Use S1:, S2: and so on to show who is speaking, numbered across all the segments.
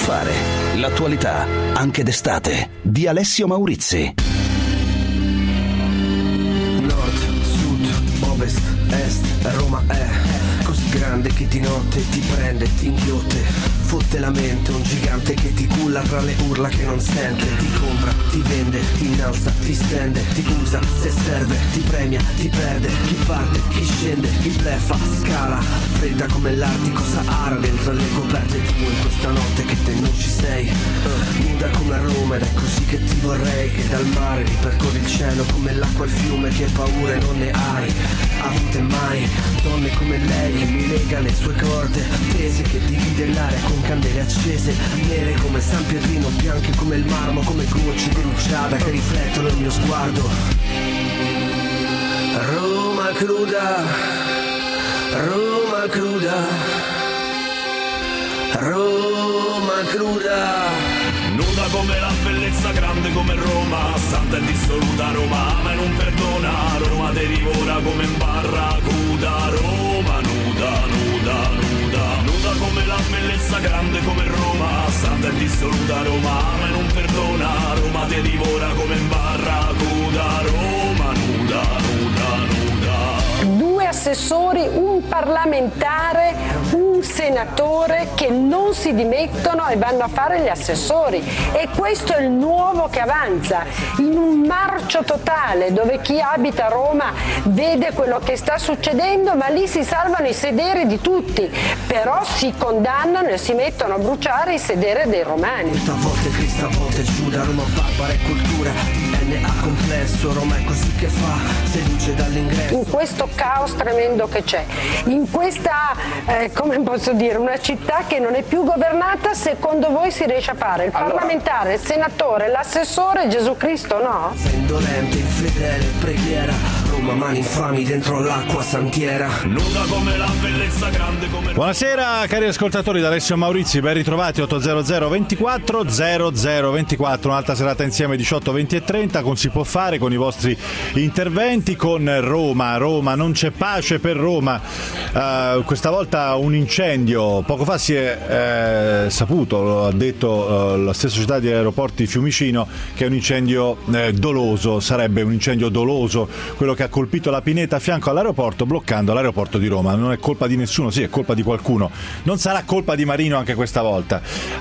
S1: fare. L'attualità, anche d'estate, di Alessio Maurizi.
S2: Nord, sud, ovest, est, Roma è così grande che di notte ti prende, ti inghiotte, fotte la mente, un gigante che ti culla tra le urla che non sente, ti compra, ti vende, ti innalza, ti stende, ti usa, se serve, ti premia, ti perde, chi parte, chi scende, chi bleffa, scala, fredda come l'Artico Sahara dentro le coperte tue in questa notte che te non ci sei, nuda come Roma ed è così che ti vorrei, che dal mare ripercorri il cielo come l'acqua e il fiume, che paure non ne hai, avute mai, donne come lei che mi lega le sue corde, tese che divide l'aria con candele accese, nere come San Pietrino, bianche come il marmo, come gocce di rugiada che riflettono il mio sguardo. Roma cruda, Roma cruda, Roma cruda.
S3: Nuda come la bellezza, grande come Roma, santa e dissoluta Roma, ma non perdona, Roma te divora come in barracuda, Roma nuda, nuda, nuda, nuda come la bellezza, grande come Roma, santa e dissoluta Roma, ma non perdona, Roma te divora come in barracuda, Roma nuda, nuda, nuda.
S4: 2 assessori, un parlamentare, un senatore che non si dimettono e vanno a fare gli assessori, e questo è il nuovo che avanza in un marcio totale dove chi abita a Roma vede quello che sta succedendo, ma lì si salvano i sederi di tutti, però si condannano e si mettono a bruciare i sederi dei romani.
S2: Stavolta è Cristo, a volte è Giuda, Roma barbara e cultura, DNA complesso, Roma è così che fa, seduce dall'ingresso.
S4: In questo caos tremendo che c'è, in questa, come posso dire, una città che non è più governata, secondo voi si riesce a fare il parlamentare, il senatore, l'assessore, Gesù Cristo no?
S2: Sei indolente, infedele, preghiera, Roma mani infami dentro l'acqua santiera.
S3: Nuda come la bellezza, grande come...
S5: Buonasera cari ascoltatori da Alessio Maurizi, ben ritrovati. 800 24 0024, un'altra serata insieme 18, 20 e 30 con Si può fare, con i vostri interventi, con Roma non c'è pace per Roma. Questa volta un incendio, poco fa si è saputo, lo ha detto la stessa società di aeroporti Fiumicino, che è un incendio doloso, sarebbe un incendio doloso quello che ha colpito la pineta a fianco all'aeroporto, bloccando l'aeroporto di Roma. Non è colpa di nessuno, sì, è colpa di qualcuno, non sarà colpa di Marino anche questa volta.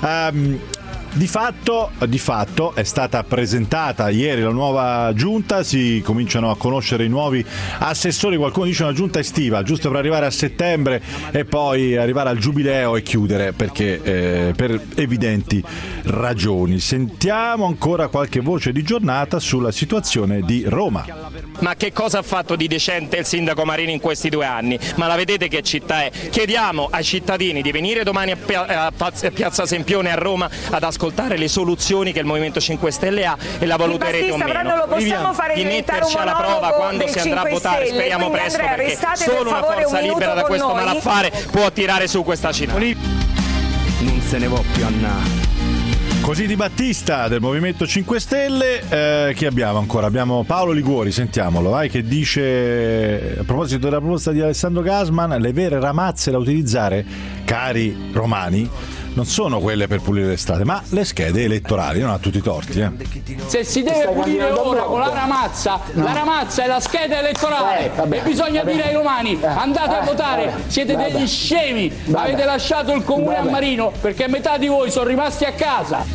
S5: Di fatto è stata presentata ieri la nuova giunta, si cominciano a conoscere i nuovi assessori, qualcuno dice una giunta estiva, giusto per arrivare a settembre e poi arrivare al giubileo e chiudere, perché per evidenti ragioni. Sentiamo ancora qualche voce di giornata sulla situazione di Roma.
S6: Ma che cosa ha fatto di decente il sindaco Marini in questi 2 anni? Ma la vedete che città è? Chiediamo ai cittadini di venire domani a Piazza Sempione a Roma ad ascoltare le soluzioni che il Movimento 5 Stelle ha e la valuterete o meno.
S7: Però non lo possiamo fare
S6: di
S7: diventare un
S6: metterci alla prova quando si andrà a votare, speriamo presto, perché solo una forza libera da questo malaffare può tirare su questa città.
S8: Non se ne può più andare.
S5: Così Di Battista del Movimento 5 Stelle. Chi abbiamo ancora? Abbiamo Paolo Liguori, sentiamolo, vai, che dice a proposito della proposta di Alessandro Gasman: le vere ramazze da utilizzare, cari romani, non sono quelle per pulire le strade, ma le schede elettorali. Non ha tutti i torti,
S9: Se si deve pulire ora con la ramazza, la ramazza è la scheda elettorale e bisogna dire ai romani: andate a votare, siete degli scemi, avete lasciato il comune a Marino perché metà di voi sono rimasti a casa.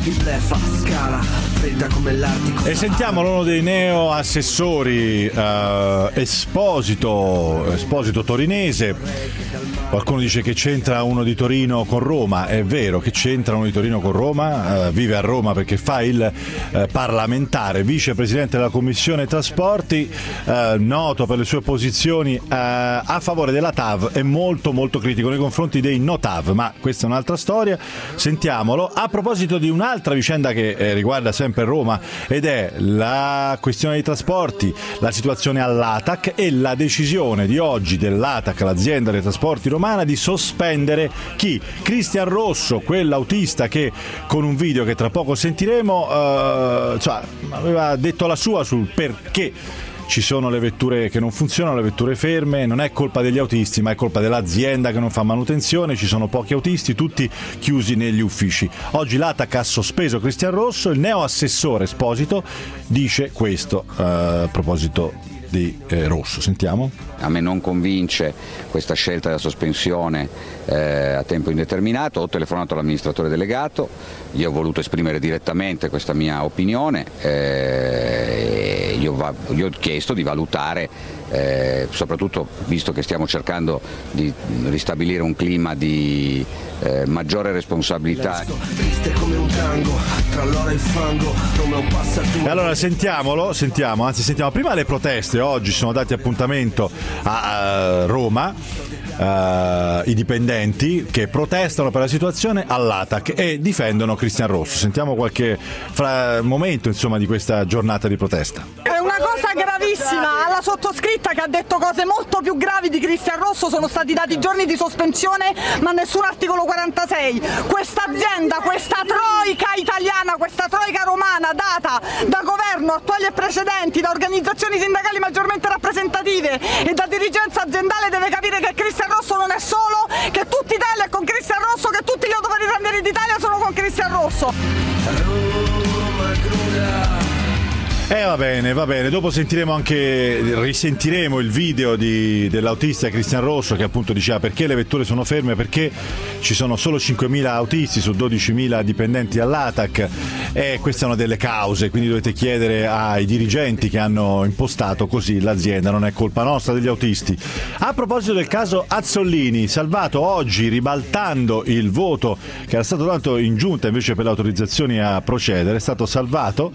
S5: E sentiamo uno dei neo assessori, Esposito torinese. Qualcuno dice che c'entra uno di Torino con Roma. È vero che c'entra uno di Torino con Roma, vive a Roma perché fa il parlamentare, vicepresidente della Commissione Trasporti, noto per le sue posizioni a favore della TAV e molto molto critico nei confronti dei no TAV, ma questa è un'altra storia. Sentiamolo a proposito di un'altra vicenda che riguarda sempre Roma, ed è la questione dei trasporti, la situazione all'ATAC e la decisione di oggi dell'ATAC, l'azienda dei trasporti romana, di sospendere chi? Cristian Rosso, quell'autista che con un video che tra poco sentiremo aveva detto la sua sul perché ci sono le vetture che non funzionano, le vetture ferme, non è colpa degli autisti ma è colpa dell'azienda che non fa manutenzione, ci sono pochi autisti, tutti chiusi negli uffici. Oggi l'ATAC ha sospeso Cristian Rosso, il neo assessore Esposito dice questo a proposito di Rosso. Sentiamo.
S7: A me non convince questa scelta della sospensione a tempo indeterminato. Ho telefonato all'amministratore delegato, gli ho voluto esprimere direttamente questa mia opinione, gli ho chiesto di valutare, soprattutto visto che stiamo cercando di ristabilire un clima di maggiore responsabilità.
S5: E allora sentiamo prima le proteste. Oggi sono dati appuntamento a Roma i dipendenti che protestano per la situazione all'ATAC e difendono Cristian Rosso. Sentiamo qualche momento insomma di questa giornata di protesta.
S10: È una cosa gravissima, alla sottoscritta che ha detto cose molto più gravi di Cristian Rosso sono stati dati giorni di sospensione ma nessun articolo 46. Questa azienda, questa troica italiana, questa troica romana data da governo attuali e precedenti, da organizzazioni sindacali maggiormente rappresentative e da dirigenza aziendale deve capire che Cristian Rosso non è solo, che tutti Italia è con Cristian Rosso, che tutti gli autoritari d'Italia sono con Cristian Rosso.
S5: Va bene, dopo risentiremo il video dell'autista Cristian Rosso che appunto diceva perché le vetture sono ferme, perché ci sono solo 5.000 autisti su 12.000 dipendenti all'ATAC e queste sono delle cause, quindi dovete chiedere ai dirigenti che hanno impostato così l'azienda, non è colpa nostra degli autisti. A proposito del caso Azzollini, salvato oggi ribaltando il voto che era stato dato in giunta invece per le autorizzazioni a procedere, è stato salvato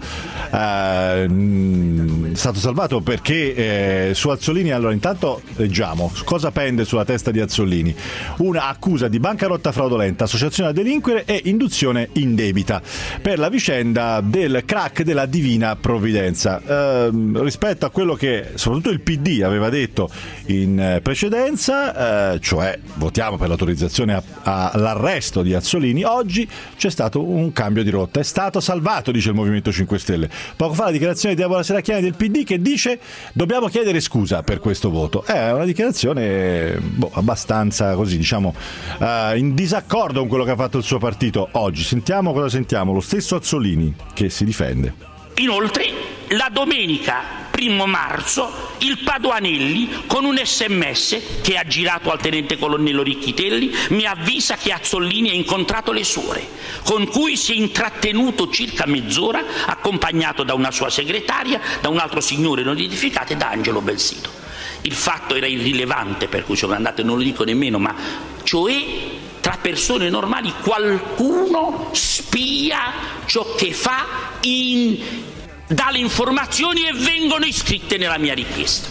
S5: perché su Azzollini, allora intanto leggiamo cosa pende sulla testa di Azzollini: una accusa di bancarotta fraudolenta, associazione a delinquere e induzione indebita per la vicenda del crack della Divina Provvidenza, rispetto a quello che soprattutto il PD aveva detto in precedenza, cioè votiamo per l'autorizzazione all'arresto di Azzollini. Oggi c'è stato un cambio di rotta, è stato salvato, dice il Movimento 5 Stelle. Poco fa la dichiarazione di Deborah Serracchiani del PD che dice dobbiamo chiedere scusa per questo voto. È una dichiarazione abbastanza così, diciamo, in disaccordo con quello che ha fatto il suo partito oggi. Sentiamo cosa sentiamo, lo stesso Azzollini che si difende.
S11: Inoltre la domenica 1 marzo il Padoanelli con un SMS che ha girato al tenente colonnello Ricchitelli mi avvisa che Azzollini ha incontrato le suore, con cui si è intrattenuto circa mezz'ora accompagnato da una sua segretaria, da un altro signore non identificato e da Angelo Belsito. Il fatto era irrilevante per cui sono andato, non lo dico nemmeno, ma cioè tra persone normali qualcuno spia ciò che fa, dà le informazioni e vengono iscritte nella mia richiesta.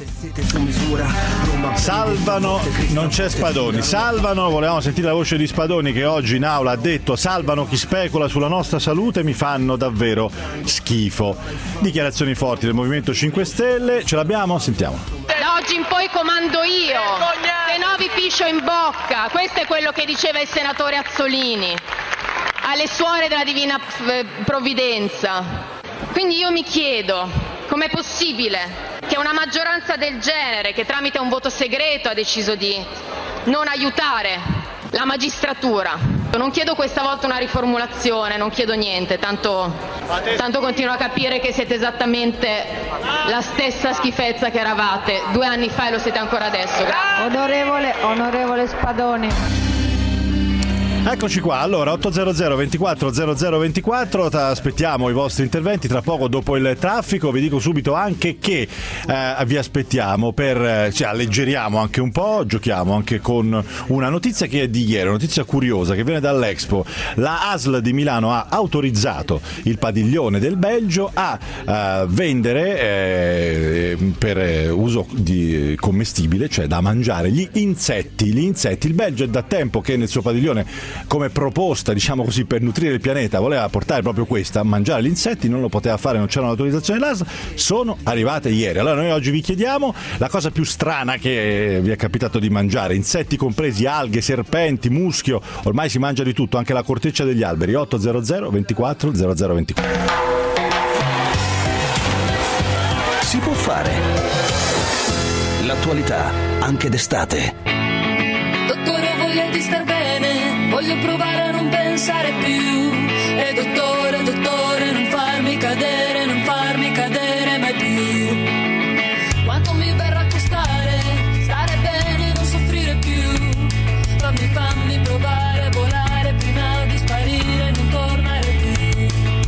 S5: Salvano, non c'è Spadoni, salvano, volevamo sentire la voce di Spadoni che oggi in aula ha detto salvano chi specula sulla nostra salute, mi fanno davvero schifo. Dichiarazioni forti del Movimento 5 Stelle, ce l'abbiamo? Sentiamo.
S12: Da oggi in poi comando io, se no vi piscio in bocca, questo è quello che diceva il senatore Azzollini alle suore della Divina Provvidenza. Quindi io mi chiedo, com'è possibile che una maggioranza del genere, che tramite un voto segreto ha deciso di non aiutare la magistratura, non chiedo questa volta una riformulazione, non chiedo niente, tanto continuo a capire che siete esattamente la stessa schifezza che eravate 2 anni fa e lo siete ancora adesso.
S13: Onorevole Spadoni.
S5: Eccoci qua, allora 800 24 0024, aspettiamo i vostri interventi tra poco dopo il traffico. Vi dico subito anche che vi aspettiamo alleggeriamo anche un po', giochiamo anche con una notizia che è di ieri, una notizia curiosa che viene dall'Expo. La ASL di Milano ha autorizzato il padiglione del Belgio a vendere per uso di commestibile, cioè da mangiare, gli insetti. Il Belgio è da tempo che nel suo padiglione, come proposta, diciamo così, per nutrire il pianeta, voleva portare proprio questa, mangiare gli insetti, non lo poteva fare, non c'era un'autorizzazione dell'ASL, sono arrivate ieri. Allora noi oggi vi chiediamo la cosa più strana che vi è capitato di mangiare, insetti compresi, alghe, serpenti, muschio, ormai si mangia di tutto, anche la corteccia degli alberi. 800 24 0024.
S1: Si può fare. L'attualità, anche d'estate.
S14: Dottore, ho voglia di star bene, voglio provare a non pensare più. E dottore, dottore, non farmi cadere mai più. Quanto mi verrà a costare stare bene e non soffrire più? Fammi provare a volare prima di sparire e non tornare più.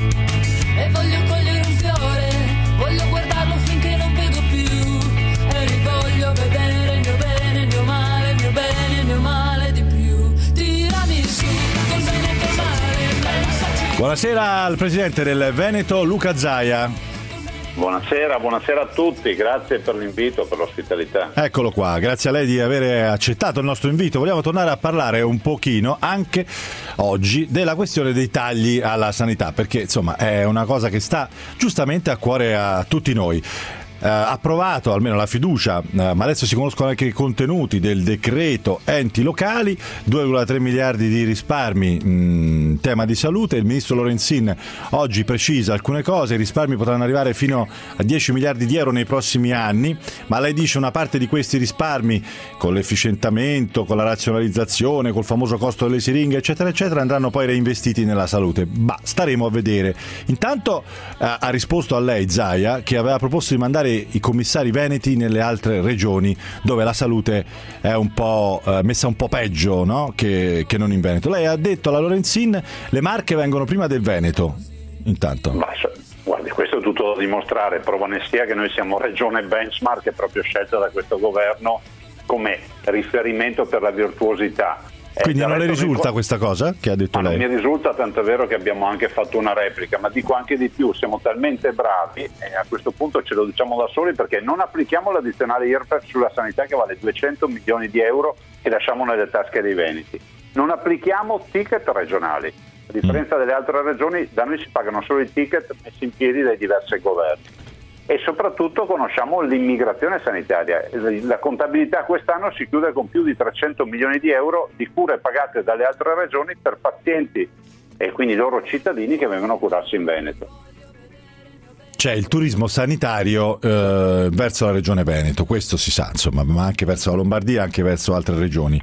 S14: E voglio cogliere un fiore, voglio guardarlo finché non vedo più. E rivoglio vedere il mio bene, il mio male, il mio bene, il mio male di più. Tirami su col bene e col male, pensaci.
S5: Buonasera al presidente del Veneto, Luca Zaia.
S15: Buonasera a tutti, grazie per l'invito, per l'ospitalità.
S5: Eccolo qua, grazie a lei di aver accettato il nostro invito. Vogliamo tornare a parlare un pochino anche oggi della questione dei tagli alla sanità, perché insomma è una cosa che sta giustamente a cuore a tutti noi. Approvato almeno la fiducia, ma adesso si conoscono anche i contenuti del decreto enti locali, 2,3 miliardi di risparmi, tema di salute. Il ministro Lorenzin oggi precisa alcune cose: i risparmi potranno arrivare fino a 10 miliardi di euro nei prossimi anni, ma lei dice una parte di questi risparmi, con l'efficientamento, con la razionalizzazione, col famoso costo delle siringhe eccetera eccetera, andranno poi reinvestiti nella salute. Staremo a vedere. Intanto ha risposto a lei Zaia che aveva proposto di mandare i commissari veneti nelle altre regioni dove la salute è un po' messa un po' peggio, no? che non in Veneto. Lei ha detto alla Lorenzin le Marche vengono prima del Veneto. Intanto
S15: guardi, questo è tutto da dimostrare, prova ne sia che noi siamo regione benchmark, è proprio scelta da questo governo come riferimento per la virtuosità.
S5: Quindi non le risulta questa cosa che ha detto lei?
S15: Non mi risulta, tanto è vero che abbiamo anche fatto una replica, ma dico anche di più, siamo talmente bravi e a questo punto ce lo diciamo da soli perché non applichiamo l'addizionale IRPEF sulla sanità che vale 200 milioni di euro che lasciamo nelle tasche dei veneti. Non applichiamo ticket regionali, a differenza delle altre regioni da noi si pagano solo i ticket messi in piedi dai diversi governi. E soprattutto conosciamo l'immigrazione sanitaria. La contabilità quest'anno si chiude con più di 300 milioni di euro di cure pagate dalle altre regioni per pazienti e quindi loro cittadini che vengono a curarsi in Veneto.
S5: C'è il turismo sanitario verso la regione Veneto, questo si sa, insomma, ma anche verso la Lombardia, anche verso altre regioni.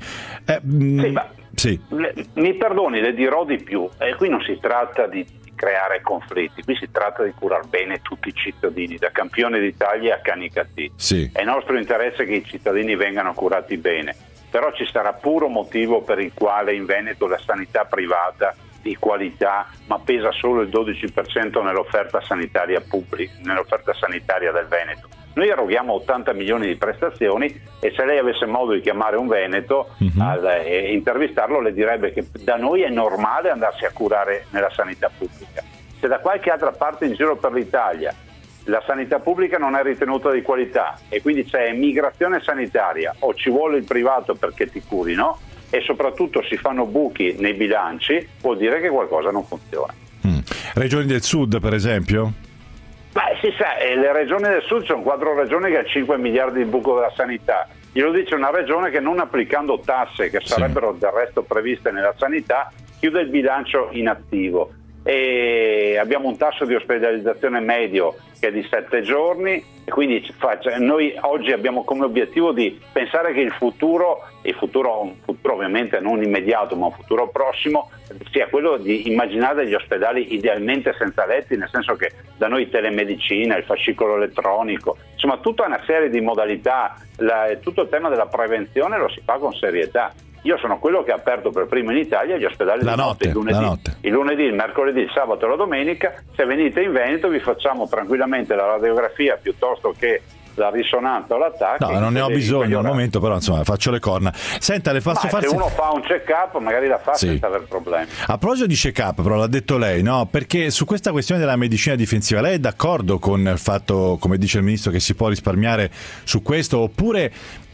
S5: Sì.
S15: Mi perdoni, le dirò di più. Qui non si tratta di creare conflitti, qui si tratta di curar bene tutti i cittadini, da campione d'Italia a Canicattì.
S5: Sì.
S15: È nostro interesse che i cittadini vengano curati bene, però ci sarà puro motivo per il quale in Veneto la sanità privata di qualità ma pesa solo il 12% nell'offerta sanitaria pubblica, nell'offerta sanitaria del Veneto. Noi eroghiamo 80 milioni di prestazioni e se lei avesse modo di chiamare un veneto e intervistarlo le direbbe che da noi è normale andarsi a curare nella sanità pubblica. Se da qualche altra parte in giro per l'Italia la sanità pubblica non è ritenuta di qualità e quindi c'è emigrazione sanitaria o ci vuole il privato perché ti curi, no? E soprattutto si fanno buchi nei bilanci, vuol dire che qualcosa non funziona.
S5: Regioni del Sud, per esempio?
S15: Si sa, le regioni del Sud sono 4 regioni che hanno 5 miliardi di buco della sanità. Glielo dice una regione che non applicando tasse che sarebbero del resto previste nella sanità chiude il bilancio in attivo. E abbiamo un tasso di ospedalizzazione medio che è di 7 giorni e quindi noi oggi abbiamo come obiettivo di pensare che il futuro ovviamente non immediato ma un futuro prossimo sia quello di immaginare degli ospedali idealmente senza letti, nel senso che da noi telemedicina, il fascicolo elettronico, insomma tutta una serie di modalità, tutto il tema della prevenzione lo si fa con serietà. Io sono quello che ha aperto per primo in Italia gli ospedali di notte, il lunedì, il mercoledì, il sabato e la domenica. Se venite in Veneto vi facciamo tranquillamente la radiografia piuttosto che la risonanza o l'attacco.
S5: No, non ne ho bisogno al momento, però insomma faccio le corna. Senta, le posso fare.
S15: Se uno fa un check-up magari la fa senza aver problemi.
S5: A proposito di check-up, però l'ha detto lei, no? Perché su questa questione della medicina difensiva lei è d'accordo con il fatto, come dice il ministro, che si può risparmiare su questo, oppure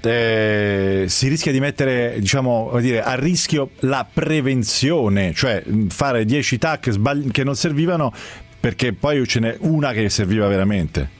S5: si rischia di mettere, diciamo, a rischio la prevenzione, cioè fare 10 TAC che non servivano perché poi ce n'è una che serviva veramente?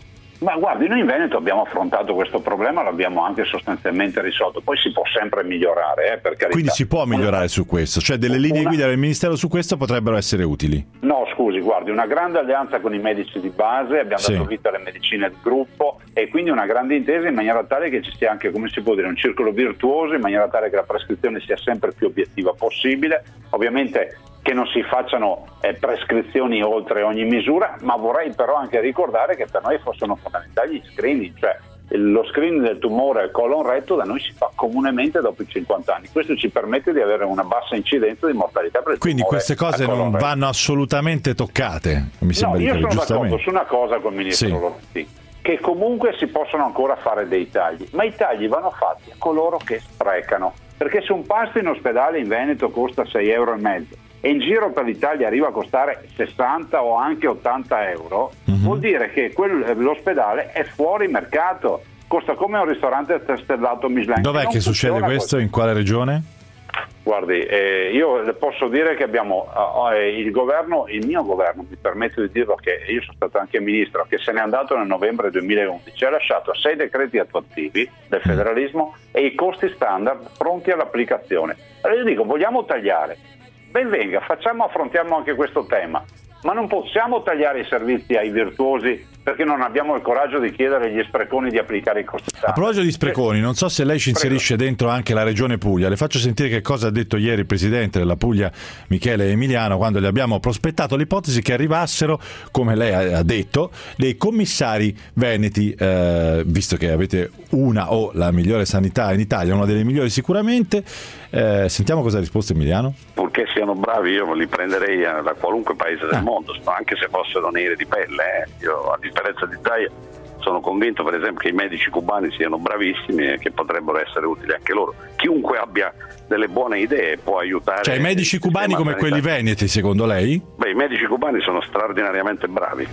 S15: Ma guardi, noi in Veneto abbiamo affrontato questo problema, l'abbiamo anche sostanzialmente risolto, poi si può sempre migliorare, per carità.
S5: Quindi si può migliorare su questo, cioè delle linee guida del Ministero su questo potrebbero essere utili?
S15: No, scusi, guardi, una grande alleanza con i medici di base, abbiamo dato vita alle medicine di gruppo e quindi una grande intesa in maniera tale che ci sia anche, come si può dire, un circolo virtuoso, in maniera tale che la prescrizione sia sempre più obiettiva possibile, ovviamente che non si facciano prescrizioni oltre ogni misura, ma vorrei però anche ricordare che per noi sono fondamentali gli screening, cioè lo screening del tumore al colon retto da noi si fa comunemente dopo i 50 anni, questo ci permette di avere una bassa incidenza di mortalità per il
S5: quindi
S15: tumore.
S5: Queste cose non vanno assolutamente toccate, mi sembra di capire,
S15: io sono
S5: giustamente.
S15: d'accordo su una cosa col ministro Lorenzi, che comunque si possono ancora fare dei tagli, ma i tagli vanno fatti a coloro che sprecano, perché se un pasto in ospedale in Veneto costa 6,5 euro e in giro per l'Italia arriva a costare 60 o anche 80 euro, vuol dire che l'ospedale è fuori mercato, costa come un ristorante stellato Michelin.
S5: Dov'è che succede questo? In quale regione?
S15: Guardi, io le posso dire che abbiamo il mio governo, mi permetto di dirlo, che io sono stato anche ministro, che se n'è andato nel novembre 2011, ha lasciato 6 decreti attuativi del federalismo e i costi standard pronti all'applicazione. Allora io dico, vogliamo tagliare? Ben venga, affrontiamo anche questo tema, ma non possiamo tagliare i servizi ai virtuosi perché non abbiamo il coraggio di chiedere agli spreconi di applicare i costi standard.
S5: A proposito di spreconi, non so se lei ci inserisce dentro anche la regione Puglia, le faccio sentire che cosa ha detto ieri il presidente della Puglia Michele Emiliano quando gli abbiamo prospettato l'ipotesi che arrivassero, come lei ha detto, dei commissari veneti, visto che avete una o la migliore sanità in Italia, una delle migliori sicuramente. Sentiamo cosa ha risposto Emiliano.
S16: Purché siano bravi io li prenderei da qualunque paese del mondo, anche se fossero neri di pelle. Io a differenza di Italia sono convinto per esempio che i medici cubani siano bravissimi e che potrebbero essere utili anche loro. Chiunque abbia delle buone idee può aiutare. Cioè i medici cubani come quelli veneti secondo lei? Beh, i medici cubani sono straordinariamente bravi.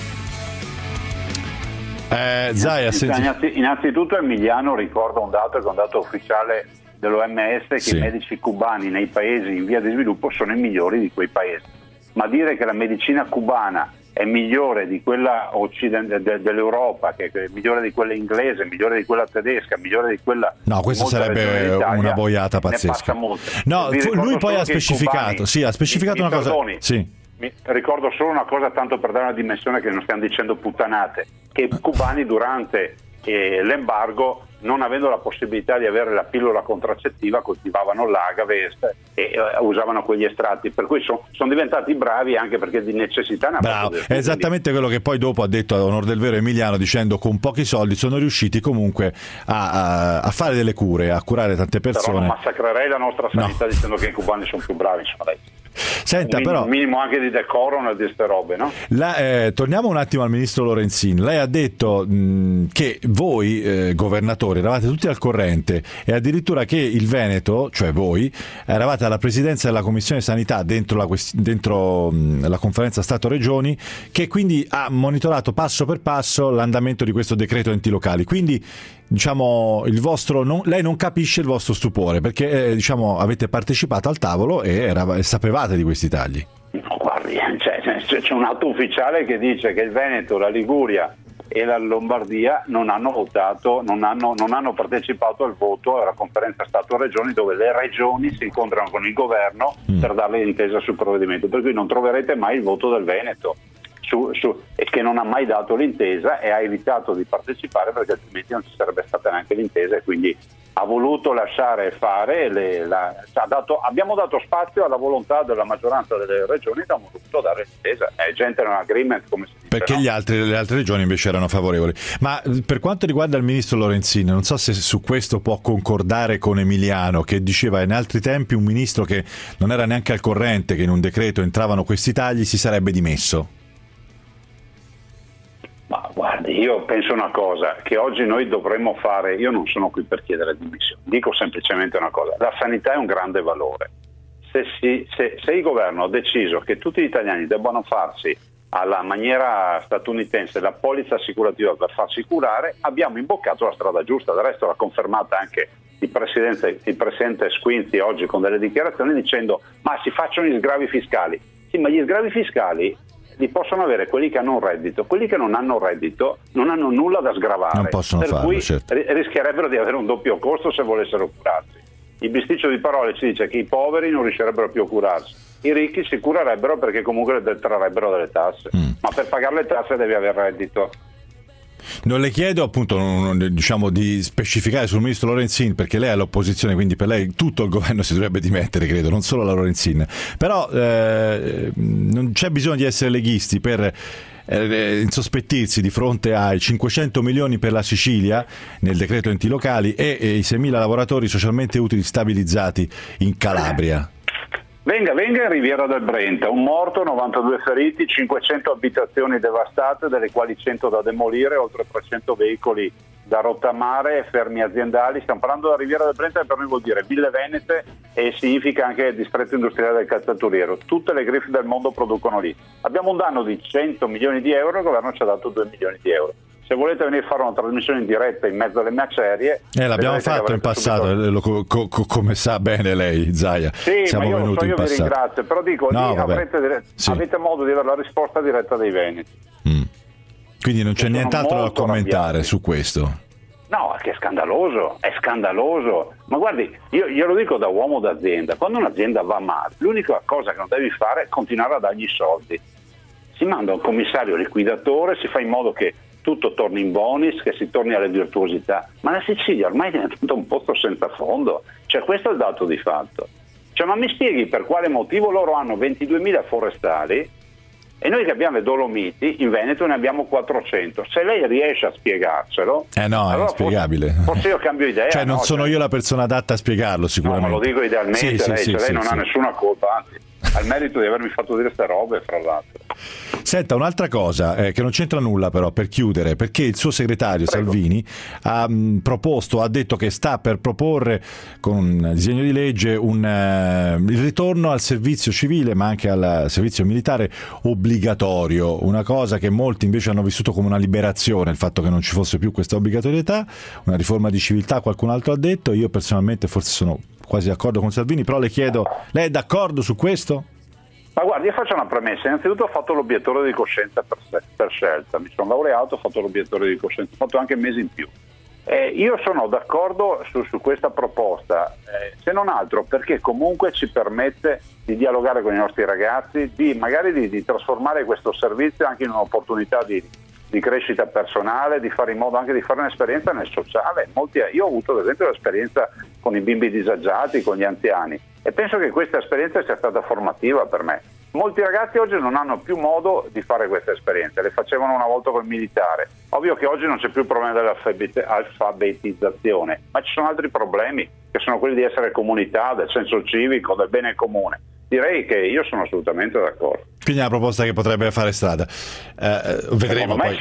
S15: Innanzitutto Emiliano ricorda un dato che è un dato ufficiale dell'OMS, che i medici cubani nei paesi in via di sviluppo sono i migliori di quei paesi, ma dire che la medicina cubana è migliore di quella dell'Europa, che è migliore di quella inglese, migliore di quella tedesca, migliore di quella...
S5: No, questa sarebbe una boiata pazzesca. No, lui poi ha specificato, ha specificato una cosa.
S15: Ricordo solo una cosa, tanto per dare una dimensione che non stiamo dicendo puttanate, che i cubani durante l'embargo, non avendo la possibilità di avere la pillola contraccettiva, coltivavano l'agave e usavano quegli estratti, per cui sono diventati bravi anche perché di necessità ne
S5: hanno. È esattamente quello che poi dopo ha detto ad onor del vero Emiliano, dicendo con pochi soldi sono riusciti comunque a fare delle cure, a curare tante persone.
S15: Però non massacrerei la nostra sanità dicendo che i cubani sono più bravi, insomma, dai.
S5: Senta, però
S15: un minimo anche di decoro e di queste robe, no?
S5: Torniamo un attimo al ministro Lorenzin. Lei ha detto che voi governatori eravate tutti al corrente e addirittura che il Veneto, cioè voi, eravate alla presidenza della Commissione Sanità dentro la conferenza Stato-Regioni, che quindi ha monitorato passo per passo l'andamento di questo decreto enti locali. Quindi diciamo lei non capisce il vostro stupore perché avete partecipato al tavolo e sapevate di questi tagli.
S15: No, guardi, c'è un atto ufficiale che dice che il Veneto, la Liguria e la Lombardia non hanno votato, non hanno partecipato al voto alla conferenza Stato-Regioni, dove le regioni si incontrano con il governo per darle l'intesa sul provvedimento, per cui non troverete mai il voto del Veneto e che non ha mai dato l'intesa e ha evitato di partecipare perché altrimenti non ci sarebbe stata neanche l'intesa, e quindi ha voluto lasciare fare abbiamo dato spazio alla volontà della maggioranza delle regioni, abbiamo voluto dare l'intesa, è gentleman agreement, come si dice,
S5: perché
S15: no?
S5: le altre regioni invece erano favorevoli. Ma per quanto riguarda il ministro Lorenzin, non so se su questo può concordare con Emiliano, che diceva in altri tempi un ministro che non era neanche al corrente che in un decreto entravano questi tagli si sarebbe dimesso.
S15: Ma guardi, io penso una cosa, che oggi noi dovremmo fare, io non sono qui per chiedere dimissioni, dico semplicemente una cosa, la sanità è un grande valore, se il governo ha deciso che tutti gli italiani debbano farsi alla maniera statunitense la polizza assicurativa per farsi curare, abbiamo imboccato la strada giusta, del resto l'ha confermata anche il presidente Squinzi oggi con delle dichiarazioni dicendo ma si facciano gli sgravi fiscali. Sì, ma gli sgravi fiscali li possono avere quelli che hanno un reddito. Quelli che non hanno reddito non hanno nulla da sgravare,
S5: non possono
S15: per
S5: farlo,
S15: cui
S5: certo.
S15: rischierebbero di avere un doppio costo se volessero curarsi. Il bisticcio di parole ci dice che i poveri non riuscirebbero più a curarsi, i ricchi si curerebbero perché comunque trarrebbero delle tasse, ma per pagare le tasse devi avere reddito.
S5: Non le chiedo appunto diciamo di specificare sul ministro Lorenzin, perché lei è all'opposizione, quindi per lei tutto il governo si dovrebbe dimettere, credo, non solo la Lorenzin, però non c'è bisogno di essere leghisti per insospettirsi di fronte ai 500 milioni per la Sicilia nel decreto enti locali e i 6.000 lavoratori socialmente utili stabilizzati in Calabria.
S15: Venga in Riviera del Brenta, un morto, 92 feriti, 500 abitazioni devastate, delle quali 100 da demolire, oltre 300 veicoli da rottamare, fermi aziendali. Stiamo parlando della Riviera del Brenta, che per noi vuol dire Ville Venete e significa anche distretto industriale del Calzaturiero. Tutte le griffe del mondo producono lì. Abbiamo un danno di 100 milioni di euro, il governo ci ha dato 2 milioni di euro. Se volete venire a fare una trasmissione in diretta in mezzo alle macerie,
S5: l'abbiamo fatto in passato, come sa bene lei, Zaia.
S15: Sì,
S5: siamo
S15: ma
S5: venuti in
S15: vi
S5: passato.
S15: ringrazio, però dico,
S5: no,
S15: lì avete modo di avere la risposta diretta dei veneti.
S5: Quindi non c'è nient'altro da commentare su questo.
S15: No, è che è scandaloso. Ma guardi, io glielo dico da uomo d'azienda, quando un'azienda va male, l'unica cosa che non devi fare è continuare a dargli soldi. Si manda un commissario liquidatore, si fa in modo che tutto torni in bonus, che si torni alle virtuosità, ma la Sicilia ormai è diventata un posto senza fondo, cioè questo è il dato di fatto. Cioè, ma mi spieghi per quale motivo loro hanno 22.000 forestali e noi che abbiamo le Dolomiti in Veneto ne abbiamo 400? Se lei riesce a spiegarcelo,
S5: no,
S15: allora
S5: è inspiegabile.
S15: Forse io cambio idea.
S5: Cioè non sono io la persona adatta a spiegarlo, sicuramente.
S15: No, ma lo dico idealmente, lei non ha
S5: sì.
S15: nessuna colpa, anzi ha il merito di avermi fatto dire queste robe, fra l'altro.
S5: Senta, un'altra cosa che non c'entra nulla però, per chiudere, perché il suo segretario Salvini ha detto che sta per proporre con un disegno di legge il ritorno al servizio civile ma anche al servizio militare obbligatorio, una cosa che molti invece hanno vissuto come una liberazione, il fatto che non ci fosse più questa obbligatorietà, una riforma di civiltà, qualcun altro ha detto. Io personalmente forse sono quasi d'accordo con Salvini, però le chiedo, lei è d'accordo su questo?
S15: Ma guardi, io faccio una premessa. Innanzitutto ho fatto l'obiettore di coscienza per scelta, mi sono laureato, ho fatto l'obiettore di coscienza, ho fatto anche mesi in più. Io sono d'accordo su questa proposta, se non altro perché comunque ci permette di dialogare con i nostri ragazzi, magari di trasformare questo servizio anche in un'opportunità di crescita personale, di fare in modo anche di fare un'esperienza nel sociale. Io ho avuto ad esempio l'esperienza con i bimbi disagiati, con gli anziani, e penso che questa esperienza sia stata formativa per me. Molti ragazzi oggi non hanno più modo di fare queste esperienze, le facevano una volta col militare. Ovvio che oggi non c'è più il problema dell'alfabetizzazione, ma ci sono altri problemi, che sono quelli di essere comunità, del senso civico, del bene comune. Direi che io sono assolutamente d'accordo.
S5: Quindi è una proposta che potrebbe fare strada. Vedremo poi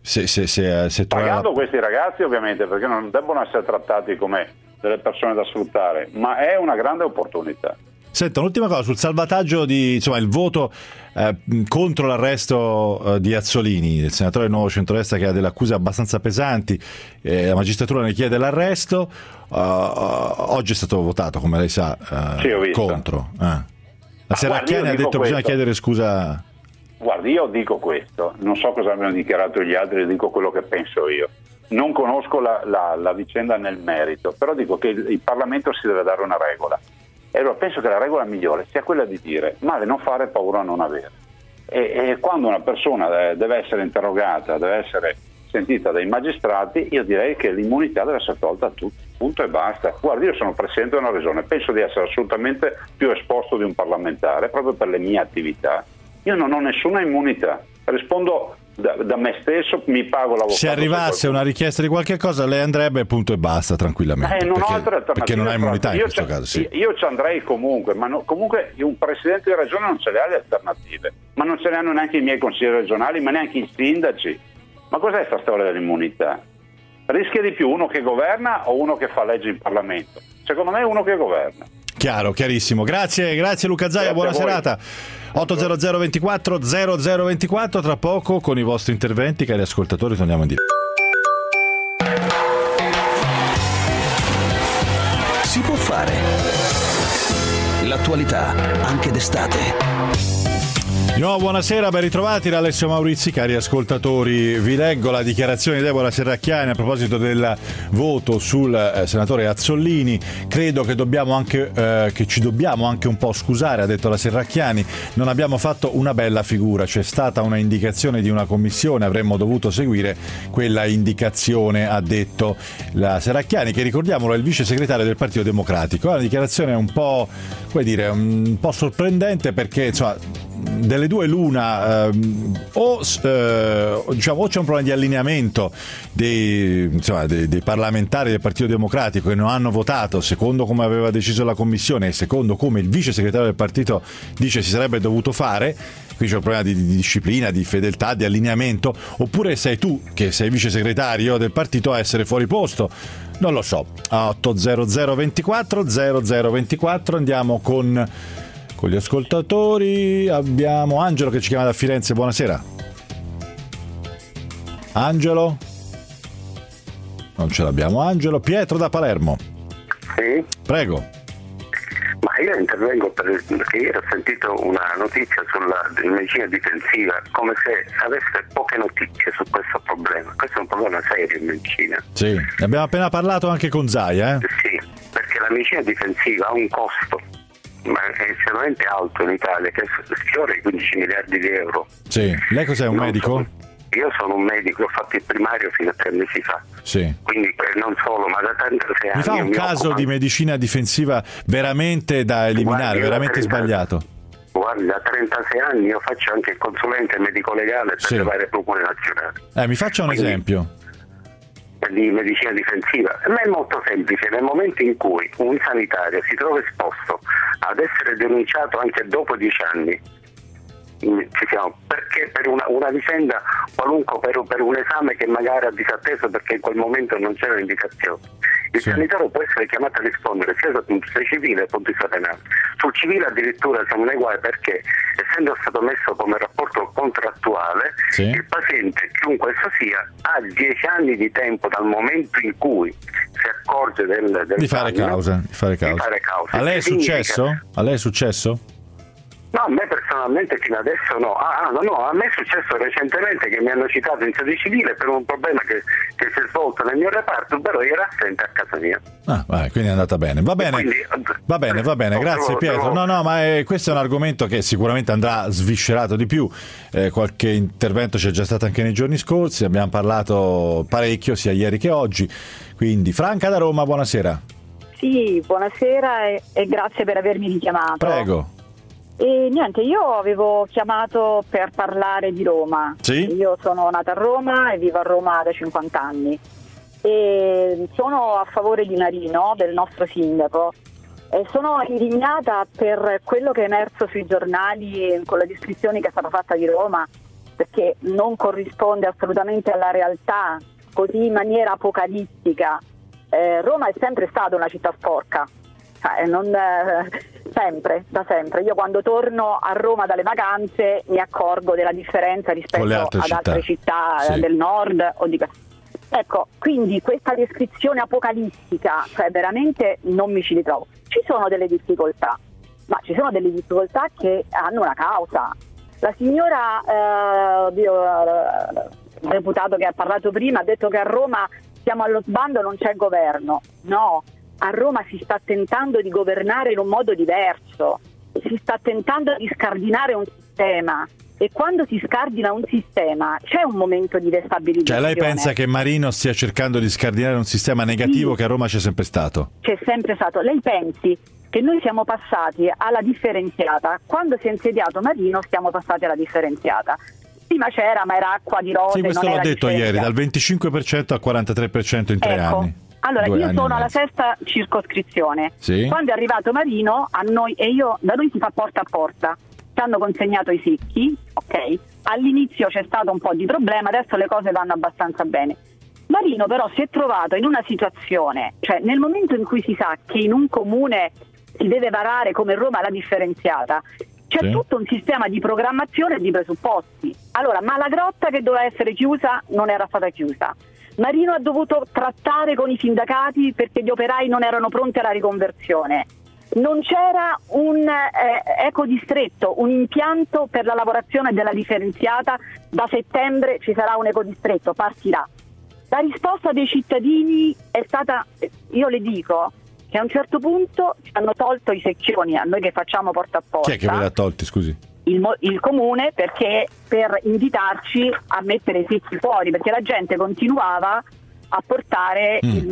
S5: se
S15: pagando questi ragazzi, ovviamente, perché non debbono essere trattati come delle persone da sfruttare, ma è una grande opportunità.
S5: Senta, un'ultima cosa sul salvataggio il voto contro l'arresto di Azzolini, il senatore del Nuovo Centrodestra, che ha delle accuse abbastanza pesanti, la magistratura ne chiede l'arresto, oggi è stato votato, come lei sa, contro. La Serracchiani ha detto che bisogna chiedere scusa.
S15: Guardi, io dico questo, non so cosa abbiano dichiarato gli altri, dico quello che penso io. Non conosco la vicenda nel merito, però dico che il Parlamento si deve dare una regola. E allora penso che la regola migliore sia quella di dire male non fare, paura non avere. E quando una persona deve essere interrogata, deve essere sentita dai magistrati, io direi che l'immunità deve essere tolta a tutti, punto e basta. Guardi, io sono presidente di una regione, penso di essere assolutamente più esposto di un parlamentare proprio per le mie attività. Io non ho nessuna immunità, rispondo da me stesso, mi pago l'avvocato.
S5: Se arrivasse una richiesta di qualche cosa, lei andrebbe, punto e basta, tranquillamente.
S15: Non ho altre alternative,
S5: perché non ha immunità in questo caso. Sì.
S15: Io ci andrei comunque, ma comunque un presidente di regione non ce le ha le alternative, ma non ce le hanno neanche i miei consiglieri regionali, ma neanche i sindaci. Ma cos'è questa storia dell'immunità? Rischia di più uno che governa o uno che fa leggi in Parlamento? Secondo me è uno che governa.
S5: Chiaro, chiarissimo. Grazie Luca Zaia, buona serata. 800 24 0024, tra poco con i vostri interventi, cari ascoltatori, torniamo in diretta.
S1: Si può fare. L'attualità anche d'estate.
S5: Di nuovo buonasera, ben ritrovati da Alessio Maurizi, cari ascoltatori. Vi leggo la dichiarazione di Deborah Serracchiani a proposito del voto sul senatore Azzollini. Credo che ci dobbiamo anche un po' scusare, ha detto la Serracchiani. Non abbiamo fatto una bella figura, c'è stata una indicazione di una commissione, avremmo dovuto seguire quella indicazione, ha detto la Serracchiani, che ricordiamolo è il vice segretario del Partito Democratico. È una dichiarazione un po', come dire, un po' sorprendente, perché insomma delle due l'una, o c'è un problema di allineamento dei parlamentari del Partito Democratico che non hanno votato secondo come aveva deciso la commissione e secondo come il vice segretario del partito dice si sarebbe dovuto fare. Qui c'è un problema di disciplina, di fedeltà, di allineamento, oppure sei tu che sei vice segretario del partito a essere fuori posto. Non lo so. 80024 0024, andiamo con gli ascoltatori. Abbiamo Angelo che ci chiama da Firenze. Buonasera. Angelo? Non ce l'abbiamo Angelo. Pietro da Palermo.
S17: Sì?
S5: Prego.
S17: Ma io intervengo perché ieri ho sentito una notizia sulla medicina difensiva, come se avesse poche notizie su questo problema. Questo è un problema serio in medicina.
S5: Sì, ne abbiamo appena parlato anche con Zaia.
S17: Sì, perché la medicina difensiva ha un costo, ma è estremamente alto in Italia, che sfiora i 15 miliardi di euro.
S5: Sì, lei cos'è, un medico?
S17: Io sono un medico, ho fatto il primario fino a 3 mesi fa.
S5: Sì.
S17: Quindi non solo, ma da 36 anni.
S5: Mi fa un caso di medicina difensiva veramente da eliminare, veramente sbagliato.
S17: Guardi, da 36 anni io faccio anche il consulente medico-legale per le varie procure nazionali.
S5: Mi faccia un esempio
S17: di medicina difensiva. Ma è molto semplice: nel momento in cui un sanitario si trova esposto ad essere denunciato anche dopo 10 anni, perché per una vicenda qualunque, per un esame che magari ha disatteso perché in quel momento non c'era indicazione, il sanitario può essere chiamato a rispondere sia dal punto di vista civile che dal punto di vista penale. Sul civile addirittura siamo nei guai, perché essendo stato messo come rapporto contrattuale, il paziente, chiunque esso sia, ha 10 anni di tempo dal momento in cui si accorge del
S5: di fare causa. A lei è successo? A lei è successo?
S17: No, a me personalmente fino adesso no. No, a me è successo recentemente che mi hanno citato in sede civile per un problema che si è svolto nel mio reparto, però io ero assente a casa mia.
S5: Quindi è andata bene. Va bene, grazie Pietro. No, ma questo è un argomento che sicuramente andrà sviscerato di più. Qualche intervento c'è già stato anche nei giorni scorsi, abbiamo parlato parecchio sia ieri che oggi. Quindi Franca da Roma, buonasera.
S18: Sì, buonasera e grazie per avermi richiamato.
S5: Prego.
S18: E niente, io avevo chiamato per parlare di Roma.
S5: Sì?
S18: Io sono nata a Roma e vivo a Roma da 50 anni e sono a favore di Marino, del nostro sindaco, e sono indignata per quello che è emerso sui giornali con la descrizione che è stata fatta di Roma, perché non corrisponde assolutamente alla realtà, così in maniera apocalittica. Roma è sempre stata una città sporca. Da sempre. Io quando torno a Roma dalle vacanze mi accorgo della differenza rispetto ad altre città del nord o di questo. Ecco, quindi questa descrizione apocalittica, veramente non mi ci ritrovo. Ci sono delle difficoltà, ma ci sono delle difficoltà che hanno una causa. La signora il deputato che ha parlato prima ha detto che a Roma siamo allo sbando, non c'è governo. No, a Roma si sta tentando di governare in un modo diverso, si sta tentando di scardinare un sistema, e quando si scardina un sistema c'è un momento di destabilizzazione.
S5: Cioè lei pensa che Marino stia cercando di scardinare un sistema negativo che a Roma c'è sempre stato?
S18: C'è sempre stato. Lei pensi che noi siamo passati alla differenziata? Quando si è insediato Marino siamo passati alla differenziata. Prima c'era, ma era acqua di rose.
S5: Sì, questo l'ho detto ieri, dal 25% al 43% in 3 anni.
S18: Allora, io sono alla sesta circoscrizione.
S5: Sì.
S18: Quando è arrivato Marino, da noi si fa porta a porta. Ci hanno consegnato i secchi, ok? All'inizio c'è stato un po' di problema, adesso le cose vanno abbastanza bene. Marino però si è trovato in una situazione, cioè nel momento in cui si sa che in un comune si deve varare come Roma la differenziata, c'è tutto un sistema di programmazione e di presupposti. Allora, Malagrotta che doveva essere chiusa non era stata chiusa. Marino ha dovuto trattare con i sindacati perché gli operai non erano pronti alla riconversione. non c'era un ecodistretto, un impianto per la lavorazione della differenziata. Da settembre ci sarà un ecodistretto, partirà. La risposta dei cittadini è stata, io le dico, che a un certo punto ci hanno tolto i secchioni, a noi che facciamo porta a porta.
S5: Chi è che ve li ha tolti, scusi?
S18: Il comune, perché per invitarci a mettere i secchi fuori, perché la gente continuava a portare i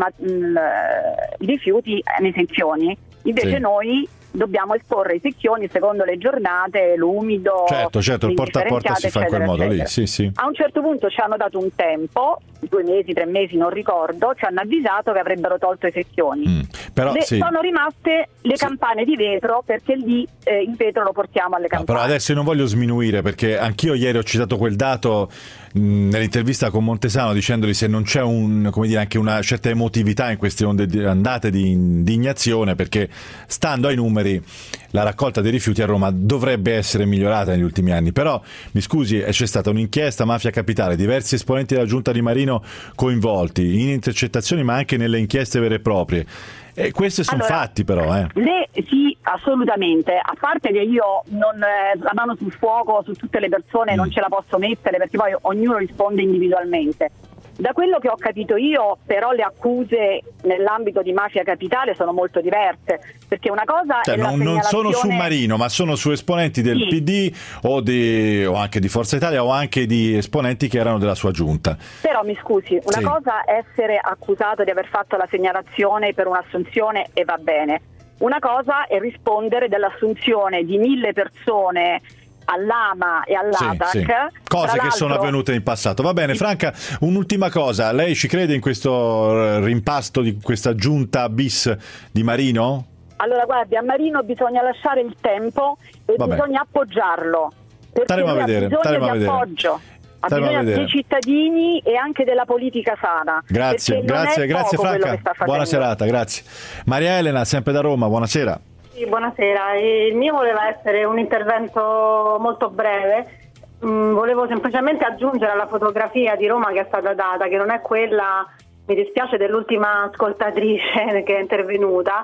S18: rifiuti nei secchioni. Invece noi dobbiamo esporre i secchioni secondo le giornate, l'umido,
S5: certo, il porta a porta si fa in quel modo lì, sì.
S18: A un certo punto ci hanno dato un tempo, 2 mesi, 3 mesi, non ricordo, ci hanno avvisato che avrebbero tolto i secchioni.
S5: Però,
S18: sono rimaste le campane di vetro, perché lì il vetro lo portiamo alle campane.
S5: Però adesso io non voglio sminuire, perché anch'io ieri ho citato quel dato nell'intervista con Montesano, dicendogli se non c'è anche una certa emotività in queste ondate di indignazione, perché stando ai numeri la raccolta dei rifiuti a Roma dovrebbe essere migliorata negli ultimi anni. Però mi scusi, c'è stata un'inchiesta Mafia Capitale, diversi esponenti della giunta di Marino coinvolti in intercettazioni ma anche nelle inchieste vere e proprie. E questi sono fatti, però.
S18: Sì, assolutamente. A parte che io la mano sul fuoco su tutte le persone non ce la posso mettere, perché poi ognuno risponde individualmente. Da quello che ho capito io, però, le accuse nell'ambito di Mafia Capitale sono molto diverse, perché una cosa è la
S5: non sono su Marino, ma sono su esponenti del PD o anche di Forza Italia, o anche di esponenti che erano della sua giunta.
S18: Però mi scusi, una cosa è essere accusato di aver fatto la segnalazione per un'assunzione e va bene. Una cosa è rispondere dell'assunzione di 1000 persone all'AMA e all'ATAC.
S5: Cose che sono avvenute in passato. Va bene, Franca, un'ultima cosa. Lei ci crede in questo rimpasto di questa giunta bis di Marino?
S18: Allora, guardi, a Marino bisogna lasciare il tempo e bisogna appoggiarlo.
S5: Staremo a vedere.
S18: Appoggio. Ha bisogno dei cittadini e anche della politica sana.
S5: Grazie Franca. Buona serata, grazie. Maria Elena, sempre da Roma, buonasera.
S19: Sì, buonasera. Il mio voleva essere un intervento molto breve. Volevo semplicemente aggiungere alla fotografia di Roma che è stata data, che non è quella, mi dispiace, dell'ultima ascoltatrice che è intervenuta.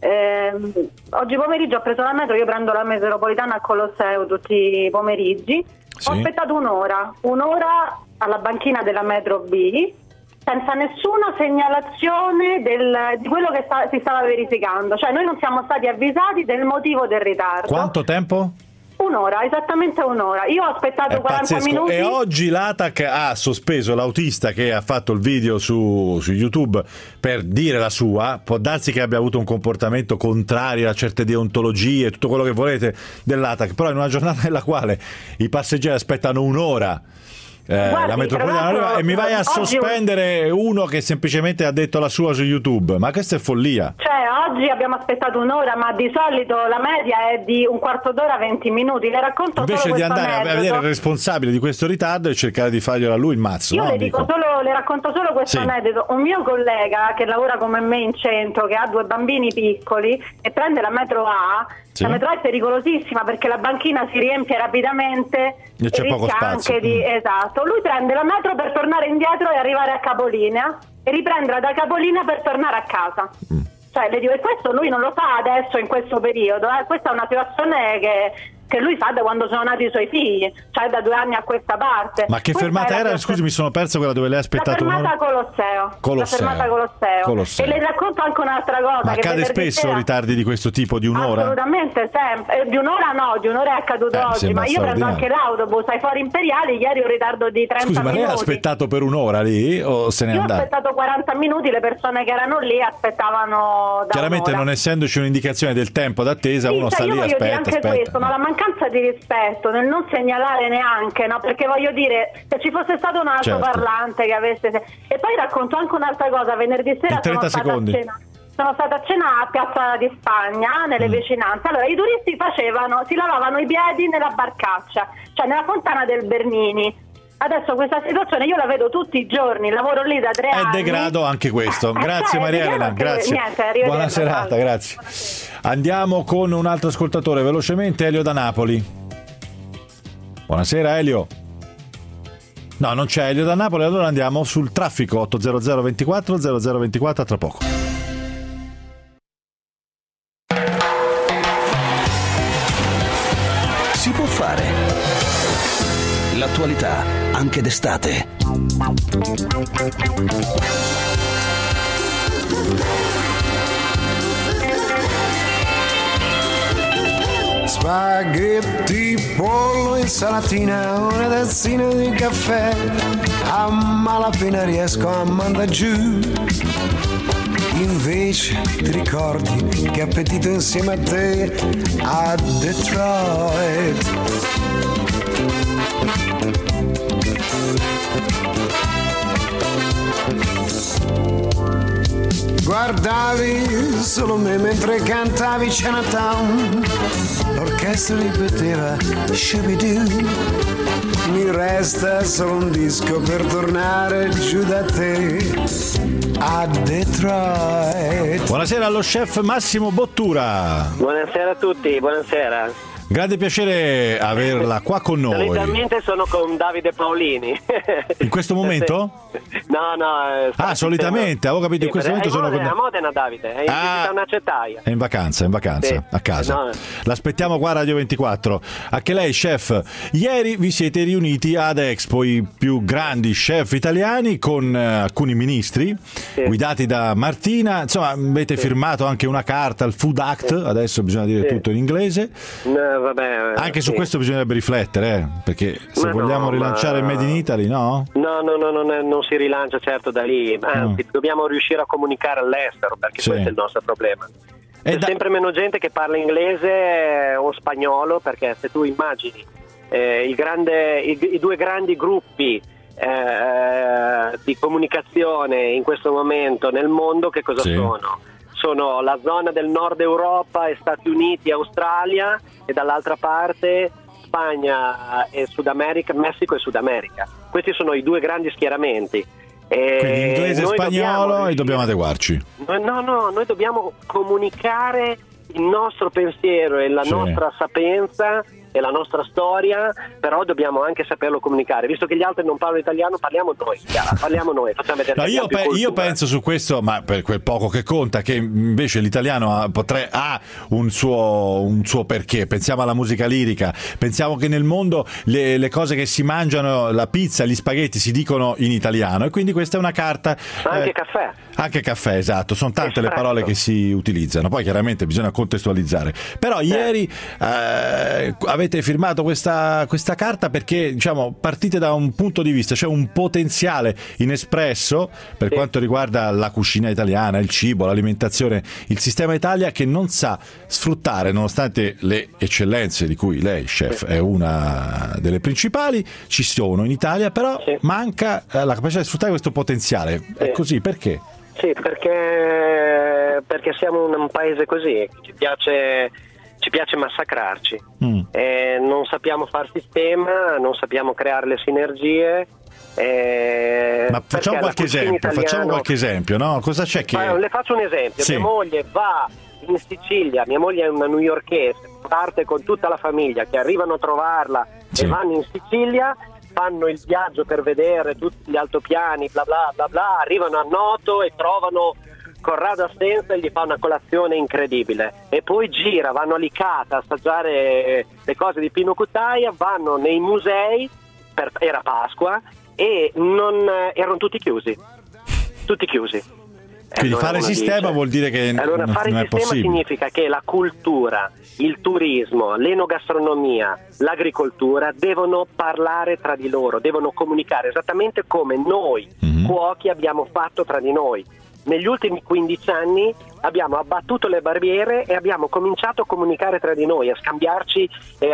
S19: Oggi pomeriggio ho preso la metro, io prendo la metropolitana a Colosseo tutti i pomeriggi. Ho aspettato un'ora alla banchina della metro B, senza nessuna segnalazione di quello che si stava verificando. Cioè noi non siamo stati avvisati del motivo del ritardo.
S5: Quanto tempo?
S19: Un'ora, esattamente un'ora. Io ho aspettato 40 minuti.
S5: E oggi l'ATAC ha sospeso l'autista che ha fatto il video su YouTube per dire la sua. Può darsi che abbia avuto un comportamento contrario a certe deontologie, tutto quello che volete dell'ATAC, però in una giornata nella quale i passeggeri aspettano un'ora la metropolitana arriva e mi vai a sospendere uno che semplicemente ha detto la sua su YouTube. Ma questa è follia.
S19: Cioè oggi abbiamo aspettato un'ora, ma di solito la media è di un quarto d'ora, 20 minuti. Le racconto
S5: invece
S19: solo
S5: di
S19: questo
S5: andare
S19: aneddoto.
S5: a vedere il responsabile di questo ritardo e cercare di farglielo a lui il mazzo.
S19: Io le racconto solo questo aneddoto. Un mio collega che lavora come me in centro, che ha 2 bambini piccoli e prende la metro A. La metro A è pericolosissima perché la banchina si riempie rapidamente
S5: e c'è poco spazio.
S19: Esatto. Lui prende la metro per tornare indietro e arrivare a Capolinea e riprenderla da Capolinea per tornare a casa. Cioè le dico, e questo lui non lo fa adesso in questo periodo, questa è una situazione che lui fa da quando sono nati i suoi figli, cioè da 2 anni a questa parte.
S5: Ma che fermata era? Scusi, mi sono perso quella dove lei ha aspettato.
S19: La fermata Colosseo. La fermata Colosseo. E le racconto anche un'altra cosa.
S5: Ma accade spesso ritardi di questo tipo di un'ora?
S19: Assolutamente, sempre. Di un'ora no, di un'ora è accaduto oggi, ma io prendo anche l'autobus ai Fori Imperiali, ieri un ritardo di 30 minuti.
S5: Scusi, ma lei ha aspettato per un'ora lì o se n'è andata?
S19: Io ho aspettato 40 minuti, le persone che erano lì aspettavano da
S5: chiaramente
S19: un'ora.
S5: Non essendoci un'indicazione del tempo d'attesa, uno sta lì, aspetta.
S19: Questo, ma la mancanza di rispetto nel non segnalare neanche, no? Perché voglio dire, se ci fosse stato un altoparlante che avesse. E poi racconto anche un'altra cosa. Venerdì sera sono stata a cena a Piazza di Spagna, nelle vicinanze. Allora i turisti si lavavano i piedi nella barcaccia, cioè nella fontana del Bernini. Adesso questa situazione io la vedo tutti i giorni, lavoro lì da 3 anni.
S5: È degrado anche questo. Grazie Maria Elena, grazie. Buona serata, grazie. Andiamo con un altro ascoltatore velocemente, Elio da Napoli. Buonasera Elio. No, non c'è Elio da Napoli, allora andiamo sul traffico 800 24 0024 tra poco.
S1: L'attualità, anche d'estate.
S20: Spaghetti, pollo, insalatina, una tazzina di caffè, a malapena riesco a mandare giù. Invece ti ricordi che appetito insieme a te a Detroit. Guardavi solo me mentre cantavi Chinatown, l'orchestra ripeteva Shoo-be-doo. Mi resta solo un disco per tornare giù da te a Detroit.
S5: Buonasera allo chef Massimo Bottura.
S21: Buonasera a tutti, buonasera.
S5: Grande piacere averla qua con noi.
S21: Solitamente sono con Davide Paolini.
S5: In questo momento?
S21: No.
S5: Solitamente, avevo capito,
S21: sì,
S5: in questo momento sono con...
S21: a Modena, Davide, è in visita a una acetaia.
S5: È in vacanza, sì, a casa.
S21: No.
S5: L'aspettiamo qua a Radio 24. Anche lei, chef, ieri vi siete riuniti ad Expo, i più grandi chef italiani con alcuni ministri, guidati da Martina. Insomma, avete firmato anche una carta, il Food Act, adesso bisogna dire tutto in inglese.
S21: Vabbè,
S5: anche su questo bisognerebbe riflettere, perché se vogliamo rilanciare il Made in Italy, no?
S21: No, non si rilancia certo da lì, anzi dobbiamo riuscire a comunicare all'estero, perché questo è il nostro problema. C'è sempre meno gente che parla inglese o spagnolo, perché se tu immagini i due grandi gruppi di comunicazione in questo momento nel mondo, che cosa sono? Sono la zona del nord Europa e Stati Uniti, Australia, e dall'altra parte Spagna e Sud America, Messico e Sud America. Questi sono i due grandi schieramenti.
S5: Quindi inglese e spagnolo, e dobbiamo adeguarci.
S21: Noi dobbiamo comunicare il nostro pensiero e la nostra sapienza e la nostra storia, però dobbiamo anche saperlo comunicare. Visto che gli altri non parlano italiano, parliamo noi, facciamo vedere.
S5: Io penso su questo, ma per quel poco che conta, che invece l'italiano ha un suo perché. Pensiamo alla musica lirica, pensiamo che nel mondo le cose che si mangiano, la pizza, gli spaghetti, si dicono in italiano, e quindi questa è una carta. Anche caffè, esatto, sono tante le parole che si utilizzano, poi chiaramente bisogna contestualizzare. Però ieri avete firmato questa carta perché, diciamo, partite da un punto di vista, c'è un potenziale inespresso per quanto riguarda la cucina italiana, il cibo, l'alimentazione, il sistema Italia, che non sa sfruttare, nonostante le eccellenze di cui lei, chef, è una delle principali, ci sono in Italia, però manca la capacità di sfruttare questo potenziale. È così, perché?
S21: Sì, perché siamo un paese così, ci piace massacrarci, non sappiamo far sistema, non sappiamo creare le sinergie.
S5: Ma facciamo qualche esempio, no? Cosa c'è che...
S21: Le faccio un esempio. Mia moglie va in Sicilia, mia moglie è una newyorkese, parte con tutta la famiglia che arrivano a trovarla e vanno in Sicilia, fanno il viaggio per vedere tutti gli altopiani, bla bla bla bla, arrivano a Noto e trovano Corrado Assenza e gli fa una colazione incredibile, e poi vanno a Licata a assaggiare le cose di Pino Cutaia, vanno nei musei, era Pasqua, e erano tutti chiusi.
S5: Quindi fare sistema vuol dire che
S21: allora,
S5: non
S21: fare
S5: è
S21: sistema
S5: possibile.
S21: Significa che la cultura, il turismo, l'enogastronomia, l'agricoltura devono parlare tra di loro, devono comunicare esattamente come noi cuochi abbiamo fatto tra di noi. Negli ultimi 15 anni abbiamo abbattuto le barriere e abbiamo cominciato a comunicare tra di noi, a scambiarci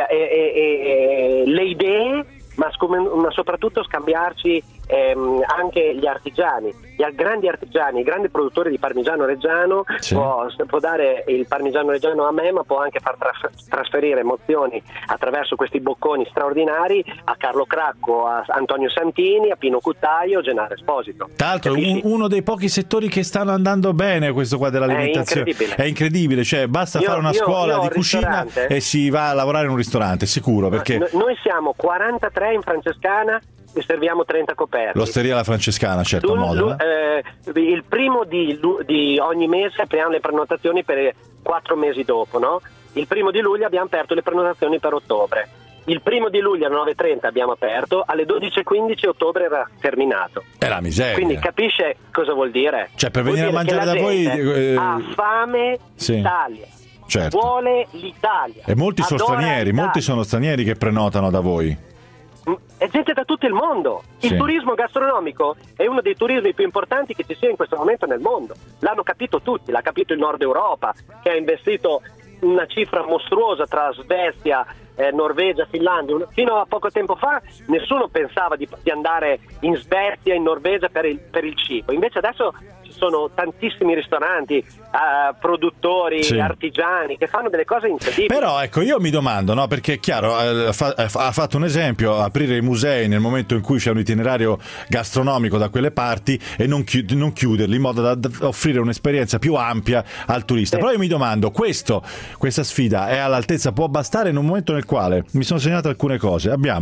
S21: le idee, ma soprattutto scambiarci anche gli artigiani, gli grandi artigiani, i grandi produttori di parmigiano reggiano. Può dare il parmigiano reggiano a me, ma può anche far trasferire emozioni attraverso questi bocconi straordinari a Carlo Cracco, a Antonio Santini, a Pino Cuttaio, Gennaro Esposito.
S5: Tra l'altro uno dei pochi settori che stanno andando bene, questo qua dell'alimentazione, è incredibile, cioè basta fare una scuola di cucina e si va a lavorare in un ristorante, sicuro, perché
S21: noi siamo 43 in Francescana e serviamo 30 coperti.
S5: L'Osteria La Francescana, certo, a Modena.
S21: Il primo di ogni mese apriamo le prenotazioni per 4 mesi dopo, no? Il 1 luglio abbiamo aperto le prenotazioni per ottobre. il 1 di luglio alle 9:30 abbiamo aperto, alle 12:15 ottobre era terminato.
S5: È la miseria.
S21: Quindi capisce cosa vuol dire?
S5: Cioè, per venire a mangiare da voi
S21: ha fame l'Italia.
S5: Certo.
S21: Vuole l'Italia.
S5: E molti sono stranieri, molti sono stranieri che prenotano da voi.
S21: È gente da tutto il mondo. Il turismo gastronomico è uno dei turismi più importanti che ci sia in questo momento nel mondo. L'hanno capito tutti, l'ha capito il Nord Europa, che ha investito una cifra mostruosa tra Svezia, Norvegia, Finlandia. Fino a poco tempo fa nessuno pensava di andare in Svezia, in Norvegia per il cibo. Invece adesso ci sono tantissimi ristoranti, produttori, artigiani che fanno delle cose incredibili.
S5: Però ecco, io mi domando, no, perché è chiaro, ha fatto un esempio, aprire i musei nel momento in cui c'è un itinerario gastronomico da quelle parti e non chiuderli, in modo da offrire un'esperienza più ampia al turista. Però io mi domando, questa sfida è all'altezza, può bastare in un momento nel quale mi sono segnato alcune cose. Abbiamo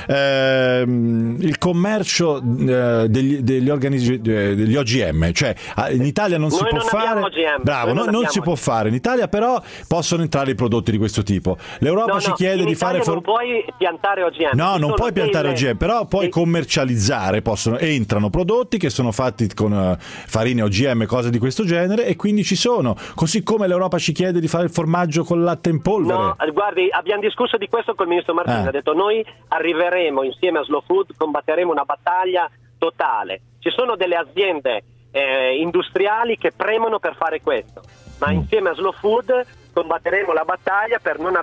S5: il commercio degli organismi, degli OGM, cioè inItalia non si può fare. Bravo, non si può fare in Italia, però possono entrare i prodotti di questo tipo. L'Europa ci chiede di fare.
S21: Non puoi piantare OGM.
S5: No, non puoi piantare OGM, però puoi commercializzare. Entrano prodotti che sono fatti con farine OGM, cose di questo genere, e quindi ci sono. Così come l'Europa ci chiede di fare il formaggio con latte in polvere.
S21: No, guardi, abbiamo discusso di questo col ministro Martini. Ha detto: noi arriveremo insieme a Slow Food, combatteremo una battaglia totale. Ci sono delle aziende industriali che premono per fare questo, ma insieme a Slow Food combatteremo la battaglia per non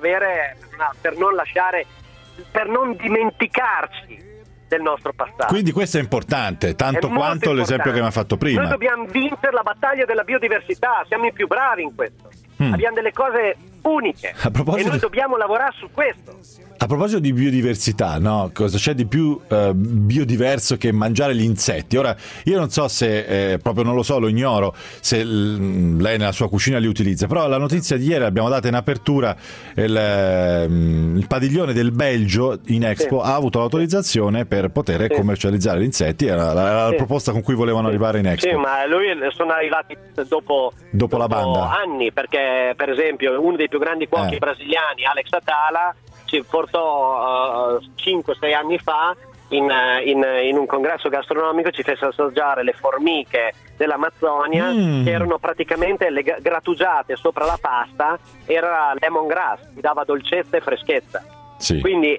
S21: dimenticarci del nostro passato.
S5: Quindi questo è importante, tanto quanto l'esempio che mi ha fatto prima.
S21: Noi dobbiamo vincere la battaglia della biodiversità, siamo i più bravi in questo. Abbiamo delle cose uniche e noi dobbiamo lavorare su questo.
S5: A proposito di biodiversità, no? Cosa c'è di più biodiverso che mangiare gli insetti? Ora, io non so se, proprio non lo so, lo ignoro, se lei nella sua cucina li utilizza, però la notizia di ieri l'abbiamo data in apertura, il padiglione del Belgio in Expo ha avuto l'autorizzazione per poter commercializzare gli insetti, era la proposta con cui volevano arrivare in Expo.
S21: Sì, ma lui sono arrivati dopo
S5: la banda.
S21: Anni, perché per esempio uno dei più grandi cuochi brasiliani, Alex Atala, ci portò 5-6 anni fa in un congresso gastronomico, ci fece assaggiare le formiche dell'Amazzonia che erano praticamente grattugiate sopra la pasta, era lemongrass, ti dava dolcezza e freschezza. Quindi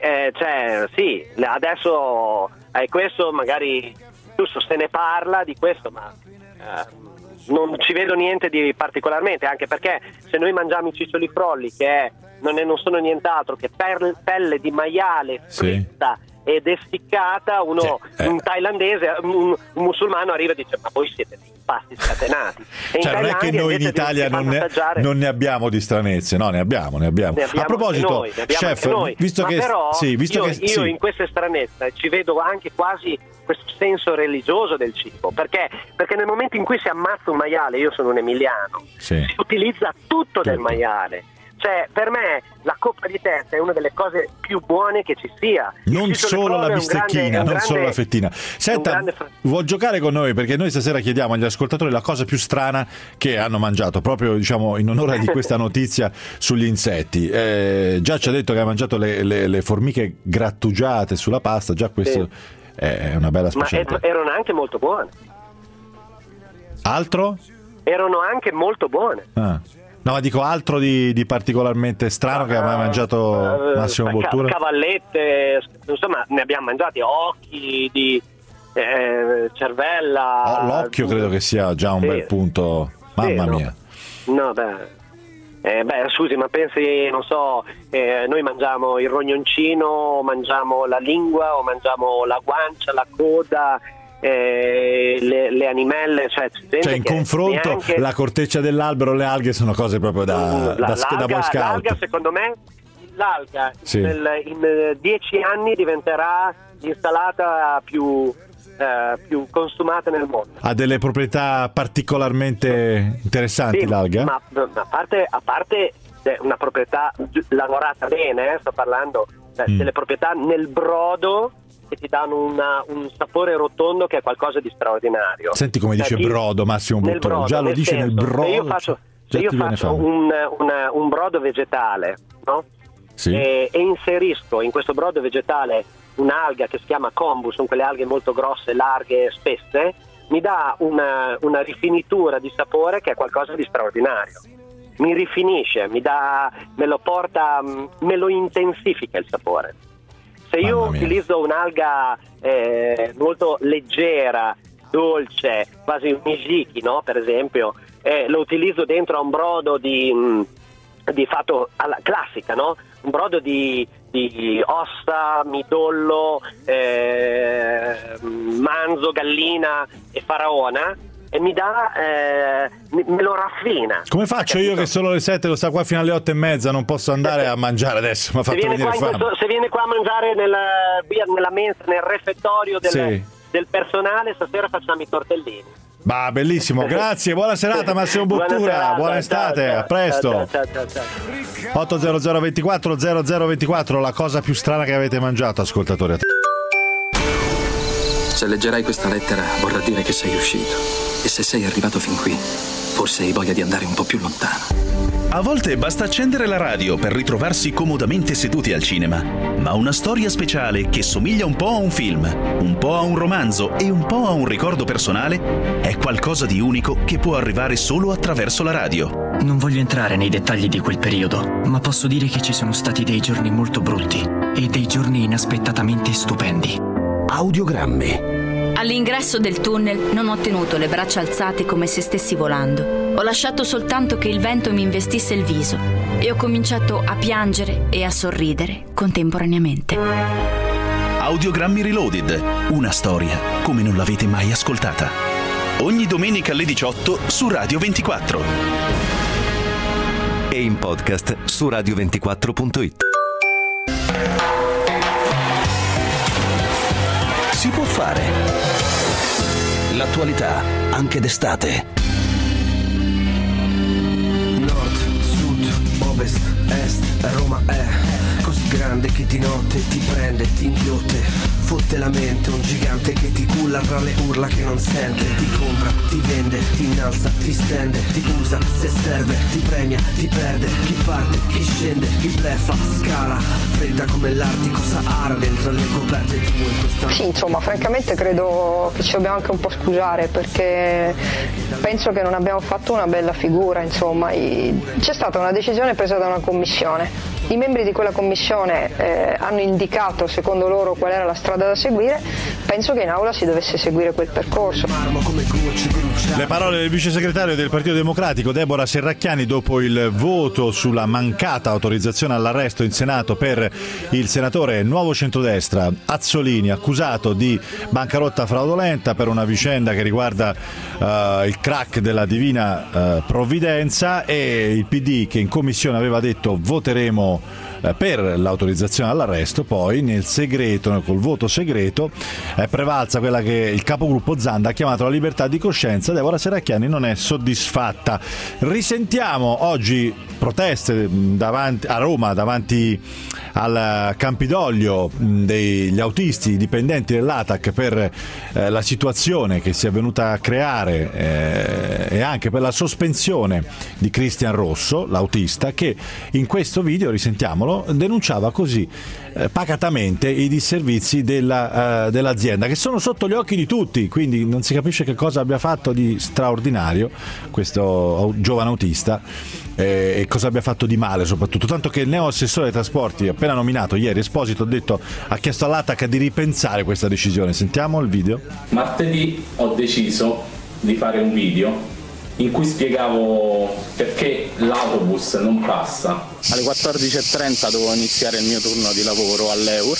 S21: adesso questo magari giusto, se ne parla di questo, ma non ci vedo niente di particolarmente, anche perché se noi mangiamo i ciccioli frolli, che non sono nient'altro che pelle di maiale fritta ed essiccata, un thailandese, un musulmano arriva e dice: ma voi siete dei pasti scatenati.
S5: Cioè, non è che noi in Italia non ne abbiamo di stranezze, no, ne abbiamo. A proposito, chef, visto che
S21: io in queste stranezze ci vedo anche quasi questo senso religioso del cibo, perché nel momento in cui si ammazza un maiale, io sono un emiliano, si utilizza tutto del maiale. Cioè, per me la coppa di testa è una delle cose più buone che ci sia.
S5: Non solo la bistecchina, non solo la fettina. Senta, vuol giocare con noi? Perché noi stasera chiediamo agli ascoltatori la cosa più strana che hanno mangiato, proprio diciamo in onore di questa notizia sugli insetti. Già ci ha detto che ha mangiato le formiche grattugiate sulla pasta, già questo è una bella specialità.
S21: Ma erano anche molto buone.
S5: Altro?
S21: Erano anche molto buone.
S5: No, ma dico altro di particolarmente strano che aveva mangiato Massimo Bottura?
S21: Cavallette, insomma, ne abbiamo mangiati, occhi di cervella.
S5: L'occhio credo che sia già un bel punto, mamma mia.
S21: No, scusi, ma pensi, non so, noi mangiamo il rognoncino, mangiamo la lingua, o mangiamo la guancia, la coda, le animelle, cioè
S5: in confronto neanche... la corteccia dell'albero, le alghe sono cose proprio da Boy Scout.
S21: L'alga, secondo me, in 10 anni diventerà l'insalata più consumata nel mondo.
S5: Ha delle proprietà particolarmente interessanti l'alga?
S21: Ma a parte una proprietà lavorata bene, sto parlando delle proprietà nel brodo che ti danno un sapore rotondo che è qualcosa di straordinario.
S5: Senti come dice brodo Massimo Bottura, già lo dice nel brodo.
S21: Se io faccio un brodo vegetale, no? e inserisco in questo brodo vegetale un'alga che si chiama kombu, sono quelle alghe molto grosse, larghe, spesse, mi dà una rifinitura di sapore che è qualcosa di straordinario. Mi rifinisce, me lo porta, me lo intensifica il sapore. Se io utilizzo un'alga molto leggera, dolce, quasi un nishiki, no? Per esempio, lo utilizzo dentro a un brodo di fatto alla classica, no? Un brodo di ossa, midollo, manzo, gallina e faraona, e mi dà me lo raffina.
S5: Come faccio io che sono le 7, lo sta qua fino alle 8:30, non posso andare a mangiare adesso, mi ha fatto venire fame.
S21: Se viene qua a mangiare nella mensa, nel refettorio del personale, stasera facciamo i tortellini.
S5: Bah, bellissimo, grazie, buona serata Massimo Bottura, buona estate, a presto. 800 24 0024, la cosa più strana che avete mangiato, ascoltatori.
S4: Se leggerai questa lettera vorrà dire che sei uscito, e se sei arrivato fin qui forse hai voglia di andare un po' più lontano.
S22: A volte basta accendere la radio per ritrovarsi comodamente seduti al cinema, ma una storia speciale che somiglia un po' a un film, un po' a un romanzo e un po' a un ricordo personale è qualcosa di unico che può arrivare solo attraverso la radio.
S23: Non voglio entrare nei dettagli di quel periodo, ma posso dire che ci sono stati dei giorni molto brutti e dei giorni inaspettatamente stupendi.
S1: Audiogrammi.
S24: All'ingresso del tunnel non ho tenuto le braccia alzate come se stessi volando. Ho lasciato soltanto che il vento mi investisse il viso e ho cominciato a piangere e a sorridere contemporaneamente.
S22: Audiogrammi Reloaded, una storia come non l'avete mai ascoltata. Ogni domenica alle 18 su Radio 24.
S25: E in podcast su radio24.it.
S1: Si può fare. L'attualità, anche d'estate.
S2: Nord, sud, ovest, est, Roma è così grande che di notte ti prende, ti inghiotte, fotte la mente, un gigante che ti culla tra le urla che non sente, ti compra, ti vende, ti innalza, ti stende, ti usa, se serve, ti premia, ti perde, chi parte, chi scende, chi bleffa, scala, fredda come l'Artico Sahara dentro le coperte tue.
S26: Sì, insomma, francamente credo che ci dobbiamo anche un po' scusare, perché penso che non abbiamo fatto una bella figura, insomma. C'è stata una decisione presa da una commissione. I membri di quella commissione hanno indicato secondo loro qual era la strada da seguire. Penso che in aula si dovesse seguire quel percorso.
S5: Le parole del vice segretario del Partito Democratico Deborah Serracchiani dopo il voto sulla mancata autorizzazione all'arresto in Senato per il senatore Nuovo Centrodestra Azzolini, accusato di bancarotta fraudolenta per una vicenda che riguarda il crack della Divina Provvidenza, e il PD che in commissione aveva detto voteremo per l'autorizzazione all'arresto. Poi nel segreto, col voto segreto, è prevalsa quella che il capogruppo Zanda ha chiamato la libertà di coscienza. Deborah Serracchiani non è soddisfatta. Risentiamo oggi proteste a Roma davanti al Campidoglio degli autisti dipendenti dell'ATAC per la situazione che si è venuta a creare e anche per la sospensione di Cristian Rosso, l'autista, che in questo video, risentiamolo, denunciava così pacatamente i disservizi dell'azienda, che sono sotto gli occhi di tutti, quindi non si capisce che cosa abbia fatto di straordinario questo giovane autista e cosa abbia fatto di male soprattutto, tanto che il neo assessore ai trasporti appena nominato ieri, Esposito, ha chiesto all'ATAC di ripensare questa decisione. Sentiamo il video.
S27: Martedì ho deciso di fare un video in cui spiegavo perché l'autobus non passa. Alle 14:30 dovevo iniziare il mio turno di lavoro all'Eur,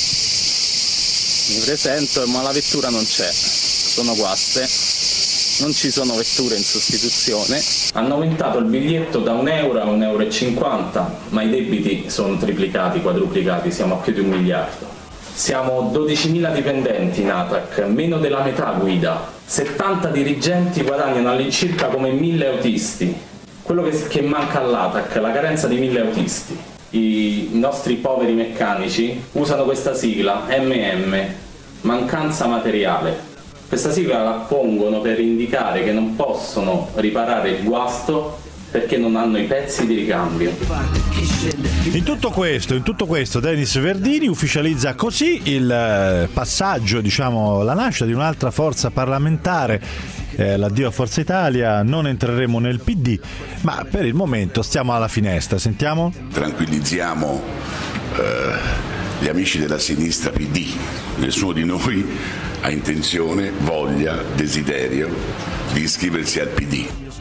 S27: mi presento ma la vettura non c'è, sono guaste, non ci sono vetture in sostituzione. Hanno aumentato il biglietto da €1 a €1,50, ma i debiti sono triplicati, quadruplicati, siamo a più di 1 miliardo. Siamo 12.000 dipendenti in ATAC, meno della metà guida. 70 dirigenti guadagnano all'incirca come 1.000 autisti. Quello che manca all'ATAC è la carenza di 1.000 autisti. I nostri poveri meccanici usano questa sigla MM, mancanza materiale. Questa sigla la pongono per indicare che non possono riparare il guasto perché non hanno i pezzi di ricambio.
S5: In tutto questo Denis Verdini ufficializza così il passaggio, diciamo, la nascita di un'altra forza parlamentare, l'addio a Forza Italia. Non entreremo nel PD, ma per il momento stiamo alla finestra. Sentiamo?
S3: Tranquillizziamo gli amici della sinistra PD, nessuno di noi ha intenzione, voglia, desiderio di iscriversi al PD.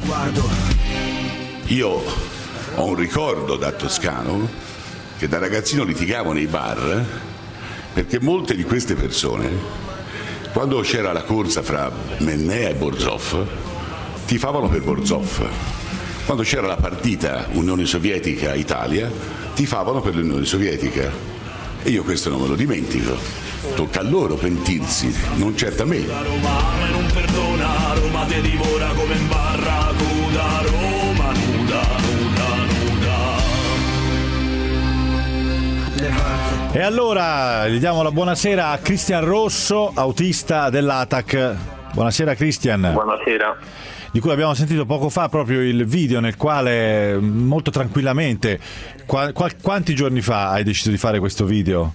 S3: Io ho un ricordo da toscano che da ragazzino litigavo nei bar perché molte di queste persone, quando c'era la corsa fra Mennea e Borzov, tifavano per Borzov. Quando c'era la partita Unione Sovietica-Italia, tifavano per l'Unione Sovietica. E io questo non me lo dimentico. Tocca a loro pentirsi, non certo a me.
S6: Roma non perdona, Roma te divora come in barracuda, Roma nuda, nuda, nuda.
S5: E allora gli diamo la buonasera a Cristian Rosso, autista dell'ATAC. Buonasera Cristian.
S21: Buonasera.
S5: Di cui abbiamo sentito poco fa proprio il video nel quale molto tranquillamente, quanti giorni fa hai deciso di fare questo video?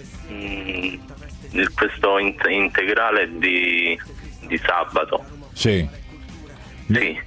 S21: Questo integrale di sabato.
S5: Sì.
S21: Sì.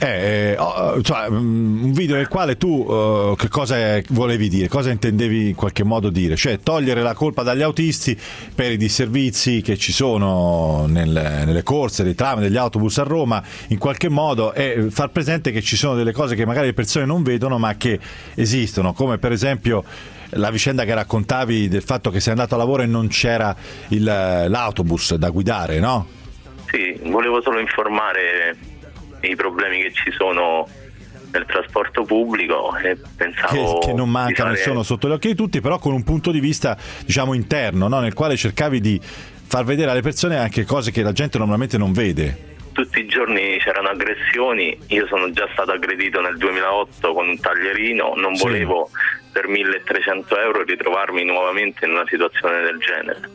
S5: Cioè, un video nel quale tu che cosa volevi dire, cosa intendevi in qualche modo dire, cioè togliere la colpa dagli autisti per i disservizi che ci sono nelle corse, dei tram, degli autobus a Roma, in qualche modo, e far presente che ci sono delle cose che magari le persone non vedono ma che esistono, come per esempio la vicenda che raccontavi del fatto che sei andato a lavoro e non c'era l'autobus da guidare, no?
S21: Sì, volevo solo informare i problemi che ci sono nel trasporto pubblico e pensavo
S5: che non mancano e sono sotto gli occhi di tutti, però con un punto di vista, diciamo, interno, no? Nel quale cercavi di far vedere alle persone anche cose che la gente normalmente non vede.
S21: Tutti i giorni c'erano aggressioni, io sono già stato aggredito nel 2008 con un taglierino, non volevo per 1.300 euro ritrovarmi nuovamente in una situazione del genere.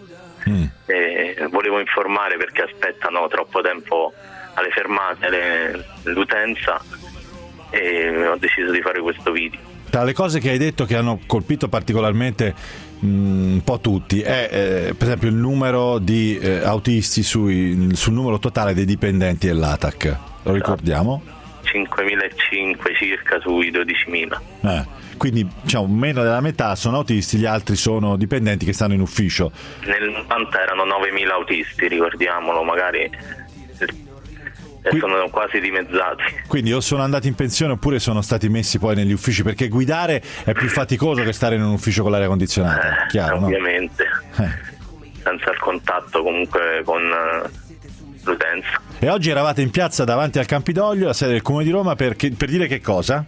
S21: E volevo informare perché aspettano troppo tempo alle fermate l'utenza e ho deciso di fare questo video.
S5: Tra le cose che hai detto che hanno colpito particolarmente un po' tutti è per esempio il numero di autisti sul numero totale dei dipendenti dell'ATAC, lo ricordiamo?
S21: 5.500 circa sui 12.000.
S5: Quindi diciamo meno della metà sono autisti, gli altri sono dipendenti che stanno in ufficio.
S21: Nel 90 erano 9.000 autisti, ricordiamolo, magari sono quasi dimezzati.
S5: Quindi o sono andati in pensione oppure sono stati messi poi negli uffici, perché guidare è più faticoso che stare in un ufficio con l'aria condizionata, chiaro,
S21: ovviamente,
S5: no?
S21: Senza il contatto comunque con l'utenza.
S5: E oggi eravate in piazza davanti al Campidoglio, la sede del Comune di Roma, per dire che cosa?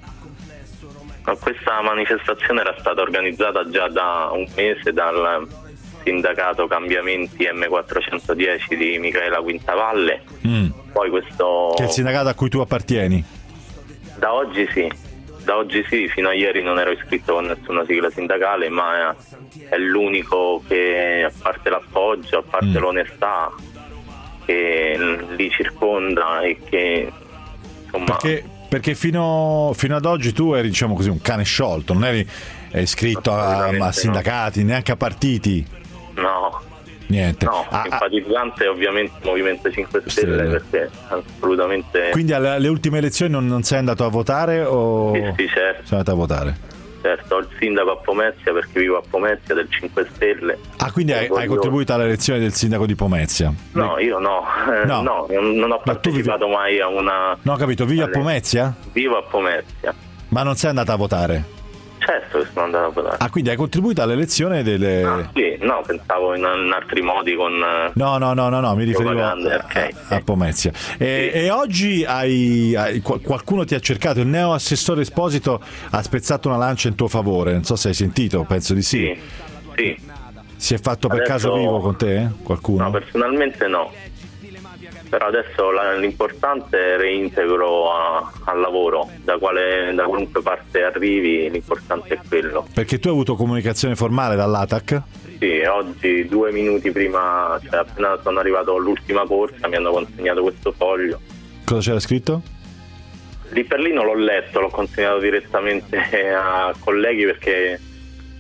S21: Questa manifestazione era stata organizzata già da un mese dal sindacato Cambiamenti M410 di Michaela Quintavalle. Poi questo,
S5: che è il sindacato a cui tu appartieni?
S21: Da oggi sì, fino a ieri non ero iscritto con nessuna sigla sindacale, ma è l'unico che, a parte l'appoggio, a parte l'onestà, che li circonda e che insomma...
S5: Perché fino ad oggi tu eri, diciamo così, un cane sciolto, non eri iscritto a sindacati, neanche a partiti.
S21: No.
S5: Niente.
S21: No, simpatizzante ovviamente il Movimento 5 Stelle, perché assolutamente...
S5: Quindi alle ultime elezioni non sei andato a votare o...
S21: Sì, certo.
S5: Sei andato a votare?
S21: Certo, ho il sindaco a Pomezia perché vivo a Pomezia del 5 Stelle.
S5: Quindi hai contribuito all'elezione del sindaco di Pomezia?
S21: No, io no. No, non ho partecipato mai a una...
S5: No, ho capito, vivi a Pomezia?
S21: Vivo a Pomezia.
S5: Ma non sei andato a votare?
S21: Certo che sono andato a votare.
S5: Quindi hai contribuito all'elezione delle...
S21: sì, no, pensavo in altri modi con...
S5: No, mi riferivo a Pomezia. E oggi qualcuno ti ha cercato, il neo assessore Esposito ha spezzato una lancia in tuo favore, non so se hai sentito, penso di sì.
S21: Sì.
S5: Si è fatto per caso vivo con te? Qualcuno?
S21: No, personalmente no. Però adesso l'importante è reintegro al lavoro, da qualunque parte arrivi, l'importante è quello.
S5: Perché tu hai avuto comunicazione formale dall'ATAC?
S21: Sì, oggi 2 minuti prima, cioè appena sono arrivato all'ultima corsa, mi hanno consegnato questo foglio.
S5: Cosa c'era scritto?
S21: Lì per lì non l'ho letto, l'ho consegnato direttamente a colleghi perché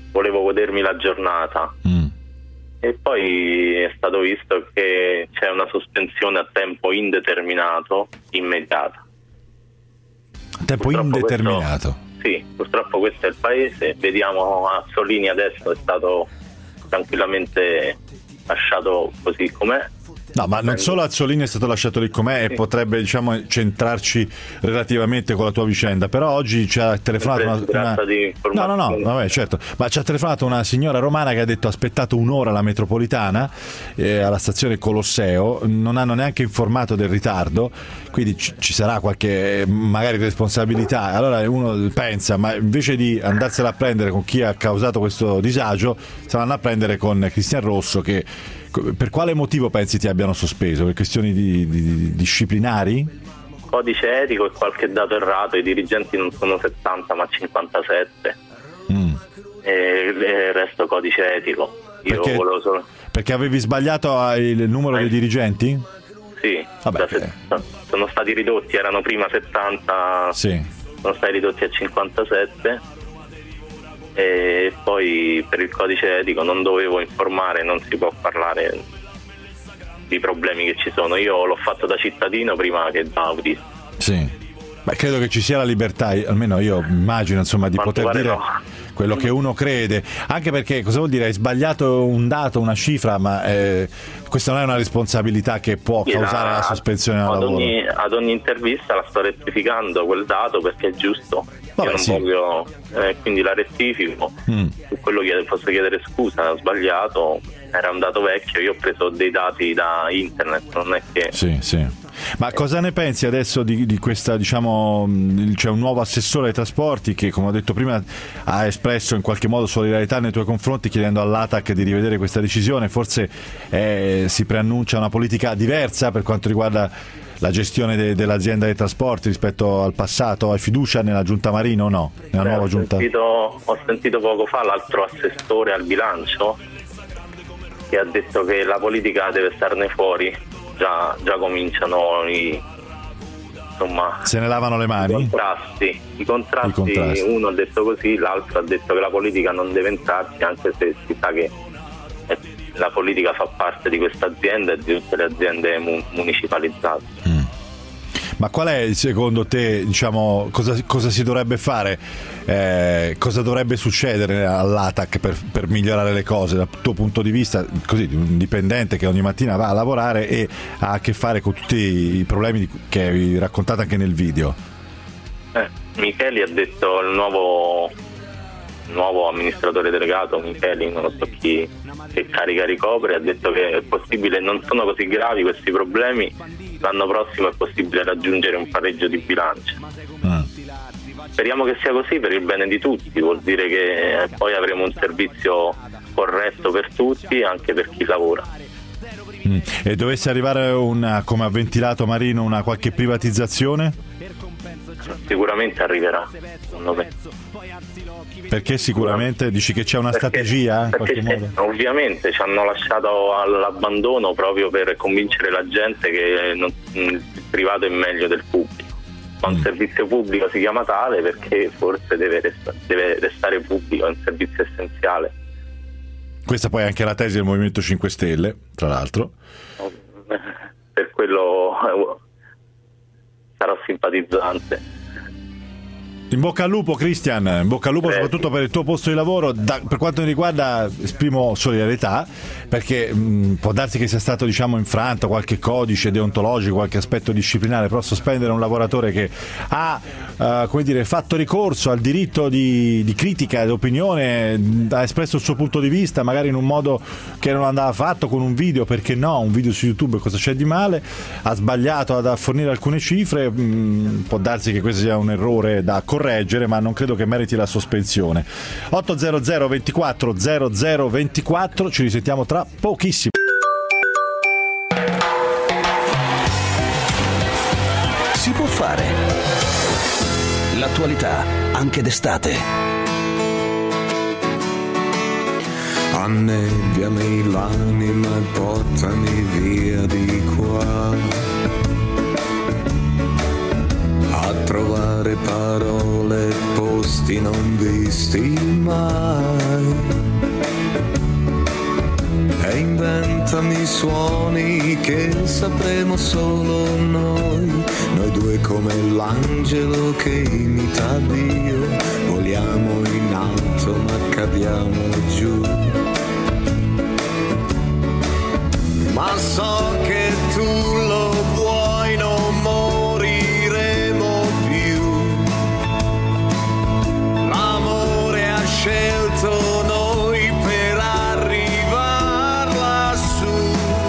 S27: volevo godermi la giornata. E poi è stato visto che c'è una sospensione a tempo indeterminato immediata.
S5: A tempo indeterminato?
S27: Sì, purtroppo questo è il paese. Vediamo Azzolini adesso è stato tranquillamente lasciato così com'è.
S5: No, ma non solo Azzolini è stato lasciato lì com'è e potrebbe, diciamo, centrarci relativamente con la tua vicenda, però oggi ci ha telefonato vabbè, certo, ma ci ha telefonato una signora romana che ha detto: ha aspettato un'ora alla metropolitana alla stazione Colosseo, non hanno neanche informato del ritardo, quindi ci sarà qualche magari responsabilità. Allora uno pensa, ma invece di andarsela a prendere con chi ha causato questo disagio, se vanno a prendere con Cristian Rosso, che per quale motivo pensi ti abbiano sospeso? Per questioni di disciplinari?
S27: Codice etico e qualche dato errato. I dirigenti non sono 70 ma 57 e il resto codice etico. Io volevo solo...
S5: Perché avevi sbagliato il numero dei dirigenti?
S27: Sì. Sono stati ridotti, erano prima 70, sono stati ridotti a 57 e poi per il codice etico non dovevo informare, non si può parlare di problemi che ci sono. Io l'ho fatto da cittadino prima che da autista. Sì,
S5: ma credo che ci sia la libertà, almeno io immagino, insomma, di poter dire quello che uno crede, anche perché cosa vuol dire? Hai sbagliato un dato, una cifra, ma questa non è una responsabilità che può causare la sospensione dal lavoro.
S27: Ad ogni intervista la sto rettificando quel dato perché è giusto. Io non voglio, quindi la rettifico. Su quello posso chiedere scusa, ho sbagliato, era un dato vecchio, io ho preso dei dati da internet, non è che...
S5: Sì. Ma cosa ne pensi adesso di questa, diciamo, c'è un nuovo assessore ai trasporti che, come ho detto prima, ha espresso in qualche modo solidarietà nei tuoi confronti, chiedendo all'ATAC di rivedere questa decisione. Forse si preannuncia una politica diversa per quanto riguarda la gestione dell'azienda dei trasporti rispetto al passato? Hai fiducia nella giunta Marino o no? Nella nuova giunta?
S27: Ho sentito poco fa l'altro assessore al bilancio che ha detto che la politica deve starne fuori. Già cominciano insomma,
S5: se ne lavano le mani?
S27: I contrasti. Uno ha detto così, l'altro ha detto che la politica non deve entrarci, anche se si sa che la politica fa parte di questa azienda e di tutte le aziende municipalizzate.
S5: Ma qual è secondo te, diciamo, cosa si dovrebbe fare? Cosa dovrebbe succedere all'ATAC per migliorare le cose dal tuo punto di vista, così, di un dipendente che ogni mattina va a lavorare e ha a che fare con tutti i problemi che hai raccontato anche nel video?
S27: Micheli ha detto, il nuovo amministratore delegato, Micheli, non so chi, che carica ricopre, ha detto che è possibile, non sono così gravi questi problemi, l'anno prossimo è possibile raggiungere un pareggio di bilancio. Speriamo che sia così per il bene di tutti, vuol dire che poi avremo un servizio corretto per tutti, anche per chi lavora.
S5: E dovesse arrivare come ha ventilato Marino, una qualche privatizzazione?
S27: Sicuramente arriverà, secondo me.
S5: Perché sicuramente? Dici che c'è una strategia in qualche modo?
S27: Ovviamente ci hanno lasciato all'abbandono proprio per convincere la gente che il privato è meglio del pubblico. Ma un servizio pubblico si chiama tale perché forse deve restare pubblico, è un servizio essenziale.
S5: Questa poi è anche la tesi del Movimento 5 Stelle, tra l'altro.
S27: Per quello sarò simpatizzante.
S5: In bocca al lupo, Cristian, in bocca al lupo soprattutto per il tuo posto di lavoro. Per quanto mi riguarda esprimo solidarietà, perché può darsi che sia stato, diciamo, infranto qualche codice deontologico, qualche aspetto disciplinare, però sospendere un lavoratore che ha fatto ricorso al diritto di critica, di opinione, ha espresso il suo punto di vista magari in un modo che non andava fatto, con un video, perché no, un video su YouTube, cosa c'è di male, ha sbagliato ad fornire alcune cifre, può darsi che questo sia un errore da correggere, ma non credo che meriti la sospensione. 800 24 00 24, ci risentiamo tra pochissimo.
S1: Si può fare. L'attualità anche d'estate.
S20: Annebbiami l'anima e portami via di qua, a trovare parole e posti non visti mai. quei suoni che sapremo solo noi due come l'angelo che imita Dio, voliamo in alto ma cadiamo giù. Ma so che tu lo vuoi, non moriremo più. L'amore ha scelto noi per arrivar lassù.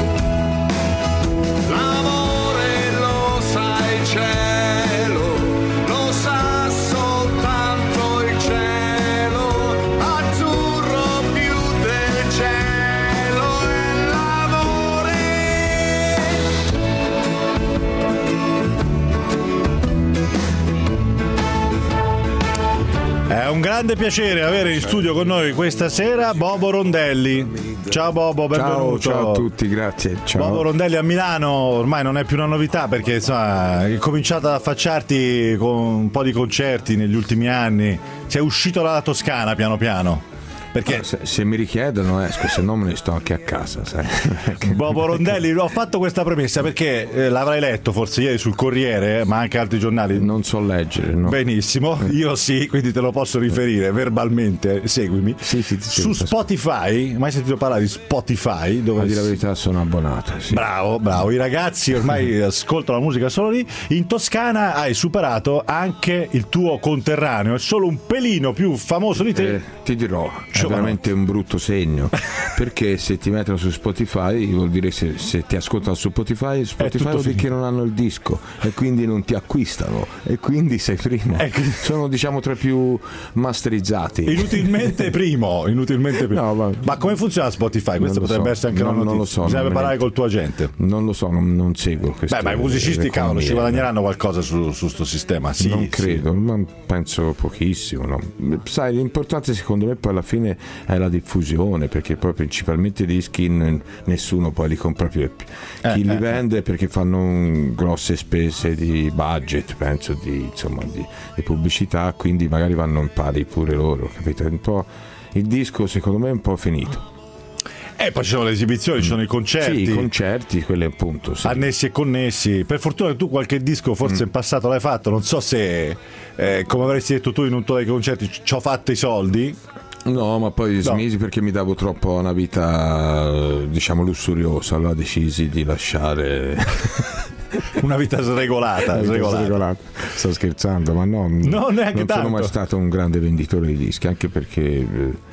S20: L'amore lo sa il cielo, lo sa soltanto il cielo, azzurro più del cielo è l'amore.
S5: È un grande piacere avere in studio con noi questa sera Bobo Rondelli. Ciao Bobo, benvenuto.
S7: Ciao a tutti, grazie. Ciao.
S5: Bobo Rondelli a Milano ormai non è più una novità, perché insomma hai cominciato ad affacciarti con un po' di concerti negli ultimi anni. Sei uscito dalla Toscana piano piano. Perché
S7: se mi richiedono esco, se no me ne sto anche a casa, sai.
S5: Bobo Rondelli, ho fatto questa premessa perché l'avrai letto forse ieri sul Corriere, ma anche altri giornali.
S7: Non so leggere, no.
S5: Benissimo, io sì, quindi te lo posso riferire verbalmente, seguimi.
S7: Sì,
S5: su Spotify, mai sentito parlare di Spotify? Dove
S7: a dire la verità sono abbonato, sì.
S5: Bravo, i ragazzi ormai ascoltano la musica solo lì. In Toscana hai superato anche il tuo conterraneo, è solo un pelino più famoso di te.
S7: Ti dirò, è veramente un brutto segno, perché se ti mettono su Spotify vuol dire se ti ascoltano su Spotify vuol dire che non hanno il disco e quindi non ti acquistano e quindi sei primo. Sono diciamo tra i più masterizzati.
S5: Inutilmente primo. No, ma come funziona Spotify? Questo potrebbe essere anche una notizia.
S7: Non lo so.
S5: Bisogna parlare col tuo agente.
S7: Non lo so, non seguo questo.
S5: Ma i musicisti cavolo ci guadagneranno qualcosa su sto sistema. Sì,
S7: non credo, ma penso pochissimo, no? Sai, l'importante secondo me poi alla fine è la diffusione, perché poi principalmente i dischi nessuno poi li compra più. Chi li vende perché fanno grosse spese di budget, penso di pubblicità, quindi magari vanno in pari pure loro, capito? Un po' il disco secondo me è un po' finito.
S5: Poi ci sono le esibizioni, ci sono i concerti.
S7: Sì, i concerti, quelli appunto. Sì.
S5: Annessi e connessi. Per fortuna tu qualche disco forse in passato l'hai fatto, non so se come avresti detto tu in un tuo dei concerti ci ho fatto i soldi.
S7: No, ma poi smisi perché mi davo troppo una vita diciamo lussuriosa, allora decisi di lasciare
S5: una vita sregolata.
S7: Sto scherzando, ma no, non sono mai stato un grande venditore di dischi, anche perché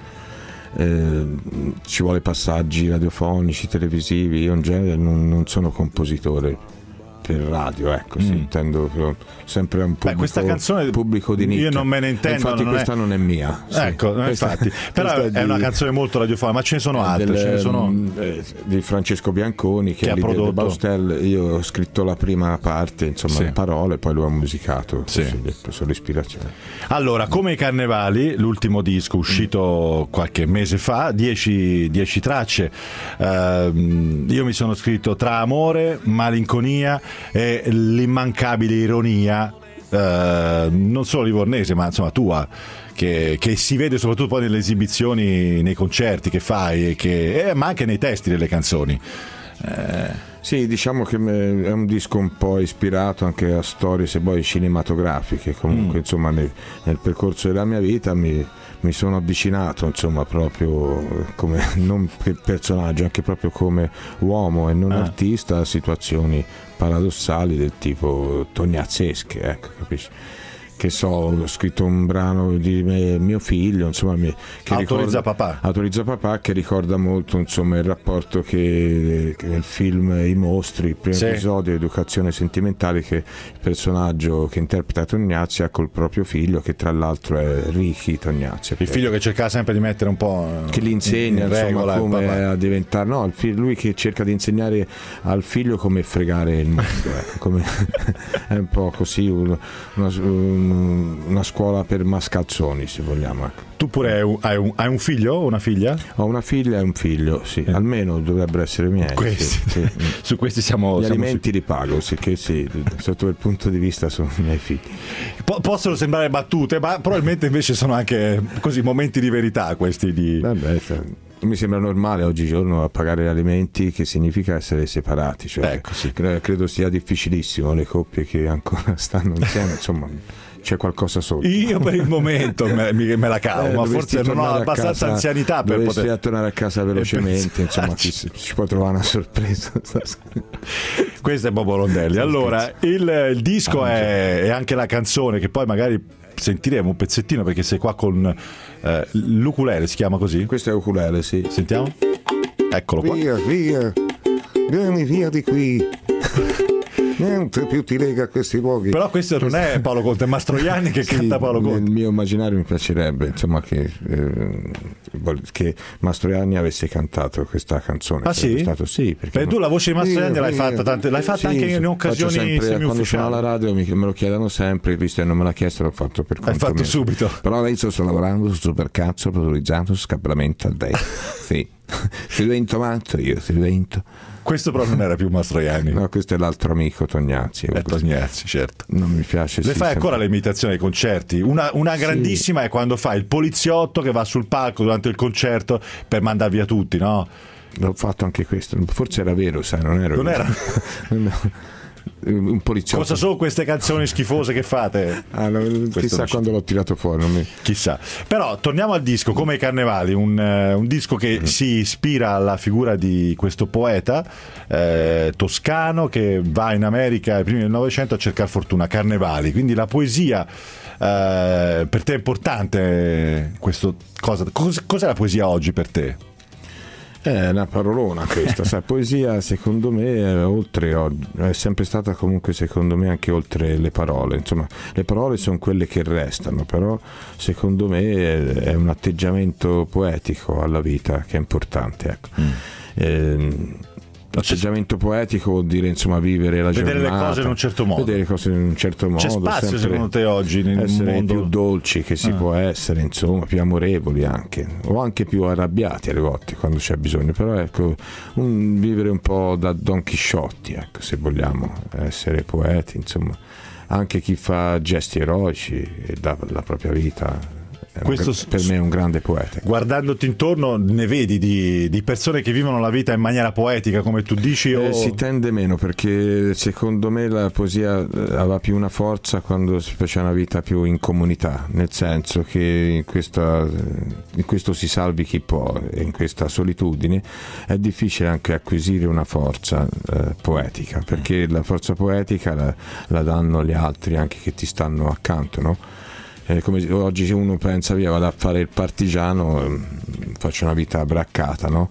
S7: ci vuole passaggi radiofonici, televisivi. Io in genere non sono compositore per radio, ecco, sì, intendo sempre un pubblico,
S5: questa canzone
S7: pubblico di nicchia.
S5: Io non me ne intendo.
S7: Infatti questa non è mia. Sì.
S5: Ecco, infatti. Però è una canzone molto radiofonica, ma ce ne sono altre. Ce ne sono
S7: di Francesco Bianconi che ha prodotto Baustel. Io ho scritto la prima parte, insomma, le parole, poi lo ho musicato. Sono l'ispirazione.
S5: Allora, come i Carnevali, l'ultimo disco uscito qualche mese fa, 10 tracce. Io mi sono scritto tra amore, malinconia e l'immancabile ironia, non solo livornese ma insomma tua, che si vede soprattutto poi nelle esibizioni, nei concerti che fai ma anche nei testi delle canzoni.
S7: Sì, diciamo che è un disco un po' ispirato anche a storie se vuoi cinematografiche, comunque insomma nel percorso della mia vita mi sono avvicinato insomma proprio come non per personaggio, anche proprio come uomo e non artista, a situazioni paradossali del tipo tognazzesche, ecco, capisci? Che ho scritto un brano di mio figlio, insomma, che
S5: Autorizza papà,
S7: che ricorda molto insomma il rapporto che nel film I Mostri, il primo episodio, Educazione sentimentale, che il personaggio che interpreta Tognazzi ha col proprio figlio, che tra l'altro è Ricky Tognazzi,
S5: il figlio che cerca sempre di mettere un po'
S7: che gli insegna
S5: in regola,
S7: insomma, come a diventare lui che cerca di insegnare al figlio come fregare il mondo, come è un po' così una scuola per mascalzoni, se vogliamo, ecco.
S5: Tu pure hai un figlio o una figlia?
S7: Ho una figlia e un figlio, sì, almeno dovrebbero essere miei.
S5: Sì. Su questi siamo
S7: gli alimenti li pago, che sotto quel punto di vista sono i miei figli.
S5: Possono sembrare battute, ma probabilmente invece sono anche così momenti di verità questi di...
S7: mi sembra normale oggigiorno a pagare gli alimenti, che significa essere separati, cioè,
S5: ecco, sì.
S7: Credo sia difficilissimo le coppie che ancora stanno insieme, insomma c'è qualcosa sotto.
S5: Io per il momento me la cavo, ma forse non ho abbastanza anzianità per poter
S7: tornare a casa velocemente, insomma ci può trovare una sorpresa.
S5: Questo è Bobo Rondelli. Allora il disco è anche la canzone, che poi magari sentiremo un pezzettino, perché sei qua con l'ukulele, si chiama così?
S7: Questo è ukulele, sì.
S5: Sentiamo? Eccolo qua.
S7: Via, vieni via di qui. Niente più ti lega a questi luoghi.
S5: Però questo non è Paolo Conte, è Mastroianni che canta Paolo Conte.
S7: Nel mio immaginario mi piacerebbe, insomma, che Mastroianni avesse cantato questa canzone.
S5: Ah sì?
S7: Sì, perché
S5: tu la voce di Mastroianni l'hai fatta anche in occasioni semi-ufficiali.
S7: Quando sono alla radio me lo chiedono sempre, visto che non me l'ha chiesto, l'ho fatto per conto
S5: mio. Hai fatto subito.
S7: Però adesso sto lavorando su supercazzo motorizzato, scapellamento a destra. Sì. Ti divento matto, io ti divento.
S5: Questo però non era più Mastroianni.
S7: No, questo è l'altro amico, Tognazzi.
S5: Tognazzi, certo.
S7: Non mi piace.
S5: Le fai ancora le imitazioni ai concerti? Una grandissima è quando fai il poliziotto che va sul palco durante il concerto per mandare via tutti, no?
S7: L'ho fatto anche questo. Forse era vero, sai, non ero.
S5: Non era.
S7: Un poliziotto.
S5: Cosa sono queste canzoni schifose che fate?
S7: Chissà quando l'ho tirato fuori.
S5: Chissà. Però torniamo al disco, Come i Carnevali, un disco che si ispira alla figura di questo poeta toscano che va in America ai primi del Novecento a cercare fortuna, Carnevali. Quindi la poesia per te è importante. Cos'è la poesia oggi per te?
S7: È una parolona questa, sai, poesia secondo me è sempre stata comunque secondo me anche oltre le parole, insomma le parole sono quelle che restano, però secondo me è un atteggiamento poetico alla vita che è importante, ecco. L'atteggiamento poetico vuol dire insomma vivere la giornata,
S5: vedere le cose in un certo modo.
S7: Vedere le cose in un certo modo.
S5: C'è spazio secondo te oggi nel
S7: essere
S5: mondo
S7: più dolci che si può essere, insomma, più amorevoli anche, o anche più arrabbiati alle volte quando c'è bisogno, però ecco, vivere un po' da Don Chisciotti, ecco, se vogliamo essere poeti, insomma, anche chi fa gesti eroici e dà la propria vita. Questo per me è un grande poeta.
S5: Guardandoti intorno ne vedi di persone che vivono la vita in maniera poetica, come tu dici?
S7: Si tende meno, perché secondo me la poesia aveva più una forza quando si faceva una vita più in comunità, nel senso che in questo si salvi chi può, e in questa solitudine è difficile anche acquisire una forza poetica, perché la forza poetica la danno gli altri anche che ti stanno accanto, no? Come oggi uno pensa via, vado a fare il partigiano, faccio una vita braccata, no?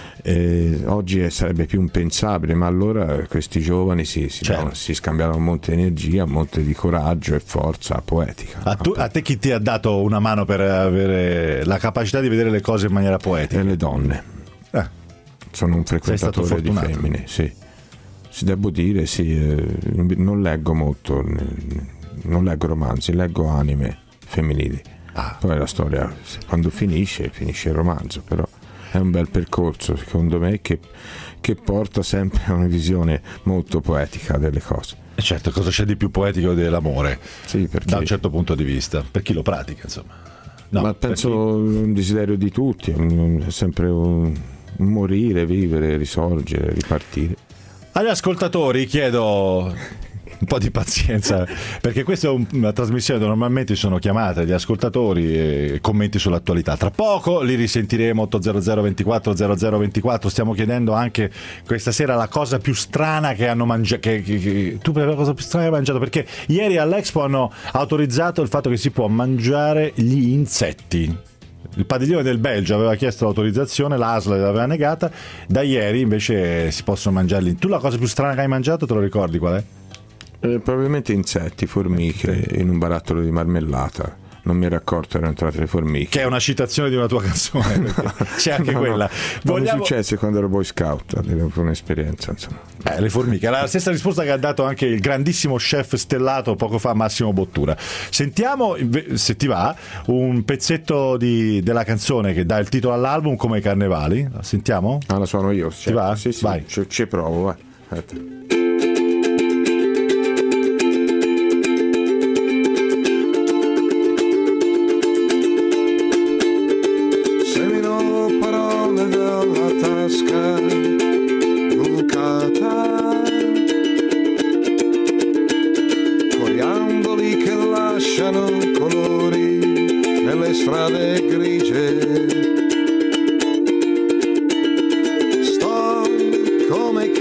S7: Oggi sarebbe più impensabile, ma allora questi giovani si scambiano un monte di energia, un monte di coraggio e forza poetica.
S5: A te chi ti ha dato una mano per avere la capacità di vedere le cose in maniera poetica?
S7: Le donne. Sono un frequentatore di femmine, sì. Devo dire, sì, non leggo molto, non leggo romanzi, leggo anime femminili. Poi la storia, quando finisce il romanzo, però è un bel percorso secondo me che porta sempre a una visione molto poetica delle cose.
S5: E certo, cosa c'è di più poetico dell'amore?
S7: Sì, perché
S5: da un certo punto di vista, per chi lo pratica, insomma. No,
S7: ma penso un desiderio di tutti, è sempre un morire, vivere, risorgere, ripartire.
S5: Agli ascoltatori chiedo un po' di pazienza, perché questa è una trasmissione dove normalmente sono chiamate gli ascoltatori e commenti sull'attualità. Tra poco li risentiremo. 800 24 0024. Stiamo chiedendo anche questa sera la cosa più strana che hanno mangiato. Tu per la cosa più strana che hai mangiato, perché ieri all'Expo hanno autorizzato il fatto che si può mangiare gli insetti. Il padiglione del Belgio aveva chiesto l'autorizzazione, l'ASL l'aveva negata, da ieri invece si possono mangiarli. Tu la cosa più strana che hai mangiato te lo ricordi qual è?
S7: Probabilmente insetti, formiche, in un barattolo di marmellata. Non mi ero accorto, erano entrate le formiche.
S5: Che è una citazione di una tua canzone, c'è anche quella.
S7: Mi successe quando ero Boy Scout, fu un'esperienza, insomma.
S5: Le formiche, la stessa risposta che ha dato anche il grandissimo chef stellato poco fa, Massimo Bottura. Sentiamo, se ti va, un pezzetto della canzone che dà il titolo all'album, Come i Carnevali. La sentiamo?
S7: La suono io.
S5: Ti va?
S7: Sì,
S5: vai.
S7: Ci provo, vai. Aspetta.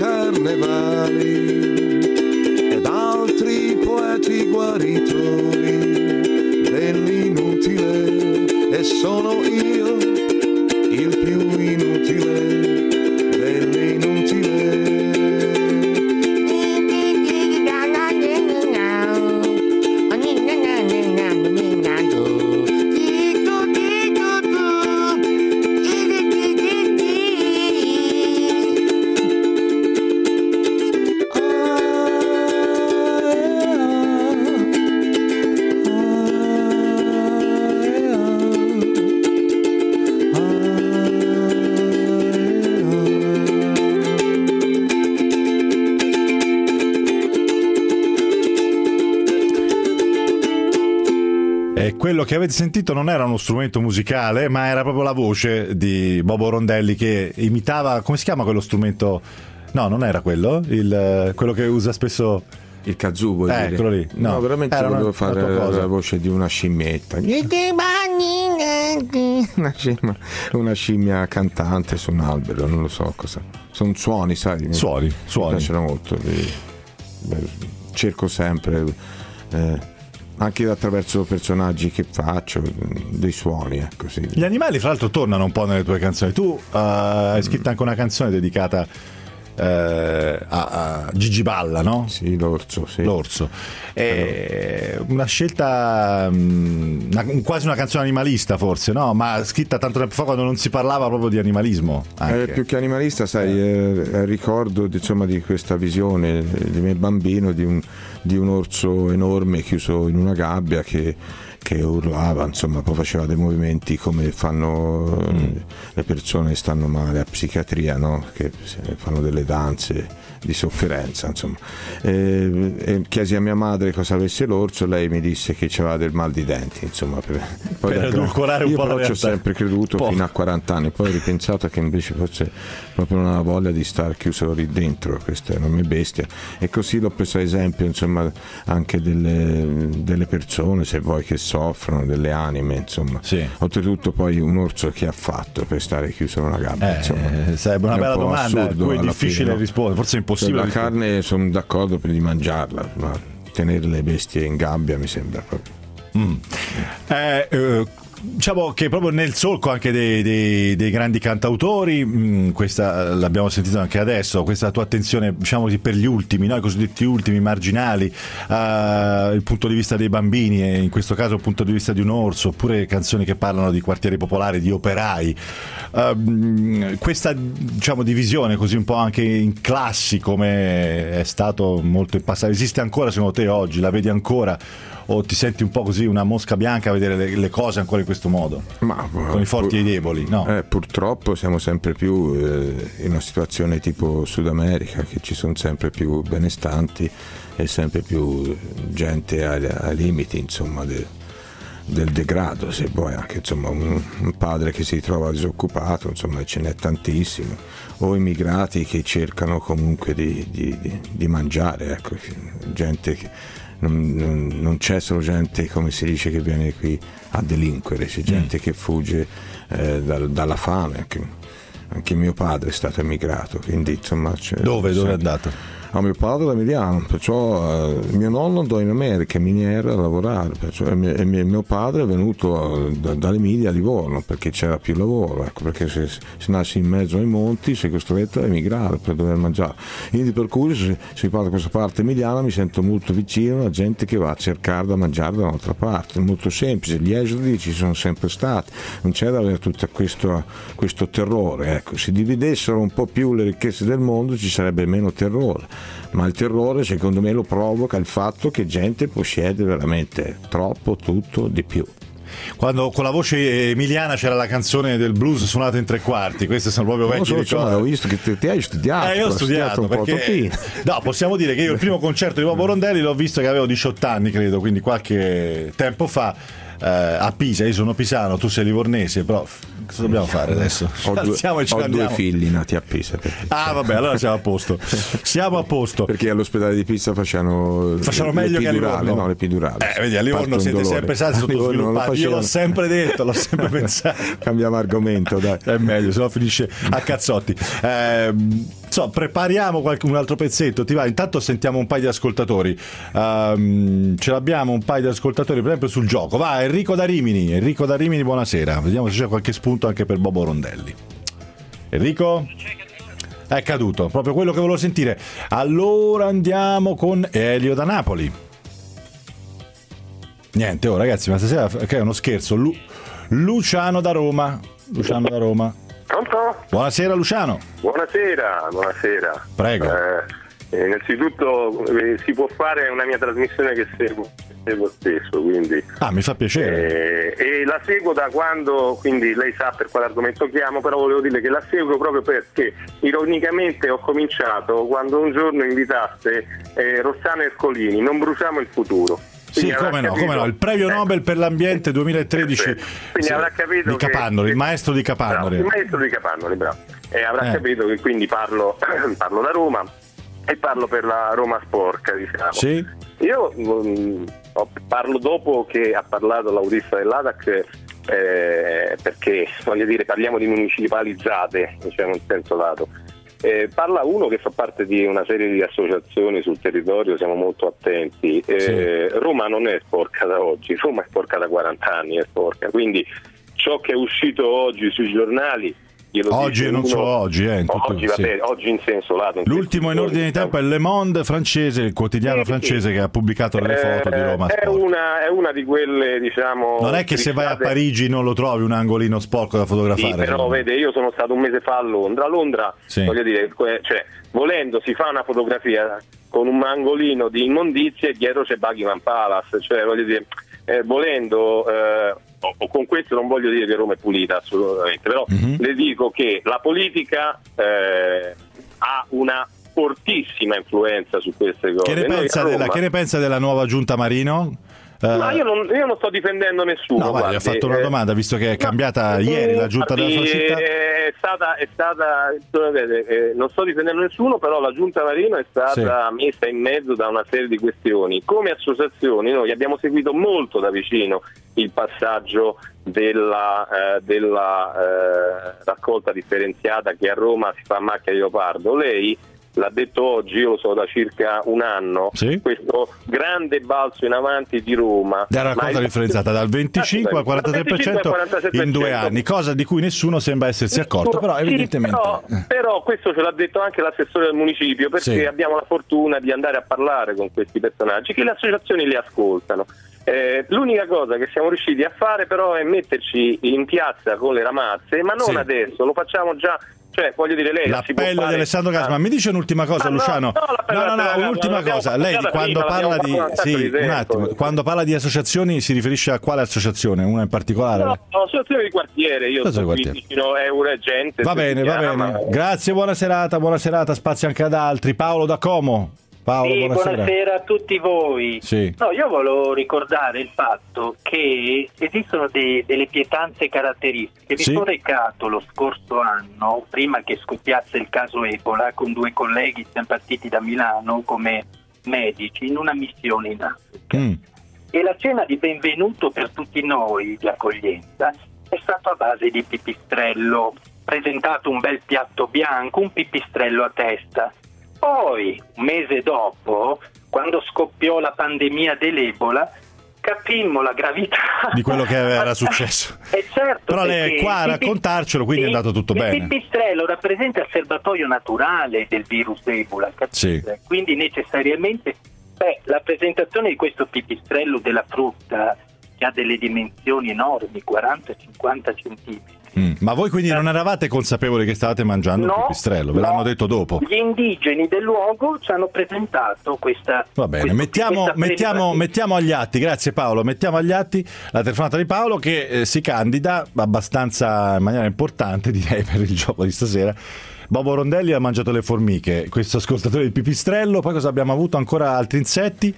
S20: carnevali ed altri poeti guaritori dell'inutile, e sono io il più inutile dell'inutile.
S5: Quello che avete sentito non era uno strumento musicale, ma era proprio la voce di Bobo Rondelli che imitava, come si chiama quello strumento? No, non era quello, quello che usa spesso
S7: il kazoo, vuoi dire?
S5: Quello lì.
S7: No, veramente volevo fare la voce di una scimmietta. Una scimmia cantante su un albero, non lo so cosa. Sono suoni, sai?
S5: Suoni.
S7: Mi piacciono molto. Cerco sempre anche attraverso personaggi che faccio dei suoni, ecco, sì.
S5: Gli animali fra l'altro tornano un po' nelle tue canzoni. Tu hai scritto anche una canzone dedicata a Gigi Balla, no?
S7: Sì, l'orso, sì.
S5: L'orso. È una scelta quasi una canzone animalista forse, no? Ma scritta tanto tempo fa quando non si parlava proprio di animalismo
S7: più che animalista, sai, ricordo insomma di questa visione di me bambino di un orso enorme chiuso in una gabbia che urlava, insomma, poi faceva dei movimenti come fanno le persone che stanno male a psichiatria, no? Che fanno delle danze di sofferenza, insomma. E chiesi a mia madre cosa avesse l'orso, lei mi disse che c'aveva del mal di denti, insomma, per
S5: edulcorare un po' la realtà.
S7: Io però ci ho sempre creduto fino a 40 anni, poi ho ripensato che invece forse proprio non aveva voglia di star chiuso lì dentro questa enorme bestia, e così l'ho preso ad esempio, insomma, anche delle persone, se vuoi, che soffrono, delle anime, insomma.
S5: Sì.
S7: Oltretutto poi un orso che ha fatto per stare chiuso in una gabbia, insomma.
S5: Sarebbe una bella domanda a cui è difficile rispondere, forse è impossibile.
S7: La carne sono d'accordo per di mangiarla, ma tenere le bestie in gabbia mi sembra proprio.
S5: Diciamo che proprio nel solco anche dei grandi cantautori, questa l'abbiamo sentito anche adesso, questa tua attenzione, diciamo così, per gli ultimi, no? I cosiddetti ultimi, marginali, il punto di vista dei bambini, e in questo caso il punto di vista di un orso, oppure canzoni che parlano di quartieri popolari, di operai, questa, diciamo, divisione così un po' anche in classi, come è stato molto in passato, esiste ancora secondo te oggi? La vedi ancora? O ti senti un po' così una mosca bianca a vedere le cose ancora in questo modo? Con i forti e i deboli, no?
S7: Purtroppo siamo sempre più in una situazione tipo Sud America, che ci sono sempre più benestanti e sempre più gente ai limiti, insomma, del degrado, se vuoi, anche, insomma, un padre che si trova disoccupato, insomma, ce n'è tantissimo, o immigrati che cercano comunque di mangiare, ecco, gente che non c'è solo gente, come si dice, che viene qui a delinquere, c'è gente che fugge dalla fame, anche mio padre è stato emigrato, quindi insomma
S5: dove è andato?
S7: Mio padre era emiliano, perciò mio nonno andò in America, miniera, a lavorare, perciò, e mio padre è venuto dall'Emilia a Livorno perché c'era più lavoro, ecco, perché se nasce in mezzo ai monti sei costretto a emigrare per dover mangiare, quindi per cui se parlo da questa parte emiliana mi sento molto vicino a gente che va a cercare da mangiare da un'altra parte, è molto semplice, gli esodi ci sono sempre stati, non c'è da avere tutto questo terrore, ecco, se dividessero un po' più le ricchezze del mondo ci sarebbe meno terrore. Ma il terrore secondo me lo provoca il fatto che gente possiede veramente troppo, tutto, di più.
S5: Quando con la voce emiliana c'era la canzone del blues suonata in tre quarti, queste sono proprio vecchi ricordi.
S7: Ho visto che ti hai studiato.
S5: Io ho studiato perché no, possiamo dire che io il primo concerto di Bobo Rondelli l'ho visto che avevo 18 anni, credo, quindi qualche tempo fa, a Pisa. Io sono pisano, tu sei livornese, però cosa dobbiamo fare adesso?
S7: Ho due figli nati a Pisa.
S5: Vabbè, allora siamo a posto. Siamo a posto.
S7: Perché all'ospedale di Pisa facciano
S5: meglio che a Livorno.
S7: No, l'epidurale.
S5: Vedi, a Livorno siete sempre stati sottosviluppati. Io l'ho sempre detto, l'ho sempre pensato.
S7: Cambiamo argomento, dai.
S5: È meglio, se no finisce a cazzotti. prepariamo un altro pezzetto, ti va? Intanto sentiamo un paio di ascoltatori. Ce l'abbiamo un paio di ascoltatori, per esempio sul gioco. Va, Enrico da Rimini, buonasera. Vediamo se c'è qualche spunto anche per Bobo Rondelli. Enrico? È caduto, proprio quello che volevo sentire. Allora andiamo con Elio da Napoli. Niente, ragazzi, ma stasera che è uno scherzo. Luciano da Roma.
S8: Pronto?
S5: Buonasera Luciano.
S8: Buonasera.
S5: Prego.
S8: Innanzitutto si può fare una mia trasmissione che seguo spesso, quindi
S5: mi fa piacere.
S8: E la seguo da quando, quindi lei sa per quale argomento chiamo, però volevo dire che la seguo proprio perché ironicamente ho cominciato quando un giorno invitaste Rossano Ercolini, Non bruciamo il futuro.
S5: Quindi come no, il premio Nobel per l'ambiente 2013.
S8: Quindi avrà capito
S5: di Capannoli, il maestro di Capannoli.
S8: Bravo, il maestro di Capannoli, bravo. E avrà capito che quindi parlo da Roma e parlo per la Roma Sporca, diciamo.
S5: Sì.
S8: Io parlo dopo che ha parlato l'autista dell'ATAC, perché voglio dire parliamo di municipalizzate, diciamo in senso lato. Parla uno che fa parte di una serie di associazioni sul territorio, siamo molto attenti. Roma non è sporca da oggi, Roma è sporca da 40 anni, è sporca. Quindi ciò che è uscito oggi sui giornali, oggi
S5: non solo oggi,
S8: oggi in senso lato.
S5: L'ultimo in ordine di tempo è Le Monde francese, il quotidiano francese che ha pubblicato le foto di Roma
S8: Sport. È una di quelle, diciamo.
S5: Non è che se vai a Parigi non lo trovi un angolino sporco da fotografare.
S8: Sì, però vede, io sono stato un mese fa a Londra, voglio dire, cioè, volendo si fa una fotografia con un angolino di immondizie e dietro c'è Buckingham Palace, cioè voglio dire, volendo con questo non voglio dire che Roma è pulita assolutamente, però le dico che la politica ha una fortissima influenza su queste cose.
S5: Che ne pensa della nuova giunta Marino?
S8: No, io non sto difendendo nessuno.
S5: No, guardi, ho fatto una domanda, visto che è cambiata ieri la giunta della sua città.
S8: È stata non sto difendendo nessuno, però la giunta Marino è stata messa in mezzo da una serie di questioni. Come associazioni noi abbiamo seguito molto da vicino il passaggio della raccolta differenziata che a Roma si fa a macchia di leopardo. Lei l'ha detto oggi, io lo so da circa un anno, questo grande balzo in avanti di Roma.
S5: La raccolta differenziata dal 25 al 43% in 2 anni, cosa di cui nessuno sembra essersi accorto, però evidentemente.
S8: Però questo ce l'ha detto anche l'assessore del municipio, perché abbiamo la fortuna di andare a parlare con questi personaggi, che le associazioni li ascoltano. L'unica cosa che siamo riusciti a fare però è metterci in piazza con le ramazze, ma non adesso, lo facciamo già. Cioè, voglio dire, lei
S5: l'appello di Alessandro Gasman. Mi dice un'ultima cosa, Luciano? No, un'ultima cosa. Lei quando parla di un attimo, quando parla di associazioni si riferisce a quale associazione? Una in particolare?
S8: No, associazione di quartiere. Io sono qui vicino Euragente.
S5: Va bene. Grazie, buona serata, spazio anche ad altri. Paolo da Como. Paolo,
S9: buonasera a tutti voi. No, io volevo ricordare il fatto che esistono delle pietanze caratteristiche. Mi sono recato lo scorso anno, prima che scoppiasse il caso Ebola, con 2 colleghi, siamo partiti da Milano come medici in una missione in Africa. E la cena di benvenuto per tutti noi di accoglienza è stata a base di pipistrello, presentato un bel piatto bianco, un pipistrello a testa. Poi, un mese dopo, quando scoppiò la pandemia dell'Ebola, capimmo la gravità
S5: di quello che era successo.
S9: Certo,
S5: però lei è qua a raccontarcelo, quindi è andato tutto bene.
S9: Il pipistrello rappresenta il serbatoio naturale del virus Ebola, quindi necessariamente la presentazione di questo pipistrello della frutta, che ha delle dimensioni enormi, 40-50 centimetri.
S5: Ma voi quindi non eravate consapevoli che stavate mangiando il pipistrello? Ve l'hanno detto dopo?
S9: Gli indigeni del luogo ci hanno presentato questa.
S5: Va bene, mettiamo agli atti, grazie Paolo, mettiamo agli atti la telefonata di Paolo che si candida abbastanza in maniera importante, direi, per il gioco di stasera. Bobo Rondelli ha mangiato le formiche, questo ascoltatore del pipistrello. Poi cosa abbiamo avuto? Ancora altri insetti.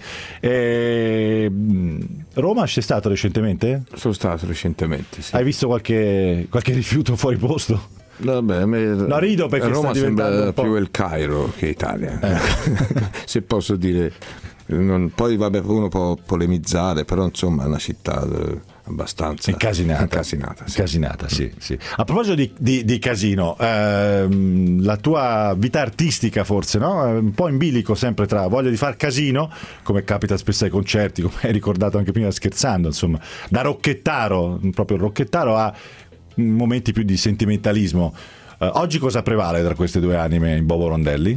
S5: Roma c'è stato recentemente?
S7: Sono stato recentemente, sì.
S5: Hai visto qualche rifiuto fuori posto?
S7: Vabbè,
S5: no, rido perché
S7: Roma
S5: sta diventando
S7: sembra più il Cairo che Italia, se posso dire. Poi vabbè, uno può polemizzare, però insomma è una città abbastanza
S5: incasinata,
S7: sì.
S5: Casinata, sì. A proposito di casino, la tua vita artistica forse, no? Un po' in bilico sempre tra voglia di far casino, come capita spesso ai concerti, come hai ricordato anche prima scherzando, insomma, da rocchettaro, proprio rocchettaro, a momenti più di sentimentalismo. Oggi cosa prevale tra queste due anime in Bobo Rondelli?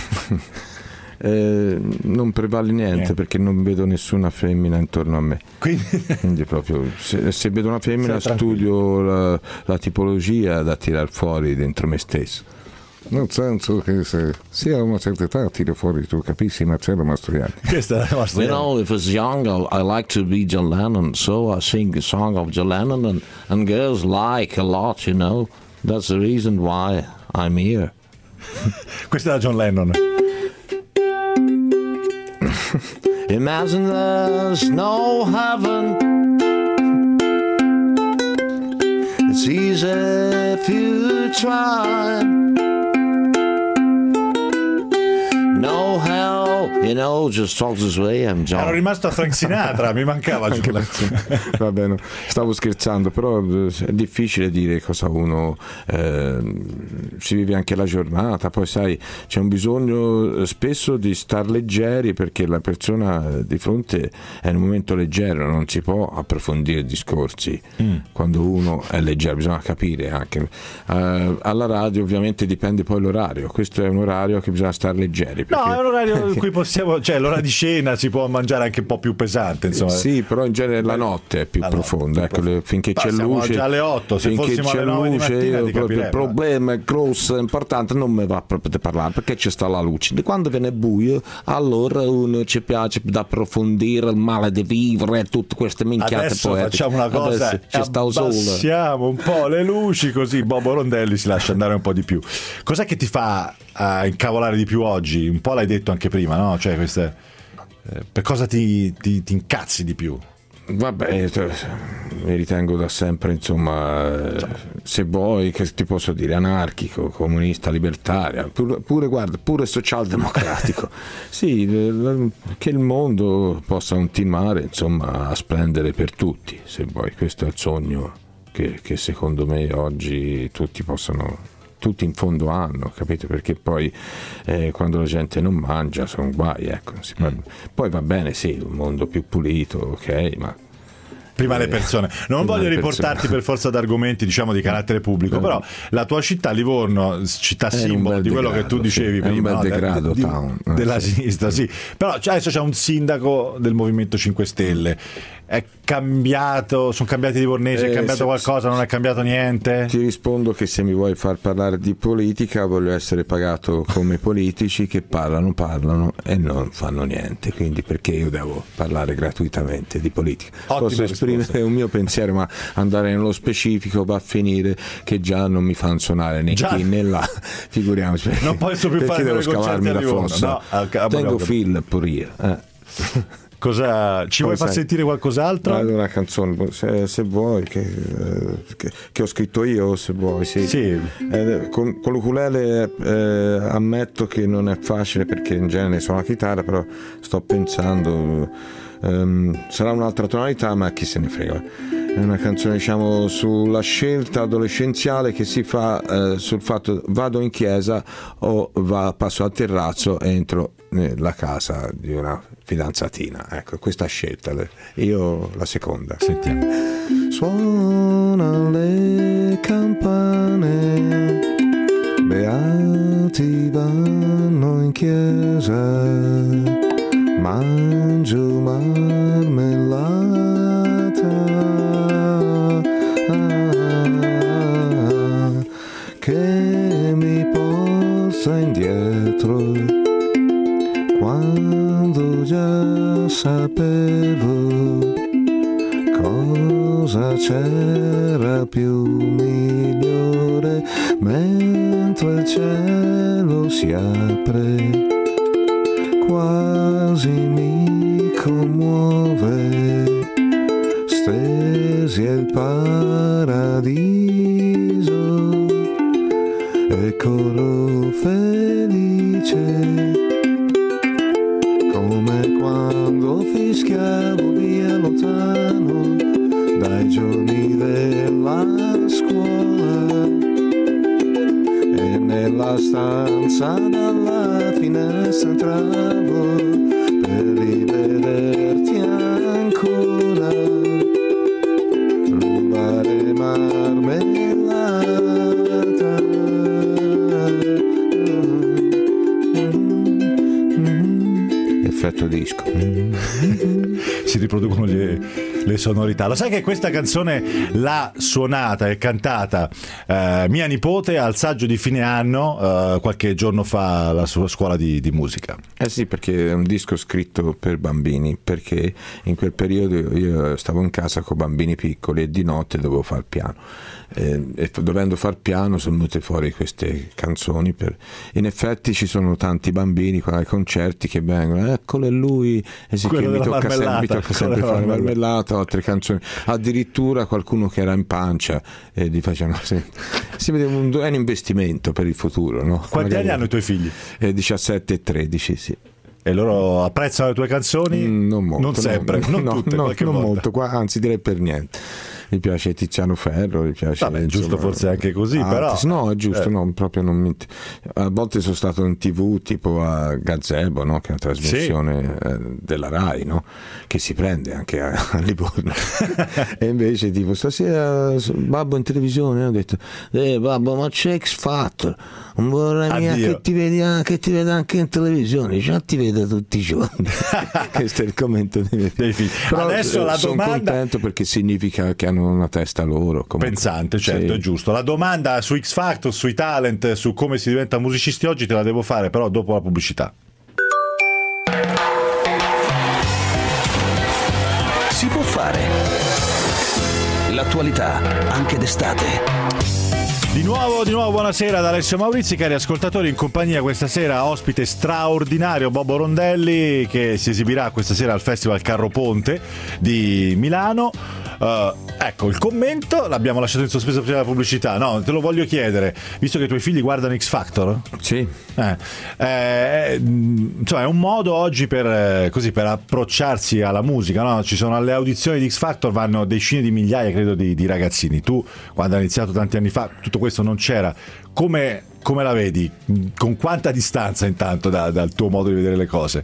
S7: Non prevale niente perché non vedo nessuna femmina intorno a me, quindi proprio se vedo una femmina studio la tipologia da tirar fuori dentro me stesso, nel senso che se sia a una certa età tiro fuori, tu capisci, Marcello Mastroianni.
S10: You know, if it's young, I like to be John Lennon, so I sing a song of John Lennon and girls like a lot, you know, that's the reason why I'm here.
S5: Questa è da John Lennon.
S10: Imagine there's no heaven. It's easy if you try. No hell, you know, just talk this way. I'm John.
S5: Ero rimasto a Frank Sinatra, mi mancava.
S7: Va bene, stavo scherzando, però è difficile dire cosa uno si vive anche la giornata, poi sai, c'è un bisogno spesso di star leggeri perché la persona di fronte è in un momento leggero, non si può approfondire discorsi quando uno è leggero, bisogna capire anche. Alla radio ovviamente dipende poi l'orario, questo è un orario che bisogna star leggeri.
S5: No, è un orario in cui possiamo, cioè l'ora di cena si può mangiare anche un po' più pesante, insomma.
S7: Sì, però in genere la notte è più profonda, ecco, finché c'è luce.
S5: Già alle 8, se fossimo alle 9 di mattina
S7: il problema è grosso, è importante, non mi va proprio di parlare perché c'è sta la luce. Quando viene buio, allora uno ci piace di approfondire il male di vivere e tutte queste minchiate
S5: adesso
S7: poetiche.
S5: Facciamo una cosa, abbassiamo un po' le luci così Bobo Rondelli si lascia andare un po' di più. Cos'è che ti fa incavolare di più oggi? Un po' l'hai detto anche prima, no? Cioè queste, per cosa ti incazzi di più?
S7: Vabbè, mi ritengo da sempre, insomma, se vuoi, che ti posso dire, anarchico, comunista, libertario, pure guarda, pure socialdemocratico. Sì, che il mondo possa continuare, insomma, a splendere per tutti, se vuoi. Questo è il sogno che secondo me oggi tutti in fondo hanno, capito? Perché poi quando la gente non mangia sono guai, ecco. Poi va bene, sì, un mondo più pulito, ok, ma
S5: prima le persone. Non voglio riportarti per forza d'argomenti, diciamo, di carattere pubblico, però la tua città, Livorno, città simbolo di quello che tu dicevi prima,
S7: un bel degrado,
S5: della sinistra, sì. Però adesso c'è un sindaco del Movimento 5 Stelle. È cambiato, sono cambiati i livornesi, è cambiato qualcosa, non è cambiato niente?
S7: Ti rispondo che se mi vuoi far parlare di politica voglio essere pagato come politici che parlano e non fanno niente, quindi perché io devo parlare gratuitamente di politica? Posso esprimere un mio pensiero, ma andare nello specifico va a finire che già non mi fanno suonare né qui né là, figuriamoci,
S5: non posso più fare
S7: devo scavarmi la fossa, tengo Phil pure io.
S5: Cosa ci vuoi far sentire qualcos'altro?
S7: Una canzone, se vuoi, che ho scritto io, se vuoi, sì. Con l'ukulele ammetto che non è facile perché in genere suono la chitarra, però sto pensando, sarà un'altra tonalità, ma chi se ne frega. È una canzone, diciamo, sulla scelta adolescenziale che si fa sul fatto vado in chiesa o passo al terrazzo e entro nella casa di una fidanzatina. Ecco, questa scelta, io la seconda.
S5: Sentiamo.
S20: Suona le campane, beati vanno in chiesa, mangio marmellata, che mi porta indietro quando già sapevo cosa c'era più migliore, mentre il cielo si apre quasi mi commuove, stesi il paradiso e corro felice come quando fischiavo via lontano dai
S7: giorni della scuola e nella stanza dalla finestra entravo per rivederti ancora, rubare marmellata. Effetto disco.
S5: Si riproducono le sonorità. Lo sai che questa canzone l'ha suonata e cantata mia nipote al saggio di fine anno qualche giorno fa alla sua scuola di musica?
S7: Sì, perché è un disco scritto per bambini, perché in quel periodo io stavo in casa con bambini piccoli e di notte dovevo fare il piano. E dovendo far piano sono venute fuori queste canzoni in effetti ci sono tanti bambini ai concerti che vengono, eccolo è lui, e sì, che mi tocca sempre fare marmellata, altre canzoni, addirittura qualcuno che era in pancia e gli facevano si vede è un investimento per il futuro, no?
S5: Quanti anni hanno i tuoi figli?
S7: 17 e 13, sì.
S5: E loro apprezzano le tue canzoni?
S7: Non molto,
S5: non sempre, non tutte,
S7: non
S5: volta.
S7: molto, anzi direi per niente. Mi piace Tiziano Ferro, mi piace.
S5: Vabbè, giusto, forse anche così, però.
S7: No, è giusto, no, proprio non mi. A volte sono stato in TV tipo a Gazebo, no? Che è una trasmissione della Rai, no? Che si prende anche a Livorno. E invece tipo stasera babbo in televisione, ho detto babbo, ma c'è X Factor, non vorrei mia che ti veda anche in televisione, già ti vedo tutti i giorni. Questo è il commento dei figli. Però
S5: adesso la
S7: sono
S5: domanda...
S7: contento perché significa che hanno una testa loro comunque.
S5: Pensante, certo, sì. È giusto. La domanda su X Factor, sui talent, su come si diventa musicisti oggi te la devo fare, però dopo la pubblicità.
S1: Si può fare. L'attualità anche d'estate.
S5: Di nuovo buonasera da Alessio Maurizi, cari ascoltatori, in compagnia questa sera ospite straordinario Bobo Rondelli, che si esibirà questa sera al Festival Carro Ponte di Milano. Ecco, il commento l'abbiamo lasciato in sospeso prima della pubblicità. No, te lo voglio chiedere, visto che i tuoi figli guardano X Factor?
S7: Sì.
S5: Insomma, è un modo oggi per approcciarsi alla musica, no? Ci sono alle audizioni di X Factor, vanno decine di migliaia, credo, di ragazzini. Tu, quando hai iniziato tanti anni fa, tutto questo non c'era. Come la vedi? Con quanta distanza intanto dal tuo modo di vedere le cose?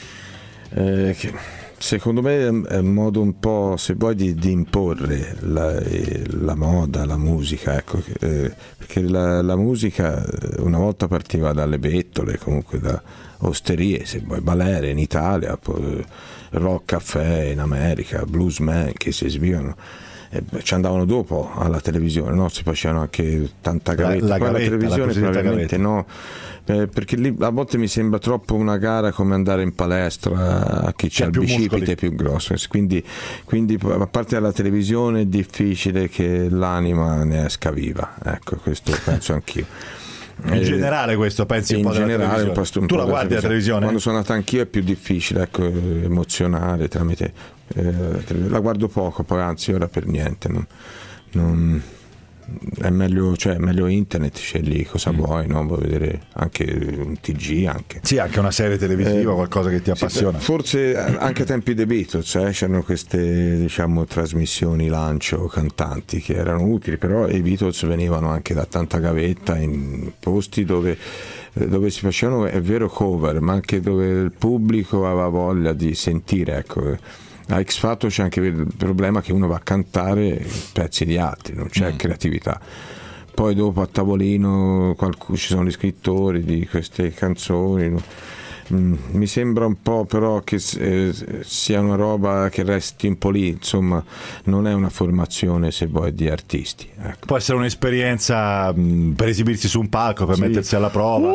S7: Secondo me è un modo un po', se vuoi, di imporre la moda, la musica, ecco, perché la musica una volta partiva dalle bettole, comunque da osterie, se vuoi, balere in Italia, poi rock caffè in America, bluesman che si esibivano. Ci andavano dopo alla televisione, no? Si facevano anche tanta gavetta. La televisione probabilmente no, perché lì a volte mi sembra troppo una gara come andare in palestra a chi c'ha il bicipite più grosso, quindi a parte alla televisione è difficile che l'anima ne esca viva, ecco, questo penso anch'io.
S5: In generale questo pensi un po' della televisione? Tu la guardi la televisione?
S7: Quando sono nato anch'io è più difficile, ecco, emozionare tramite la guardo poco, poi anzi ora per niente non è meglio internet, scegli cosa vuoi, no? Vuoi vedere anche un TG, anche
S5: una serie televisiva, qualcosa che ti appassiona.
S7: Forse anche ai tempi dei Beatles c'erano queste, diciamo, trasmissioni lancio cantanti che erano utili, però i Beatles venivano anche da tanta gavetta in posti dove si facevano, è vero, cover, ma anche dove il pubblico aveva voglia di sentire, ecco. A X Factor c'è anche il problema che uno va a cantare pezzi di altri, non c'è creatività. Poi dopo a tavolino ci sono gli scrittori di queste canzoni. Mi sembra un po' però che sia una roba che resti un po' lì, insomma, non è una formazione, se vuoi, di artisti. Ecco.
S5: Può essere un'esperienza per esibirsi su un palco, per mettersi alla prova.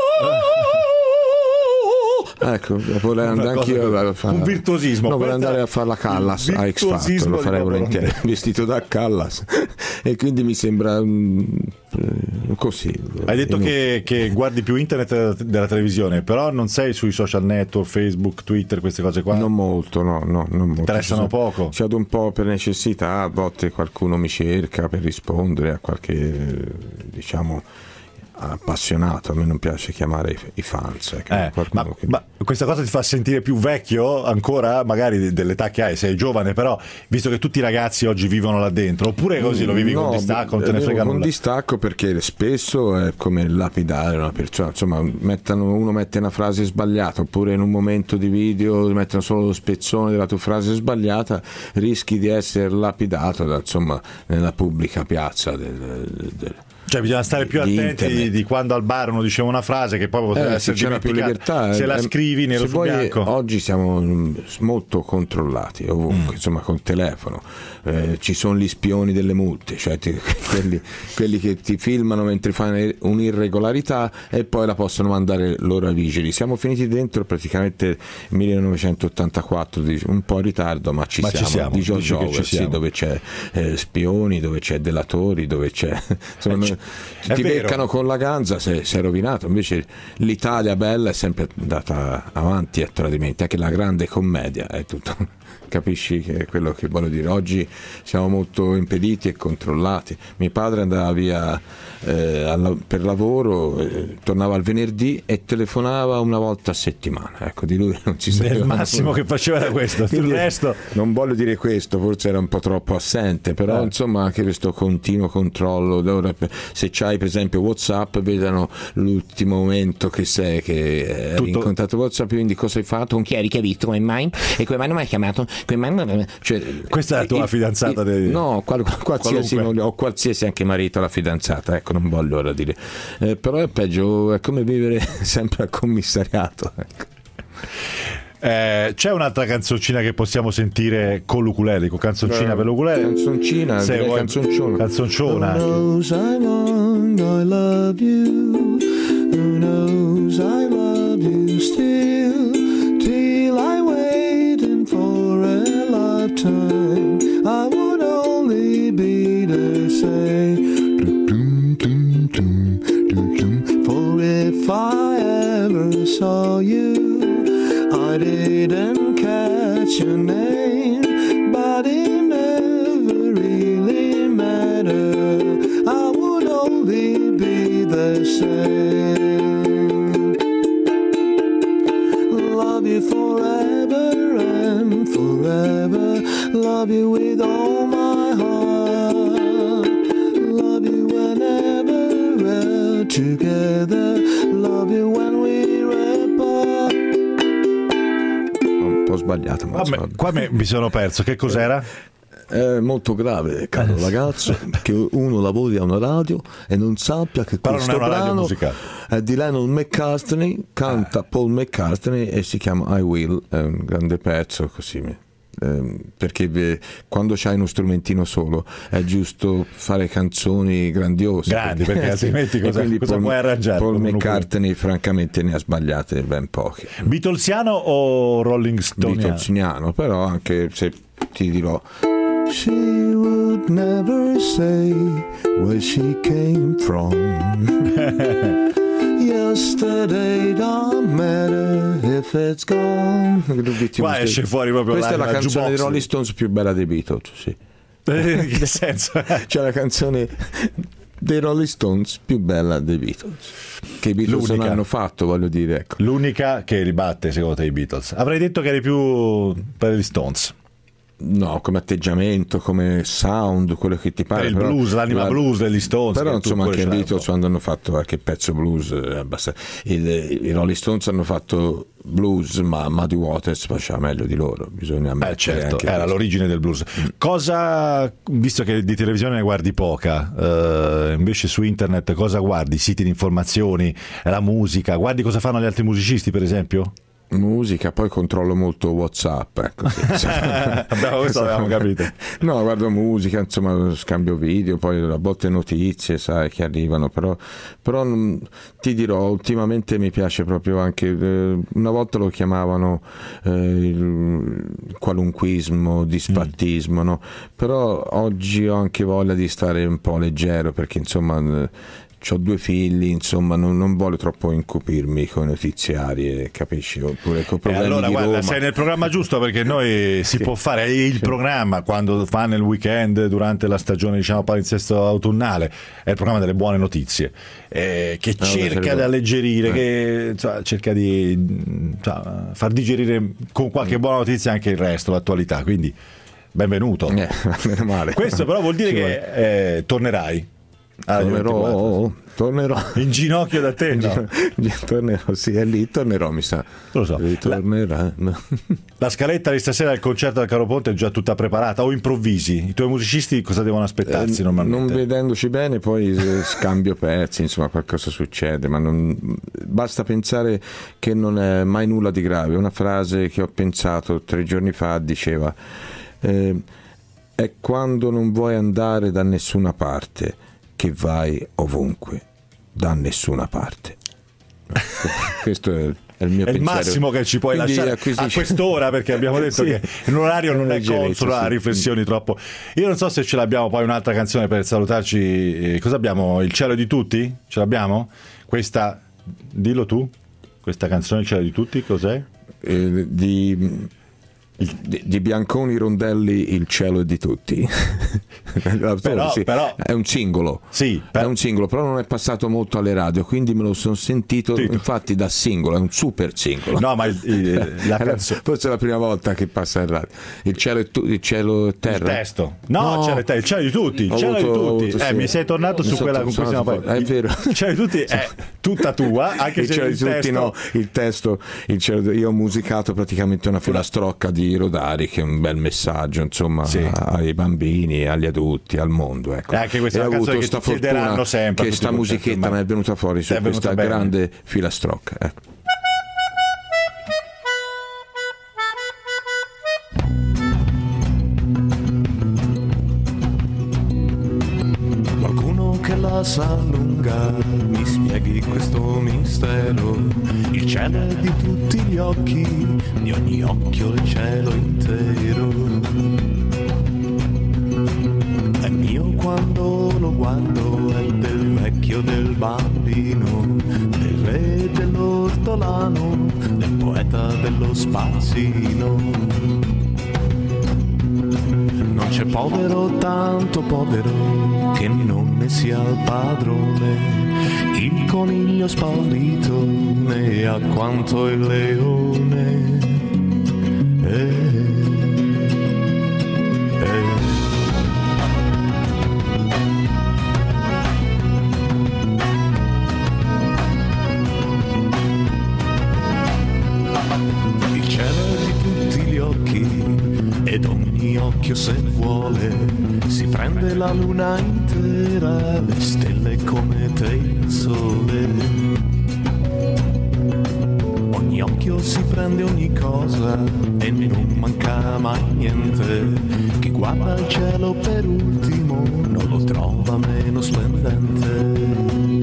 S7: Ecco, vorrei andare anch'io a fare
S5: un virtuosismo.
S7: No, vorrei andare a fare la Callas a X Factor, lo farei volentieri, vestito da Callas. E quindi mi sembra così.
S5: Hai detto che guardi più internet della televisione, però non sei sui social network, Facebook, Twitter, queste cose qua?
S7: Non molto, no, non molto.
S5: Interessano poco?
S7: Ci vado un po' per necessità, a volte qualcuno mi cerca per rispondere a qualche, diciamo, appassionato. A me non piace chiamare i fans.
S5: Ma questa cosa ti fa sentire più vecchio ancora, magari dell'età che hai? Sei giovane, però visto che tutti i ragazzi oggi vivono là dentro, oppure così lo vivi con distacco, non te ne frega nulla?
S7: Con distacco, perché spesso è come lapidare una persona, insomma, uno mette una frase sbagliata, oppure in un momento di video mettono solo lo spezzone della tua frase sbagliata, rischi di essere lapidato nella pubblica piazza
S5: cioè bisogna stare più attenti di quando al bar uno diceva una frase che poi poteva essere
S7: c'era più libertà,
S5: se la scrivi nero su bianco.
S7: Oggi siamo molto controllati ovunque, insomma, col telefono, ci sono gli spioni delle multe, cioè quelli che ti filmano mentre fai un'irregolarità e poi la possono mandare loro ai vigili. Siamo finiti dentro praticamente 1984, un po' in ritardo, ma ci siamo. Di George Orwell, dove c'è spioni, dove c'è delatori, dove c'è ti beccano con la ganza, si è rovinato. Invece l'Italia bella è sempre andata avanti a tradimenti, anche la grande commedia è tutto. Capisci che è quello che voglio dire? Oggi siamo molto impediti e controllati. Mio padre andava via per lavoro, tornava il venerdì e telefonava una volta a settimana. Ecco, di lui non ci sapeva.
S5: Il massimo che faceva era questo. Il resto,
S7: non voglio dire questo, forse era un po' troppo assente, però insomma anche questo continuo controllo. Se c'hai per esempio WhatsApp, vedano l'ultimo momento che eri in contatto WhatsApp, quindi cosa hai fatto, con chi eri, che hai visto, come mai, e come mai non mi hai chiamato.
S5: Questa è la tua fidanzata?
S7: No, qualsiasi anche marito, la fidanzata, ecco, non voglio ora dire, però è peggio, è come vivere sempre al commissariato, ecco.
S5: C'è un'altra canzoncina che possiamo sentire con l'ukulele, con canzoncina per l'ukulele?
S7: Canzoncina,
S5: canzonciona.
S20: Who knows how long I love you? Who knows I love you still? Till I waiting for a lifetime, I would only be the same. For if I ever saw you, I didn't catch your name, but it never really mattered. I would only be the same. Love you forever and forever. Love you with all my heart. Love you whenever we're together. Love you when we're apart.
S7: Un po' sbagliato, ma
S5: qua mi sono perso. Che cos'era?
S7: È molto grave, caro ragazzo, che uno lavori a una radio e non sappia che questo brano è di Lennon McCartney, canta Paul McCartney e si chiama I Will, è un grande pezzo così. Perché quando c'hai uno strumentino solo è giusto fare canzoni grandiose,
S5: grandi, perché altrimenti cosa puoi arrangiare?
S7: Paul McCartney francamente ne ha sbagliate ben poche.
S5: Beatlesiano o Rolling Stone?
S7: Beatlesiano, però anche se ti dirò,
S20: she would never say where she came from. Yesterday don't matter if it's gone.
S5: Qua esce fuori proprio
S7: questa è la canzone dei Rolling Stones più bella dei Beatles, sì.
S5: In che senso?
S7: C'è la canzone dei Rolling Stones più bella dei Beatles, che i Beatles non hanno fatto, voglio dire, ecco.
S5: L'unica che ribatte secondo te i Beatles. Avrei detto che eri più per gli Stones.
S7: No, come atteggiamento, come sound, quello che ti pare.
S5: Per il blues, l'anima blues degli Stones.
S7: Però insomma anche i Beatles quando hanno fatto qualche pezzo blues, i Rolling Stones hanno fatto blues, ma Muddy Waters faceva meglio di loro, bisogna ammettere.
S5: Certo, era l'origine del blues. Cosa, visto che di televisione ne guardi poca, invece su internet cosa guardi? Siti di informazioni, la musica, guardi cosa fanno gli altri musicisti per esempio?
S7: Musica, poi controllo molto WhatsApp, ecco.
S5: Questo avevamo capito.
S7: No, guardo musica, insomma, scambio video, poi a volte notizie, sai, che arrivano, però ti dirò, ultimamente mi piace proprio anche, una volta lo chiamavano il qualunquismo, disfattismo, no? Però oggi ho anche voglia di stare un po' leggero, perché insomma ho 2 figli, insomma non voglio troppo incupirmi con notiziari, capisci? Oppure con problemi
S5: allora
S7: di
S5: guarda,
S7: Roma.
S5: sei nel programma giusto, perché noi si può fare il programma quando fa nel weekend, durante la stagione diciamo palinsesto autunnale, è il programma delle buone notizie, che cerca di alleggerire, che insomma, cerca di far digerire con qualche buona notizia anche il resto, l'attualità, quindi benvenuto.
S7: Meno male.
S5: Questo però vuol dire che tornerai.
S7: Tornerò
S5: in ginocchio da te, no?
S7: Tornerò, sì, è lì, tornerò, mi sa.
S5: Lo so. La scaletta di stasera del concerto del Caro Ponte è già tutta preparata, o improvvisi? I tuoi musicisti cosa devono aspettarsi normalmente?
S7: Non vedendoci bene poi scambio pezzi, insomma qualcosa succede, ma basta pensare che non è mai nulla di grave. Una frase che ho pensato 3 giorni fa diceva è quando non vuoi andare da nessuna parte che vai ovunque, da nessuna parte. Questo è il mio pensiero.
S5: È il massimo che ci puoi lasciare a quest'ora, perché abbiamo detto che l'orario non è consono a riflessioni troppo. Io non so se ce l'abbiamo poi un'altra canzone per salutarci. Cosa abbiamo? Il cielo di tutti? Ce l'abbiamo? Questa, dillo tu, questa canzone Il cielo di tutti cos'è?
S7: Di Bianconi Rondelli, Il cielo è di tutti. Però è un singolo, è un singolo, però non è passato molto alle radio, quindi me lo sono sentito infatti da singolo, è un super singolo.
S5: No, ma
S7: forse è la prima volta che passa in radio. Il cielo è terra.
S5: Il testo. Il cielo di tutti, il cielo di tutti. Mi sei tornato su quella con cui stiamo parlando.
S7: È vero.
S5: Il cielo di tutti è tutta tua, anche se il cielo di tutti no,
S7: il testo, io ho musicato praticamente una filastrocca di Rodari, che è un bel messaggio, insomma, ai bambini, agli adulti, al mondo, ecco.
S5: Anche questa è una canzone che ti chiederanno sempre,
S7: che sta musichetta mi è venuta fuori su questa grande filastrocca, ecco.
S20: Qualcuno che la sa lunga mi spieghi questo mistero. Il cielo è di tutti gli occhi, di ogni occhio il cielo intero. È mio quando lo guardo, è del vecchio, del bambino, del re, dell'ortolano, del poeta, dello spazzino. Non c'è povero tanto povero che non ne sia il padrone, il coniglio spaurito ne ha quanto il leone. Il cielo è di tutti gli occhi ed ogni occhio se vuole si prende la luna intera, le stelle come te il sole. Ogni occhio si prende ogni cosa e non manca mai niente. Chi guarda il cielo per ultimo non lo trova meno splendente.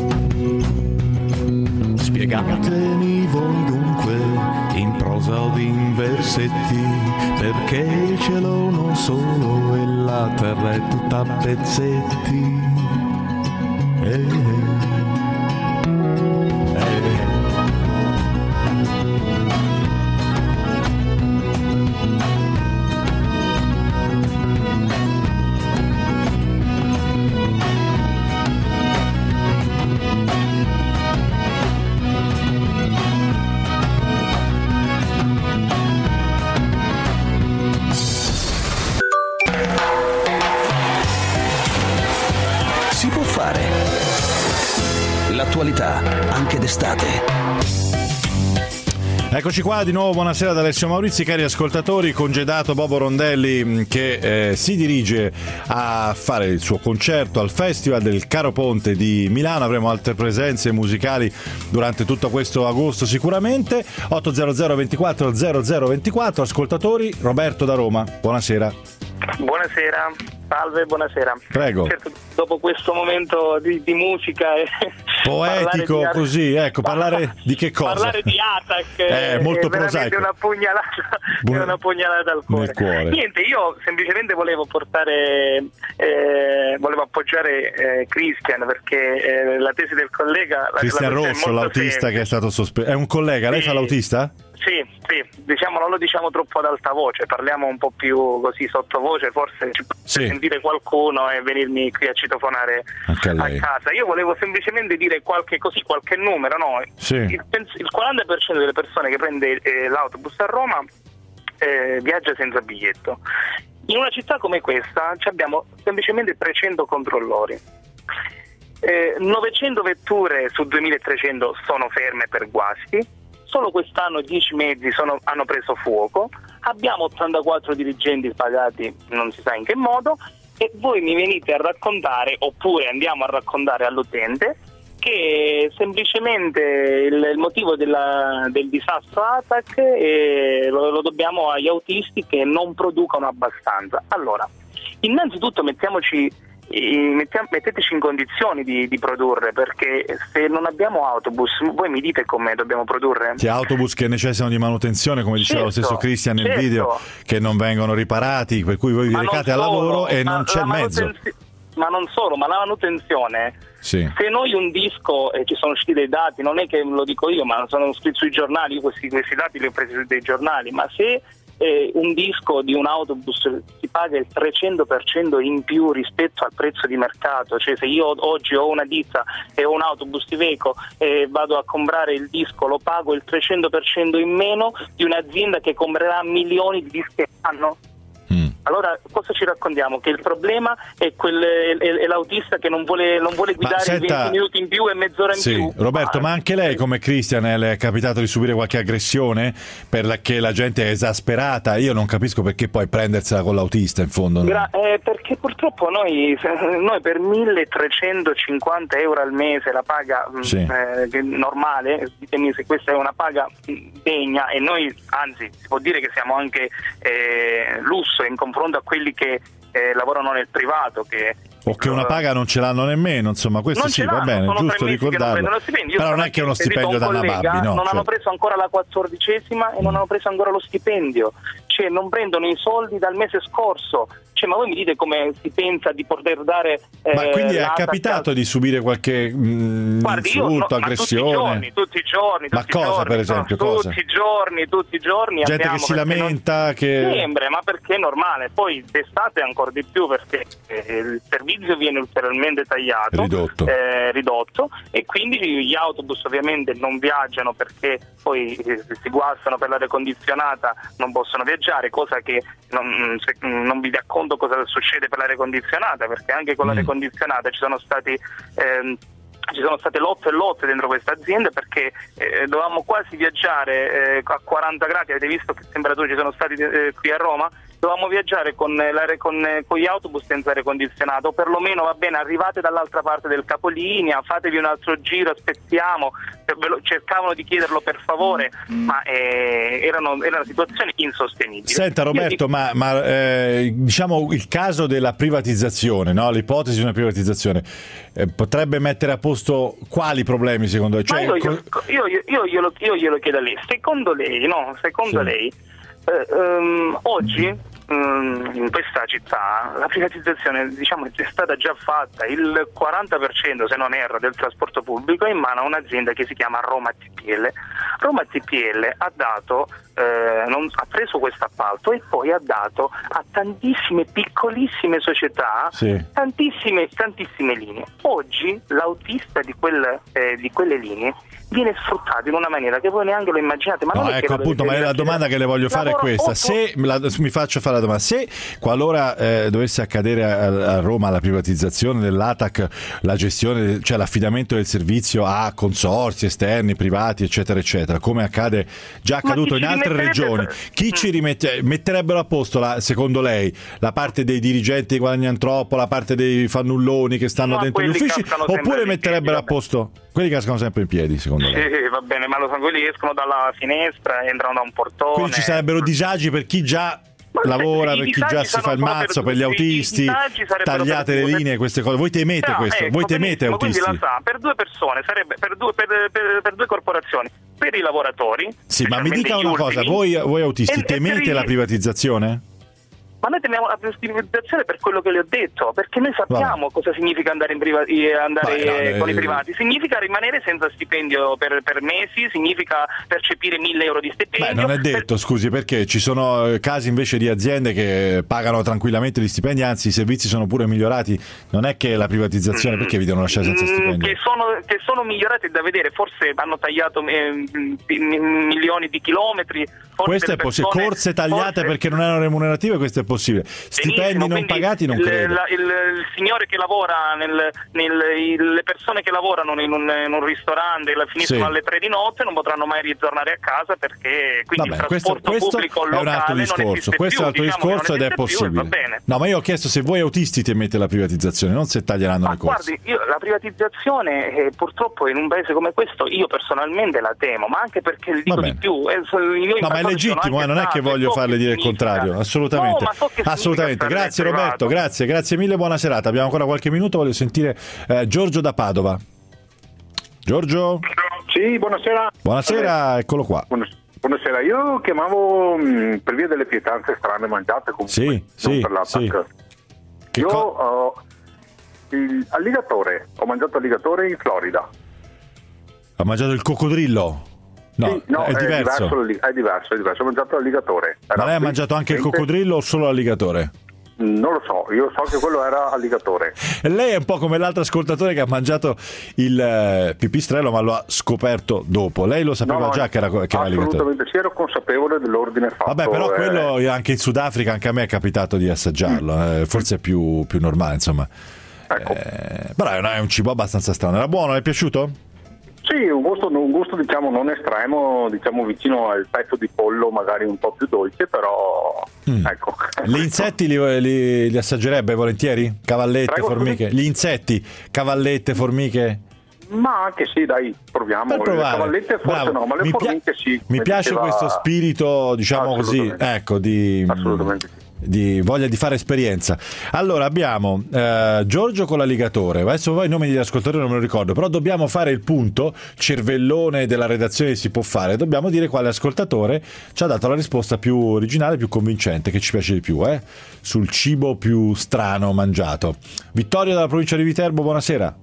S20: Spiegatemi voi dunque in prosa o in versetti perché il cielo non solo e la terra è tutta a pezzetti.
S1: L'attualità, anche d'estate.
S5: Eccoci qua di nuovo, buonasera da Alessio Maurizi, cari ascoltatori. Congedato Bobo Rondelli che si dirige a fare il suo concerto al Festival del Caro Ponte di Milano. Avremo altre presenze musicali durante tutto questo agosto sicuramente. 800 24 00 24. Ascoltatori, Roberto da Roma, buonasera.
S11: Buonasera. Salve, buonasera.
S5: Prego.
S11: Certo, dopo questo momento di musica e
S5: poetico così, ecco, parlare di che cosa?
S11: Parlare di Attack
S5: molto
S11: è
S5: prosaico.
S11: una pugnalata al cuore.
S5: Nel cuore.
S11: Niente, io semplicemente volevo appoggiare Christian, perché la tesi del collega
S5: Cristian Rosso, l'autista che è stato sospeso. È un collega, lei fa l'autista?
S11: Sì, diciamo, non lo diciamo troppo ad alta voce, parliamo un po' più così sottovoce, forse ci può sentire qualcuno e venirmi qui a citofonare a casa. Io volevo semplicemente dire qualche numero, no?
S5: Sì.
S11: Il 40% delle persone che prende l'autobus a Roma viaggia senza biglietto. In una città come questa abbiamo semplicemente 300 controllori. 900 vetture su 2300 sono ferme per guasti. Solo quest'anno 10 mezzi hanno preso fuoco, abbiamo 84 dirigenti pagati non si sa in che modo, e voi mi venite a raccontare, oppure andiamo a raccontare all'utente, che semplicemente il motivo del disastro Attack lo dobbiamo agli autisti che non producono abbastanza. Allora, innanzitutto metteteci in condizioni di produrre, perché se non abbiamo autobus, voi mi dite come dobbiamo produrre?
S5: Gli autobus che necessitano di manutenzione, come diceva lo stesso Christian nel video, che non vengono riparati, per cui voi vi recate al lavoro e non c'è il mezzo.
S11: Ma non solo, ma la manutenzione, se noi un disco, ci sono usciti dei dati, non è che lo dico io, ma sono scritti sui giornali, io questi dati li ho presi dai giornali, ma se un disco di un autobus si paga il 300% in più rispetto al prezzo di mercato, cioè se io oggi ho una ditta e ho un autobus Iveco e vado a comprare il disco, lo pago il 300% in meno di un'azienda che comprerà milioni di dischi all'anno. Allora cosa ci raccontiamo? Che il problema è l'autista che non vuole guidare 20 minuti in più e mezz'ora in più.
S5: Roberto, ma anche lei come Christian le è capitato di subire qualche aggressione perché la gente è esasperata? Io non capisco perché poi prendersela con l'autista in fondo.
S11: Perché purtroppo noi per 1.350 euro al mese la paga normale, ditemi se questa è una paga degna, e noi anzi si può dire che siamo anche lusso in confronto a quelli che lavorano nel privato,
S5: o che una paga non ce l'hanno nemmeno, insomma, questo va bene, giusto ricordarlo. Però non è che è uno stipendio da nababbi, no?
S11: Non hanno preso ancora la 14ª e non hanno preso ancora lo stipendio, cioè non prendono i soldi dal mese scorso. Ma voi mi dite come si pensa di poter dare
S5: ma quindi è capitato di subire qualche insulto, aggressione?
S11: Tutti i giorni.
S5: Ma cosa, per esempio?
S11: Tutti i giorni
S5: gente che si lamenta, che
S11: sembra, ma perché è normale. Poi d'estate ancora di più, perché il servizio viene ulteriormente tagliato, ridotto, e quindi gli autobus ovviamente non viaggiano perché poi si guastano per l'aria condizionata, non possono viaggiare, cosa che non vi racconto cosa succede per l'aria condizionata, perché anche con l'aria condizionata ci sono state lotte e lotte dentro questa azienda, perché dovevamo quasi viaggiare a 40 gradi, avete visto che temperature ci sono stati qui a Roma, dovevamo viaggiare con gli autobus senza aria condizionata, o perlomeno va bene, arrivate dall'altra parte del capolinea, fatevi un altro giro, aspettiamo, cercavano di chiederlo per favore, ma era una situazione insostenibile.
S5: Senta Roberto, ma diciamo il caso della privatizzazione, no? L'ipotesi di una privatizzazione potrebbe mettere a posto quali problemi secondo lei? Cioè,
S11: io glielo chiedo a lei, secondo lei oggi in questa città la privatizzazione, diciamo, è stata già fatta. Il 40%, se non erro, del trasporto pubblico è in mano a un'azienda che si chiama Roma TPL. Roma TPL ha preso questo appalto e poi ha dato a tantissime piccolissime società tantissime linee. Oggi l'autista di quelle linee viene sfruttato in una maniera che voi neanche lo immaginate. Ma non è
S5: ecco, appunto, ma la domanda che le voglio fare è questa: mi faccio fare la domanda, se qualora dovesse accadere a Roma la privatizzazione dell'ATAC, la gestione, cioè l'affidamento del servizio a consorzi esterni, privati, eccetera eccetera, come accade già accaduto in altre regioni, chi ci metterebbero a posto, secondo lei, la parte dei dirigenti che guadagnano troppo, la parte dei fannulloni che stanno dentro gli uffici, oppure metterebbero a posto quelli che cascano sempre in piedi, secondo lei?
S11: Sì, va bene, ma lo sono quelli che escono dalla finestra, entrano da un portone.
S5: Quindi ci sarebbero disagi per chi già lavora, per chi già si fa il mazzo, per gli autisti, tagliate le linee, queste cose. Voi temete questo? Voi temete autisti?
S11: Quindi la sa, per due persone sarebbe per due corporazioni, per i lavoratori.
S5: Sì, ma mi dica una cosa, voi autisti temete la privatizzazione?
S11: Ma noi temiamo la privatizzazione per quello che le ho detto, perché noi sappiamo cosa significa andare con i privati. Significa rimanere senza stipendio per mesi, significa percepire 1.000 euro di stipendio.
S5: Non è detto, scusi, perché ci sono casi invece di aziende che pagano tranquillamente gli stipendi, anzi i servizi sono pure migliorati. Non è che la privatizzazione, perché vi devono lasciare senza stipendio?
S11: Che sono migliorati da vedere, forse hanno tagliato milioni di chilometri.
S5: Questo è possibile, corse tagliate perché non erano remunerative, questo è possibile. Stipendi non pagati non credo.
S11: Il signore che lavora le persone che lavorano in un ristorante finiscono alle 3 di notte non potranno mai ritornare a casa, perché quindi il trasporto pubblico locale
S5: è un altro discorso. Questo è un altro discorso ed è possibile. No, ma io ho chiesto se voi autisti temete la privatizzazione, non se taglieranno le corse.
S11: Guardi, la privatizzazione purtroppo in un paese come questo io personalmente la temo, ma anche perché dico di più.
S5: No, ma è legittimo, non è che voglio farle dire il contrario, assolutamente.
S11: No,
S5: assolutamente. Grazie Roberto, grazie mille, buona serata. Abbiamo ancora qualche minuto, voglio sentire Giorgio da Padova. Giorgio?
S12: Sì, buonasera.
S5: Buonasera, eccolo qua.
S12: Buonasera, io chiamavo per via delle pietanze strane mangiate comunque, per l'attacco. Io ho mangiato alligatore in Florida.
S5: Ha mangiato il coccodrillo? No,
S12: sì,
S5: è diverso.
S12: È diverso. Ho mangiato alligatore.
S5: Ma lei ha mangiato anche il coccodrillo o solo l'alligatore?
S12: Non lo so, io so che quello era alligatore.
S5: E lei è un po' come l'altro ascoltatore che ha mangiato il pipistrello, ma lo ha scoperto dopo. Lei lo sapeva già che era alligatore?
S12: Assolutamente sì, ero consapevole dell'ordine fatto.
S5: Vabbè, però quello anche in Sudafrica, anche a me è capitato di assaggiarlo. Forse è più normale, insomma.
S12: Ecco.
S5: Però è un cibo abbastanza strano. Era buono? Le è piaciuto?
S12: Sì, un gusto diciamo non estremo, diciamo vicino al petto di pollo, magari un po' più dolce, però ecco.
S5: Gli insetti li assaggerebbe volentieri? Cavallette,
S12: Prego,
S5: formiche? Gli insetti, cavallette, formiche?
S12: Ma anche sì, dai, proviamo. Le cavallette forse no, ma le formiche sì.
S5: Mi piace questo spirito, diciamo così, ecco,
S12: assolutamente sì.
S5: Di voglia di fare esperienza. Allora abbiamo Giorgio con l'alligatore. Adesso poi i nomi degli ascoltatori non me lo ricordo, però dobbiamo fare il punto cervellone della redazione si può fare, dobbiamo dire quale ascoltatore ci ha dato la risposta più originale, più convincente, che ci piace di più sul cibo più strano mangiato. Vittorio dalla provincia di Viterbo, buonasera.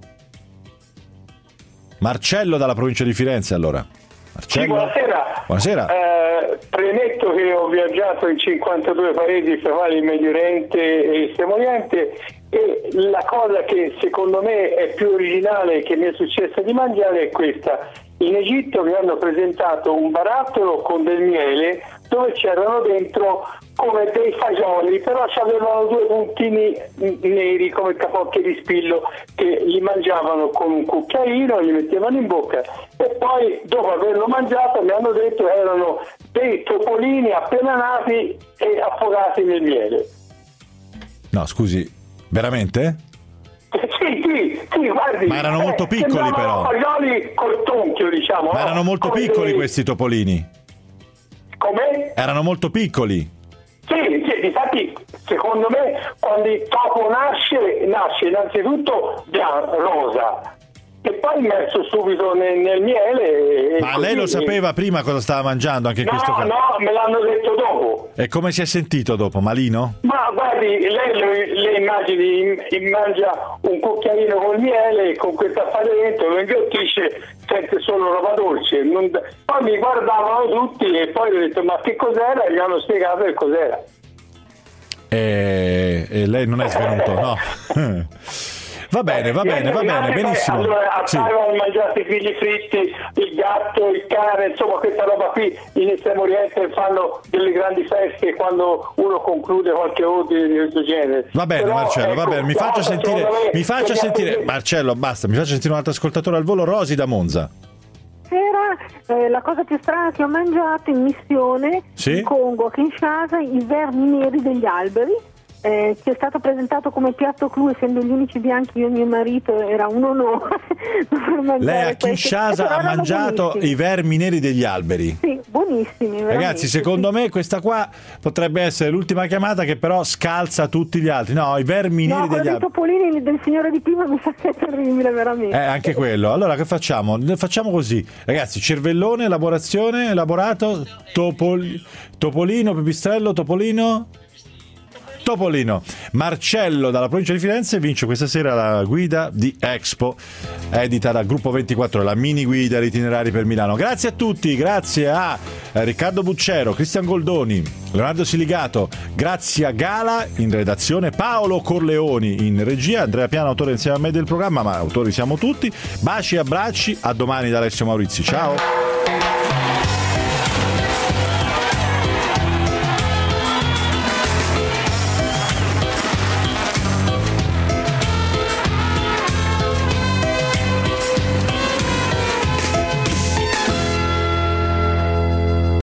S5: Marcello dalla provincia di Firenze, allora. Marcello.
S13: Sì, buonasera. Premetto che ho viaggiato in 52 paesi fra quali il Medio Oriente e Estremo Oriente, e la cosa che secondo me è più originale che mi è successo di mangiare è questa. In Egitto mi hanno presentato un barattolo con del miele dove c'erano dentro come dei fagioli, però avevano 2 puntini neri come capocchie di spillo che li mangiavano con un cucchiaino, li mettevano in bocca, e poi dopo averlo mangiato mi hanno detto che erano dei topolini appena nati e affogati nel miele.
S5: No, scusi, veramente?
S13: Sì, guardi.
S5: Ma erano molto piccoli però.
S13: Fagioli col tonchio, diciamo.
S5: Ma erano molto piccoli questi topolini.
S13: Come?
S5: Erano molto piccoli.
S13: Sì, infatti secondo me quando il topo nasce innanzitutto rosa e poi messo subito nel miele.
S5: Ma lei lo sapeva prima cosa stava mangiando anche in questo caso?
S13: No, me l'hanno detto dopo.
S5: E come si è sentito dopo? Malino?
S13: Ma guardi, lei immagini, mangia un cucchiaino col miele e con questo affare dentro lo inghiottisce, sente solo roba dolce. Poi mi guardavano tutti e poi ho detto ma che cos'era? E gli hanno spiegato che cos'era.
S5: E lei non è svenuto, no? Va bene, benissimo.
S13: Allora, avevano mangiato i figli fritti, il gatto, il cane, insomma questa roba qui in Estremo Oriente fanno delle grandi feste quando uno conclude qualche ordine di questo genere.
S5: Va bene, però, Marcello, va bene, mi faccia sentire Marcello, basta, mi faccia sentire un altro ascoltatore al volo. Rosi da Monza.
S14: Era la cosa più strana che ho mangiato in missione in Congo, a Kinshasa, i vermi neri degli alberi ci è stato presentato come piatto clou, essendo gli unici bianchi io e mio marito, era un onore.
S5: Lei a Kinshasa ha mangiato i vermi neri degli alberi.
S14: Sì, buonissimi.
S5: Ragazzi, secondo me questa qua potrebbe essere l'ultima chiamata che però scalza tutti gli altri. No, i vermi neri degli alberi.
S14: I topolini del signore di prima mi sa che è terribile, veramente.
S5: Anche quello. Allora che facciamo? Facciamo così, ragazzi: cervellone, elaborazione, elaborato, topolino, pipistrello, topolino. Marcello dalla provincia di Firenze vince questa sera la guida di Expo, edita dal Gruppo 24, la mini guida itinerari per Milano. Grazie a tutti, grazie a Riccardo Buccero, Cristian Goldoni, Leonardo Siligato, Grazia Gala in redazione, Paolo Corleoni in regia, Andrea Piano, autore insieme a me del programma, ma autori siamo tutti. Baci e abbracci, a domani da Alessio Maurizi, ciao.